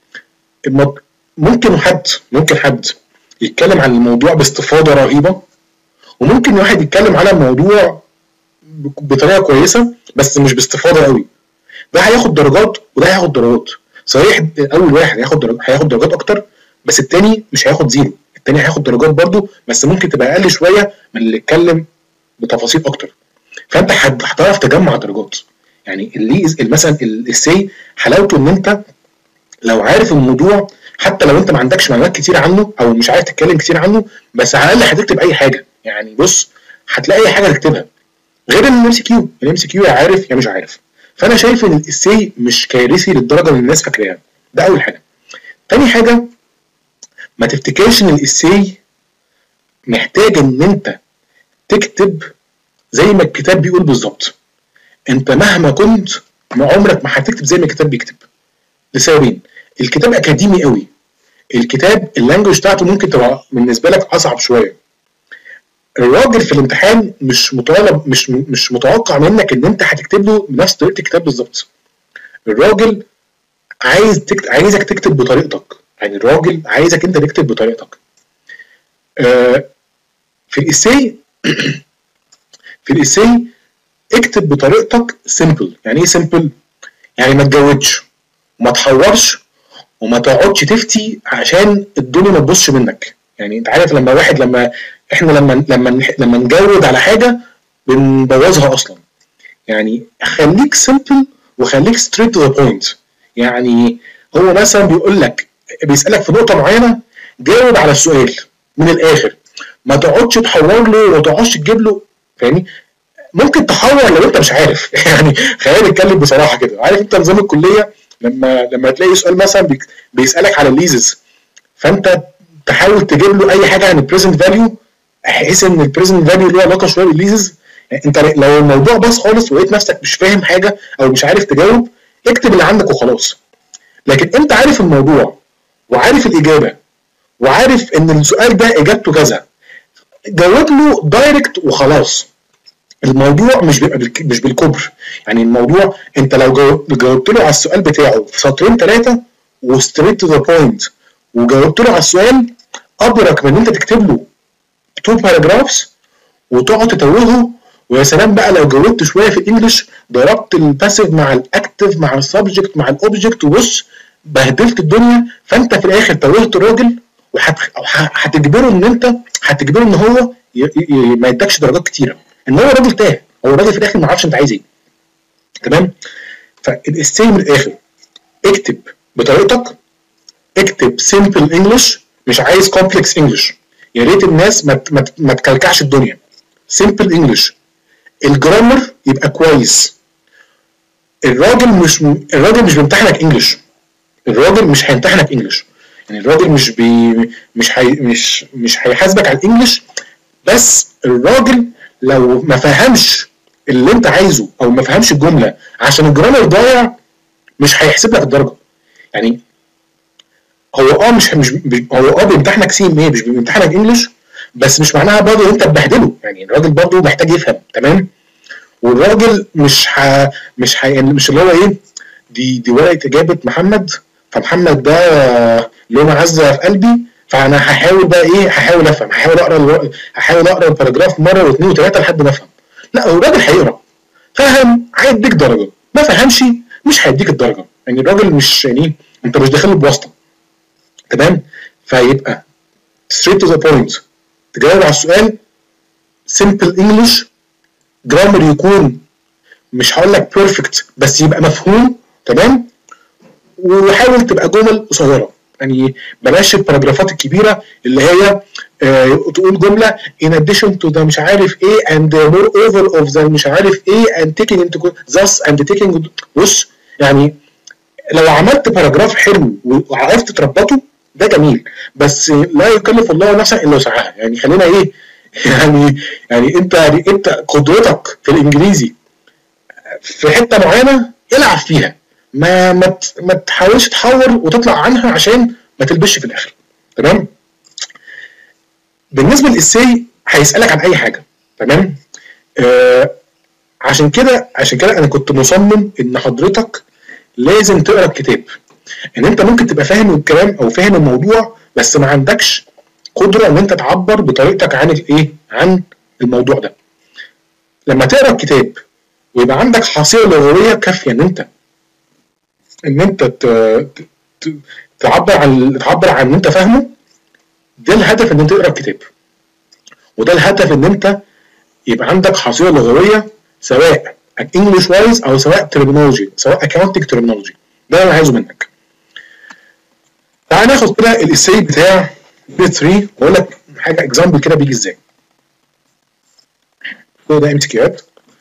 ممكن حد ممكن حد يتكلم عن الموضوع باستفاضه رهيبه، وممكن واحد يتكلم على الموضوع بطريقه كويسه بس مش باستفاضه قوي. ده هياخد درجات وده هياخد درجات. صحيح اول واحد هياخد درجات هياخد درجات اكتر، بس التاني مش هياخد زيرو، التاني هياخد درجات برضه بس ممكن تبقى اقل شويه من اللي اتكلم بتفاصيل اكتر. فانت هتعرف تجمع درجات. يعني اللي مثلا السي حلاوته ان انت لو عارف الموضوع، حتى لو انت ما عندكش معلومات كتير عنه او مش عارف تتكلم كتير عنه، بس على الاقل هتكتب اي حاجه. يعني بص هتلاقي اي حاجه تكتبها، غير الام سي كيو. الام سي كيو يا عارف يا مش عارف. فانا شايف ان الاسي مش كارثي للدرجه اللي الناس فاكراها. ده اول حاجه. تاني حاجه، ما تفتكرش ان الاسي محتاج ان انت تكتب زي ما الكتاب بيقول بالظبط. انت مهما كنت عمرك ما هتكتب زي ما الكتاب بيكتب، لسببين. الكتاب اكاديمي قوي، الكتاب اللانجوج بتاعته ممكن تبقى بالنسبه لك اصعب شويه. الراجل في الامتحان مش مطالب مش مش متوقع منك ان انت هتكتب له بنفس طريقه الكتاب بالظبط. الراجل عايز تكتب عايزك تكتب بطريقتك، يعني الراجل عايزك انت تكتب بطريقتك. آه في الاساي في الاساي اكتب بطريقتك سيمبل. يعني ايه سيمبل؟ يعني ما تجودش وما تحورش وما تقعدش تفتي عشان الدنيا ما تبصش منك. يعني انت عارف لما واحد لما احنا لما لما لما نجود على حاجه بنبوظها اصلا. يعني خليك سيمبل وخليك ستريت تو ذا بوينت. يعني هو مثلا بيقول لك بيسالك في نقطه معينه، جاوب على السؤال من الاخر، ما تقعدش تحور له وما تقعدش تجيب له. فاهمني؟ ممكن تحور لو انت مش عارف. يعني خلينا نتكلم بصراحه كده. عارف انت نظام الكليه لما لما تلاقي سؤال مثلا بيسالك على الليزز، فانت تحاول تجيب له اي حاجه عن البريزنت فاليو، احس ان البريزنت فاليو له علاقه شويه بالليزز. يعني انت لو الموضوع باظ خالص ولقيت نفسك مش فاهم حاجه او مش عارف تجاوب، اكتب اللي عندك وخلاص. لكن انت عارف الموضوع وعارف الاجابه وعارف ان السؤال ده اجابته كذا، جاوب له دايركت وخلاص. الموضوع مش بيبقى مش بالكبر. يعني الموضوع انت لو جاوبت له على السؤال بتاعه في سطرين ثلاثه وستريت تو ذا بوينت وجاوبت له على السؤال، ابرك من ان انت تكتب له تو باراجرافز وتقعد تتوهه. ويا سلام بقى لو جاوبت شويه في الانجليش، ضربت الباسيف مع الاكتف مع السبجكت مع الاوبجكت وبص بهدلت الدنيا. فانت في الاخر توهت الراجل وهتجبره ان انت هتجبره ان هو ما يدكش درجات كتيره، ان هو راجل تاه. هو الراجل في الاخر ما عرفش انت عايز ايه. تمام؟ فالاستي من الاخر اكتب بطريقتك، اكتب سيمبل انجلش، مش عايز كومبلكس انجلش. يا ريت الناس ما ما تكلكعش الدنيا. سيمبل انجلش. الجرامر يبقى كويس. الراجل مش الراجل مش بيمتحنك انجلش. الراجل مش هيمتحنك انجلش. يعني الراجل مش بي مش هي مش مش هيحاسبك على الانجلش، بس الراجل لو ما فهمش اللي انت عايزه او ما فهمش الجمله عشان الجرامر ضايع مش هيحسب لك الدرجه. يعني هو اه مش مش هو اه بيمتحنك سي ام اي، مش بيمتحنك انجلش، بس مش معناها برضه انت تبهدله. يعني الراجل برضه محتاج يفهم. تمام؟ والراجل مش ح... مش ح... يعني مش اللي هو ايه دي دي ورقه اجابه محمد، فمحمد ده له معزه في قلبي، فانا هحاول بقى ايه هحاول افهم، هحاول اقرا الو... هحاول اقرا الباراجراف مره واثنين وثلاثه لحد ما افهم. لا، هو الراجل هيقرا، فهم هيديك درجه، ما فهمش مش هيديك الدرجه. يعني الراجل مش يعني انت مش داخل بواسطه. تمام؟ فيبقى straight to the point، تجاوب على السؤال simple English، جرامر يكون مش هقول لك بيرفكت بس يبقى مفهوم. تمام؟ وحاول تبقى جمل قصيره. يعني بلاش الباراجرافات الكبيره اللي هي آه تقول جمله in addition to the مش عارف ايه and moreover of the مش عارف ايه and taking into thus and taking. بص يعني لو عملت باراجراف حلو وعرفت تربطه ده جميل، بس لا يكلف الله نفسا الا وسعها. يعني خلينا ايه يعني يعني انت انت قدرتك في الانجليزي في حته معينه العب فيها، ما ما ما تحاولش تحور وتطلع عنها عشان ما تلبسش في الاخر. تمام؟ بالنسبه للاساي هيسالك عن اي حاجه. تمام؟ آه عشان كده عشان كده انا كنت مصمم ان حضرتك لازم تقرا الكتاب. ان انت ممكن تبقى فاهم الكلام او فاهم الموضوع بس ما عندكش قدره ان انت تعبر بطريقتك عن الايه؟ عن الموضوع ده. لما تقرا الكتاب ويبقى عندك حصيله لغويه كافيه ان انت ان انت تعبر عن تعبر عن ان انت فاهمه، ده الهدف ان انت تقرا الكتاب. وده الهدف ان انت يبقى عندك حصيله لغويه سواء انجلش وايز او سواء ترمينولوجي، سواء اكاونتنج ترمينولوجي. ده اللي انا عايزه منك. تعال ناخد كده الاساي بتاع بي ثلاثة واقول لك حاجه اكزامبل كده بيجي ازاي. ده ام تي كيوات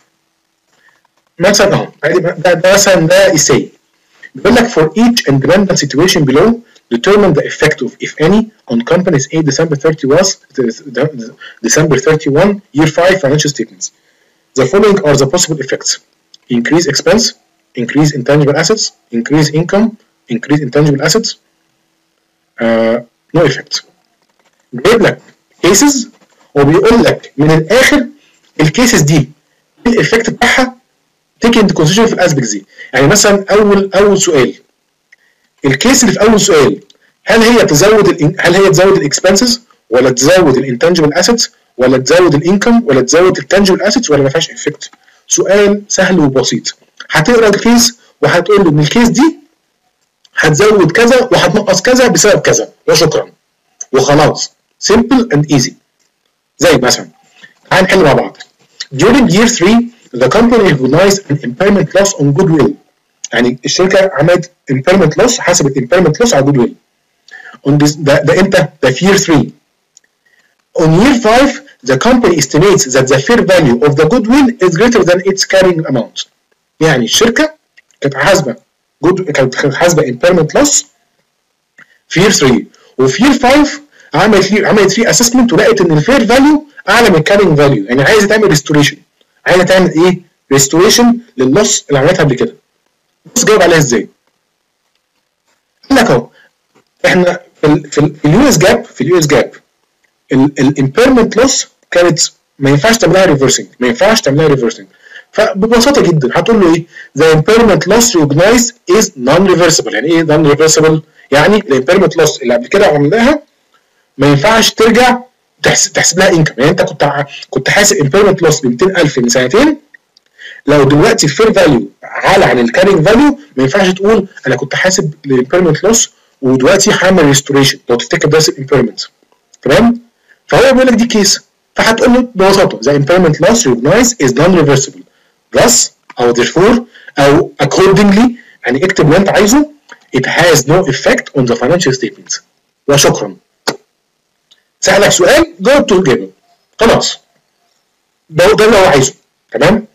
مثلا اهو، ده, ده مثلا ده اساي بيقول لك for each independent situation below determine the effect of if any on companies A December thirty-first December thirty-first year five financial statements. The following are the possible effects: increase expense, increase intangible assets, increase income, increase intangible assets, uh, no effect. جايب لك cases وبيقول لك من الاخر الكيسز دي الايفكت بتاعها take into consideration في الاسبكتس دي. يعني مثلا اول اول سؤال، الكيس اللي في اول سؤال هل هي تزود ال هل هي تزود الاكسبنسز ولا تزود الانتنجبل اسيتس ولا تزود الانكم ولا تزود التنجبل اسيتس ولا ما فيهاش افكت؟ سؤال سهل وبسيط. هتقرا الكيس وهتقول له ان الكيس دي هتزود كذا وهتنقص كذا بسبب كذا وشكرا وخلاص. simple and easy. زي مثلا تعال نحل مع بعض. during year three the company recognized an impairment loss on goodwill. يعني الشركه عملت impairment loss، حسبت impairment loss على goodwill. on this ده ده امتى؟ ده في year three. On year five the company estimates that the fair value of the goodwill is greater than its carrying amount. يعني الشركه كانت حاسبه جود كانت حاسبه impairment loss في year three، وفي year five عملت فيه عملت فيه assessment ولقت ان الفير فاليو اعلى من الكارينج فاليو. يعني عايزه تعمل ريستوريشن، عايزه تعمل ايه؟ ريستوريشن لللوس اللي عملتها قبل كده. بص جاوب عليها ازاي؟ قال لك اهو احنا في في اليو اس جاب في اليو اس جاب الامبيرمنت لوس كانت ما ينفعش تعملها ريفرسنج، ما ينفعش تعملها ريفرسنج. فببساطه جدا هتقول له ايه؟ the impairment loss recognized is non-reversible. يعني ايه non-reversible؟ يعني الامبيرمنت لوس اللي قبل كده عملناها ما ينفعش ترجع تحسب تحسب لها انكم. يعني انت كنت كنت حاسب امبيرمنت لوس ب مئتين ألف من سنتين، لو دلوقتي الفير فاليو عالي عن الكارينج فاليو ما ينفعش تقول انا كنت حاسب الامبيرمنت لوس ودلوقتي هعمل ريستوريشن. لو تفتكر درس الامبيرمنت تمام؟ فهو بيقول لك دي كيس، فهتقول له ببساطه the impairment loss recognized is non-reversible thus او therefore او accordingly. يعني اكتب اللي انت عايزه it has no effect on the financial statements وشكرا. سألك سؤال جاوبته الإجابة خلاص، ده ده اللي هو عايزه. تمام؟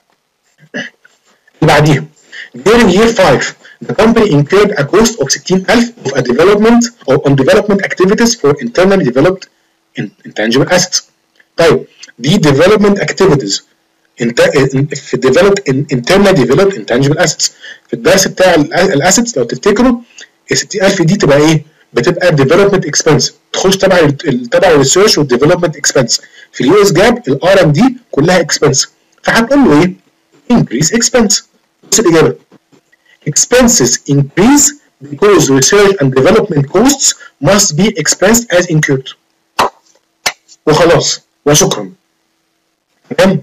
اللي بعديها during year five the company incurred a cost of ستين ألف of a development or on development activities for internally developed intangible assets. طيب دي development activities انت في developed internally developed intangible assets. في الدرس بتاع الاسيتس لو تفتكروا ال ستين ألف دي تبقى ايه؟ بتبقى ديفلوبمنت اكسبنس، تخش تبع تبع الريسيرش والديفلوبمنت اكسبنس. في اليو اس جاب الار ام دي كلها اكسبنس، فهتقول له ايه؟ انكريز اكسبنس. بص الاجابه expenses increase because research and development costs must be expensed as incurred. وخلاص وشكرا. تمام؟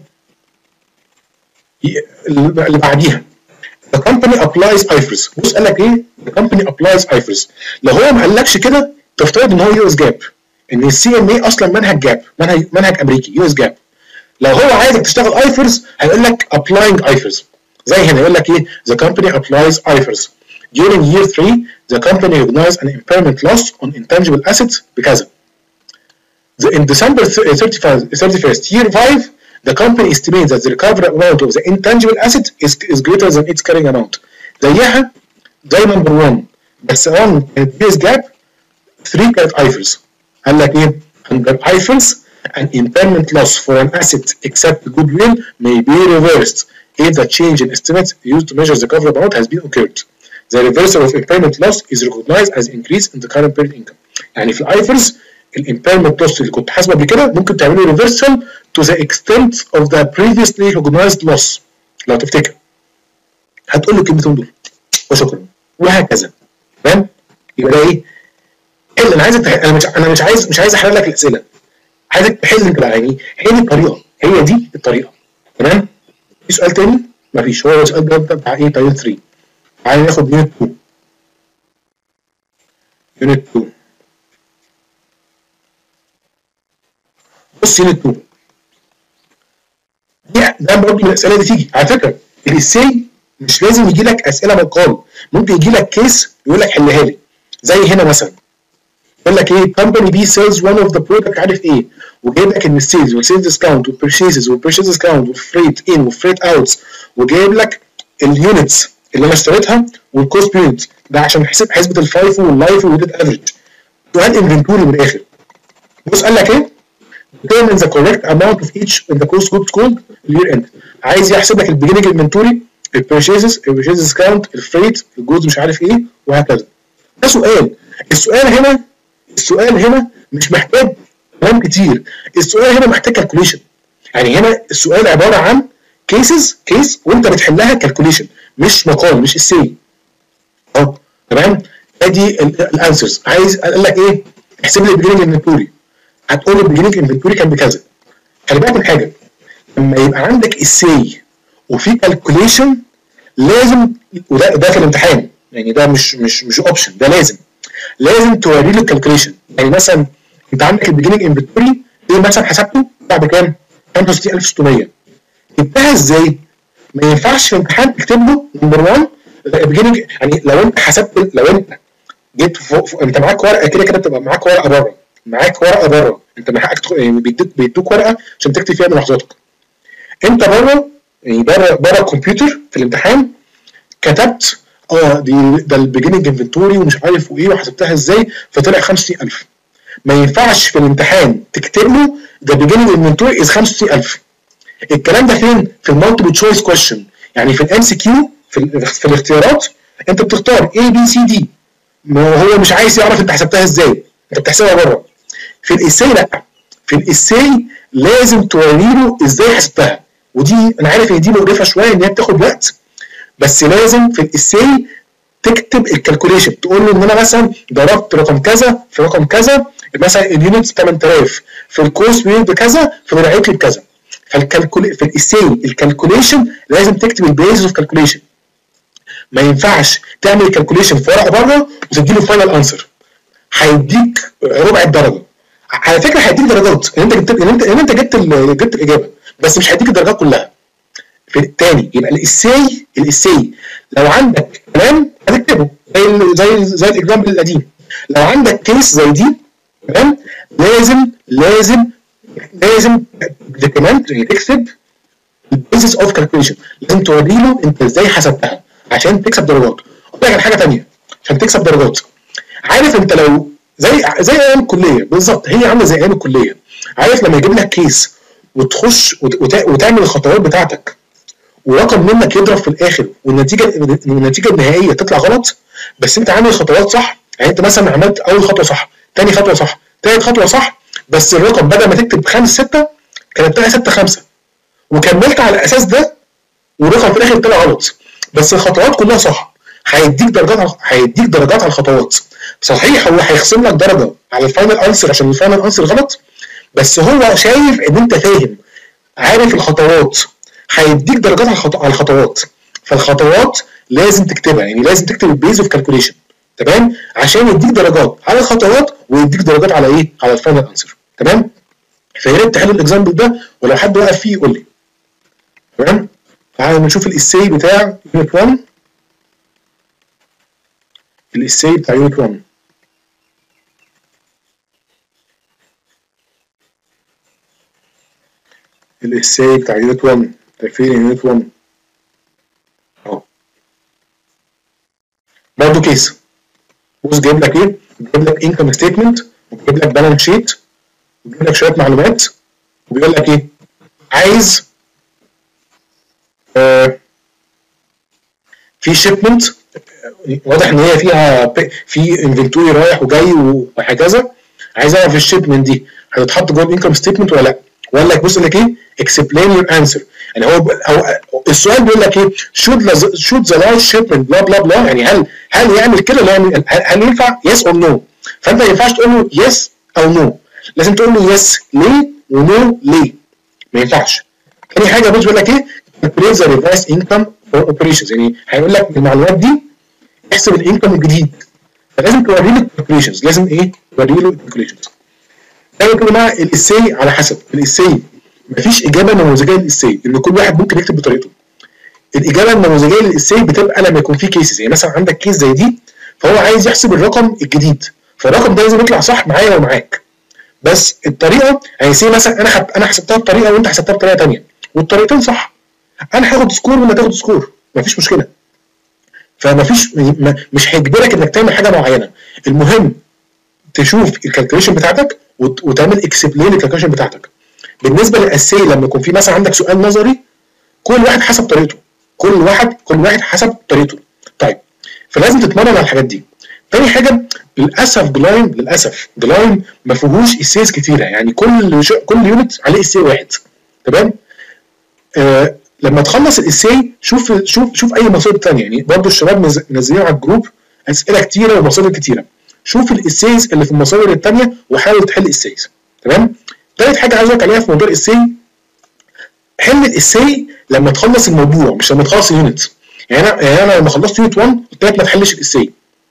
اللي بعديها The company applies I F R S. بص قال لك ايه؟ The company applies I F R S. لو هو ما قالكش كده تفترض ان هو يو اس جاب، ان السي ام اي اصلا منهج جاب، منهج منهج امريكي يو اس جاب. لو هو عايزك تشتغل I F R S هيقول لك applying I F R S. زي هنا يقول لك ايه؟ The company applies I F R S. During year three the company recognized an impairment loss on intangible assets بكذا. The, in December thirty-first year five the company estimates that the recovery amount of the intangible asset is, is greater than its carrying amount. زيها زي نمبر واحد بس on base gap three كانت I F R S. قال لك ايه؟ under I F R S an impairment loss for an asset except goodwill may be reversed if the change in estimates used to measure the cover amount has been occurred. The reversal of impairment loss is recognized as increase in the current period income. يعني في الايفرز الامبيرمنت لوس اللي كنت حاسبه قبل كده ممكن تعمله ريفرسال to the extent of the previously recognized loss. لو تفتكر هتقول له الكلمتين دول وشكرا وهكذا. تمام؟ يبقى ده ايه؟ حل. انا عايزك تح... انا مش انا مش عايز مش عايز احرق لك الاسئله. عايزك تحل انت بقى، يعني هي دي الطريقه، هي دي الطريقه. تمام؟ في سؤال تاني؟ مفيش، هو السؤال ده بتاع ايه؟ بتاع يونت ثلاثة. تعالى ناخد يونت اتنين. يونت اتنين. بص يونت اتنين. دي ده برضه من الاسئله اللي تيجي، على فكره الاساي مش لازم يجي لك اسئله مقال، ممكن يجي لك كيس يقول لك حلها لي. زي هنا مثلا يقول لك ايه؟ كومباني بي سيلز ون اوف ذا برودكت عارف ايه، وجايب لك ان السيلز والسيلز ديسكاونت والبرشيزز والبرشيز ديسكاونت والفريت ان والفريت اوتس، وجايب لك اليونتس اللي انا اشتريتها والكوست يونت ده عشان حسب حسبه الفايفو واللايفو والديت افريج. سؤال انفنتوري من الاخر. بص قال لك ايه؟ determine the correct amount of each in the cost goods sold year end. عايز يحسب لك البيجننج انفنتوري، البرشيزز، البرشيز ديسكاونت، الفريت، الجودز مش عارف ايه وهكذا. ده سؤال. السؤال هنا السؤال هنا مش محتاج كلام كتير، السؤال هنا محتاج كالكوليشن. يعني هنا السؤال عباره عن كيسز كيس وانت بتحلها كالكوليشن، مش مقال مش اساي. اهو تمام؟ ادي الانسرز. عايز قال لك ايه؟ احسب لي البيجننج انفنتوري. هتقول البيجننج انفنتوري كان بكذا. خلي بالك من حاجه، لما يبقى عندك اساي وفي كالكوليشن لازم، وده ده في الامتحان يعني ده مش مش مش اوبشن، ده لازم لازم توري له الكالكوليشن. يعني مثلا انت عندك البيجننج انفنتوري ايه مثلا حسبته بعد كام؟ خمسة وستين ألف وستمية. جبتها ازاي؟ ما ينفعش في الامتحان تكتب له نمبر واحد البيجننج، يعني لو انت حسبت، لو انت جيت فوق فوق انت معاك ورقه كده كده بتبقى معاك ورقه بره، معاك ورقه بره، انت من حقك يعني بيدوك بيدوك ورقه عشان تكتب فيها ملاحظاتك. انت بره يعني بره بره الكمبيوتر في الامتحان كتبت اه دي ده البيجننج انفنتوري ومش عارف وايه وحسبتها ازاي فطلع خمسة وستين ألف. ما ينفعش في الامتحان تكتب له ده بيجننج انفنتوري از خمسة وستين ألف. الكلام ده فين؟ في المالتيبل تشويس كويشن، يعني في الام سي كيو في, في الاختيارات انت بتختار اي بي سي دي، ما هو مش عايز يعرف انت حسبتها ازاي، انت بتحسبها بره. في الاساي لا، في الاساي لازم توري له ازاي حسبتها، ودي انا عارف ان دي مقرفه شويه ان هي بتاخد وقت، بس لازم في الاساي تكتب الكالكوليشن، تقول له ان انا مثلا ضربت رقم كذا في رقم كذا، مثلا اليونتس ثمانية آلاف في الكوست يونت بكذا فطلعت لي بكذا. فالكالكولي في الاساي الكالكوليشن لازم تكتب البيزز اوف كالكوليشن. ما ينفعش تعمل الكالكوليشن في ورقه بره وتديله فاينل انسر، هيديك ربع الدرجه. على فكره هيديك درجات ان انت جبت ان انت ان انت جبت جبت الاجابه، بس مش هيديك الدرجات كلها. في الثاني يبقى الاساي الاساي لو عندك كلام هتكتبه زي زي زي الاكزامبل القديم. لو عندك كيس زي دي تمام لازم لازم لازم دوكيمنت يعني تكتب البيزس اوف كالكوليشن، لازم توري له انت ازاي حسبتها عشان تكسب درجات. اقول لك على حاجه ثانيه عشان تكسب درجات، عارف انت لو زي زي ايام الكليه بالظبط، هي عامله زي ايام الكليه. عارف لما يجيب لك كيس وتخش وتعمل الخطوات بتاعتك ورقم منك يضرب في الاخر والنتيجه النتيجه النهائيه تطلع غلط، بس انت عامل خطوات صح. يعني انت مثلا عملت اول خطوه صح، ثاني خطوه صح، ثالث خطوه صح، بس الرقم بدل ما تكتب خمسة ستة كتبتها ستة خمسة وكملت على الاساس ده والرقم في الاخر طلع غلط، بس الخطوات كلها صح. هيديك درجات هيديك درجات على الخطوات. صحيح هو هيخصم لك درجه على الفاينل انسر عشان الفاينل انسر غلط، بس هو شايف ان انت فاهم عارف الخطوات، هيديك درجات على الخطوات. فالخطوات لازم تكتبها، يعني لازم تكتب البيز اوف كالكوليشن تمام عشان يديك درجات على الخطوات ويديك درجات على ايه؟ على الفاينل انسر. تمام؟ فيا ريت تحل الاكزامبل ده ولو حد وقف فيه يقول لي. تمام؟ تعالوا نشوف الاساي بتاع يونت واحد. الاساي بتاع يونت واحد الاساي بتاع يونت واحد فين يونت واحد؟ اهو برضه كيس. بص جايب لك ايه؟ جايب لك انكم ستيتمنت وجايب لك بالانس شيت وجايب لك شويه معلومات وبيقول لك ايه؟ عايز آه في شيبمنت واضح ان هي فيها في انفنتوري رايح وجاي وهكذا، عايز اعرف الشيبمنت دي هتتحط جوه الانكم ستيتمنت ولا لا. وقال لك بص لك ايه اكسبلين يور انسر، يعني هو هو السؤال بيقول لك ايه شود شود ذا لارج شيبمنت بلا بلا بلا، يعني هل هل يعمل كده ولا يعمل هل ينفع يس اور نو. فانت ما ينفعش تقول له يس او نو، لازم تقول له يس ليه ونو ليه، ما ينفعش. تاني حاجه بص بيقول لك ايه calculate the revised income for operations، يعني هيقول لك المعلومات دي احسب الانكم الجديد، فلازم توري له الكالكوليشنز، لازم ايه توري له الكالكوليشنز. زي ما قلنا الاساي على حسب الاساي مفيش اجابه نموذجيه للاساي، ان كل واحد ممكن يكتب بطريقته. الاجابه النموذجيه للاساي بتبقى لما يكون في كيسز، يعني مثلا عندك كيس زي دي فهو عايز يحسب الرقم الجديد، فالرقم ده لازم يطلع صح معايا ومعاك، بس الطريقه يعني سي مثلا انا حب... انا حسبتها بطريقه وانت حسبتها بطريقه ثانيه والطريقتين صح، انا هاخد سكور وانت تاخد سكور مفيش مشكله. فمفيش مش هيجبرك انك تعمل حاجه معينه، المهم تشوف الكالكوليشن بتاعتك وتعمل اكسبلين الكالكوليشن بتاعتك. بالنسبه للاساي لما يكون في مثلا عندك سؤال نظري كل واحد حسب طريقته، كل واحد كل واحد حسب طريقته. طيب فلازم تتمرن على الحاجات دي. تاني حاجه للاسف جلايم للاسف جلايم ما فيهوش اسايز كتيره، يعني كل ش... كل يونت عليه اساي واحد تمام. آه لما تخلص الاساي شوف شوف شوف اي مصادر ثانيه، يعني برضو الشباب منزلين على الجروب اسئله كتيره ومصادر كتيره، شوف الاسايز اللي في المصادر الثانيه وحاول تحل اسايز تمام. ثالث حاجه عايز اقول عليها في موضوع الاساي، حل الاساي لما تخلص الموضوع مش لما تخلص اليونت. يعني انا يعني انا لما خلصت يونت واحد قلت لك ما تحلش الاساي،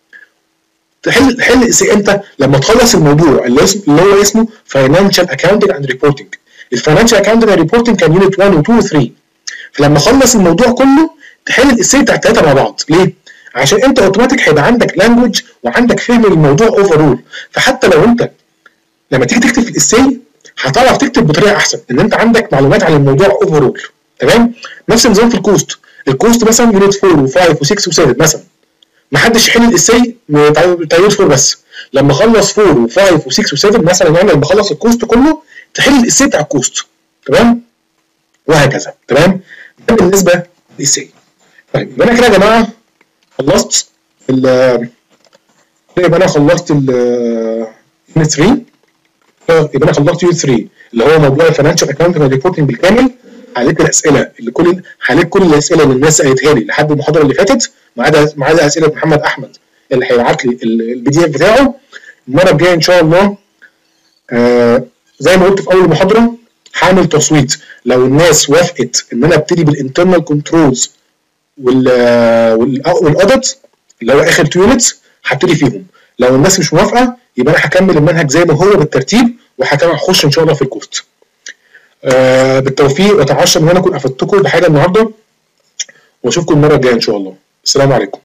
تحل حل الاساي امتى؟ لما تخلص الموضوع اللي اسمه اللي هو اسمه فاينانشال اكاونتنج اند ريبورتنج. الفاينانشال اكاونتنج اند ريبورتنج كان يونت واحد و اتنين و تلاتة، فلما اخلص الموضوع كله تحل الاساي بتاع الثلاثه مع بعض. ليه؟ عشان انت اوتوماتيك هيبقى عندك لانجوج وعندك فهم للموضوع اوفرول، فحتى لو انت لما تيجي تكتب في الاساي هتعرف تكتب بطريقه احسن ان انت عندك معلومات عن الموضوع اوفرول تمام. نفس النظام في الكوست، الكوست مثلا يونت اربعة و5 و6 و7 مثلا ما حدش يحل الاساي بتاع يونت اربعة بس، لما اخلص اربعة و5 و6 و7 مثلا يعني لما اخلص الكوست كله تحل الاساي بتاع الكوست تمام، وهكذا تمام. ده بالنسبه للاساي. طيب يبقى انا كده يا جماعه خلصت ال يبقى انا خلصت ال يونت تلاتة، يبقى انا خلصت يونت تلاتة اللي هو موضوع الفاينانشال اكاونتنج ريبورتنج بالكامل. حليت الاسئله اللي كل حليت كل الاسئله اللي الناس قالتها لي لحد المحاضره اللي فاتت، ما عدا ما عدا اسئله محمد احمد اللي هيبعت لي البي دي اف بتاعه. المره الجايه ان شاء الله آه زي ما قلت في اول محاضره هعمل تصويت، لو الناس وافقت ان انا ابتدي بالانترنال كنترولز والاوديت اللي هو اخر تو يونتس هبتدي فيهم، لو الناس مش موافقه يبقى انا هكمل المنهج زي ما هو بالترتيب وهخش ان شاء الله في الكورس. آه بالتوفيق، واتعشى ان انا اكون افدتكم بحاجه النهارده، واشوفكم المره الجايه ان شاء الله. السلام عليكم.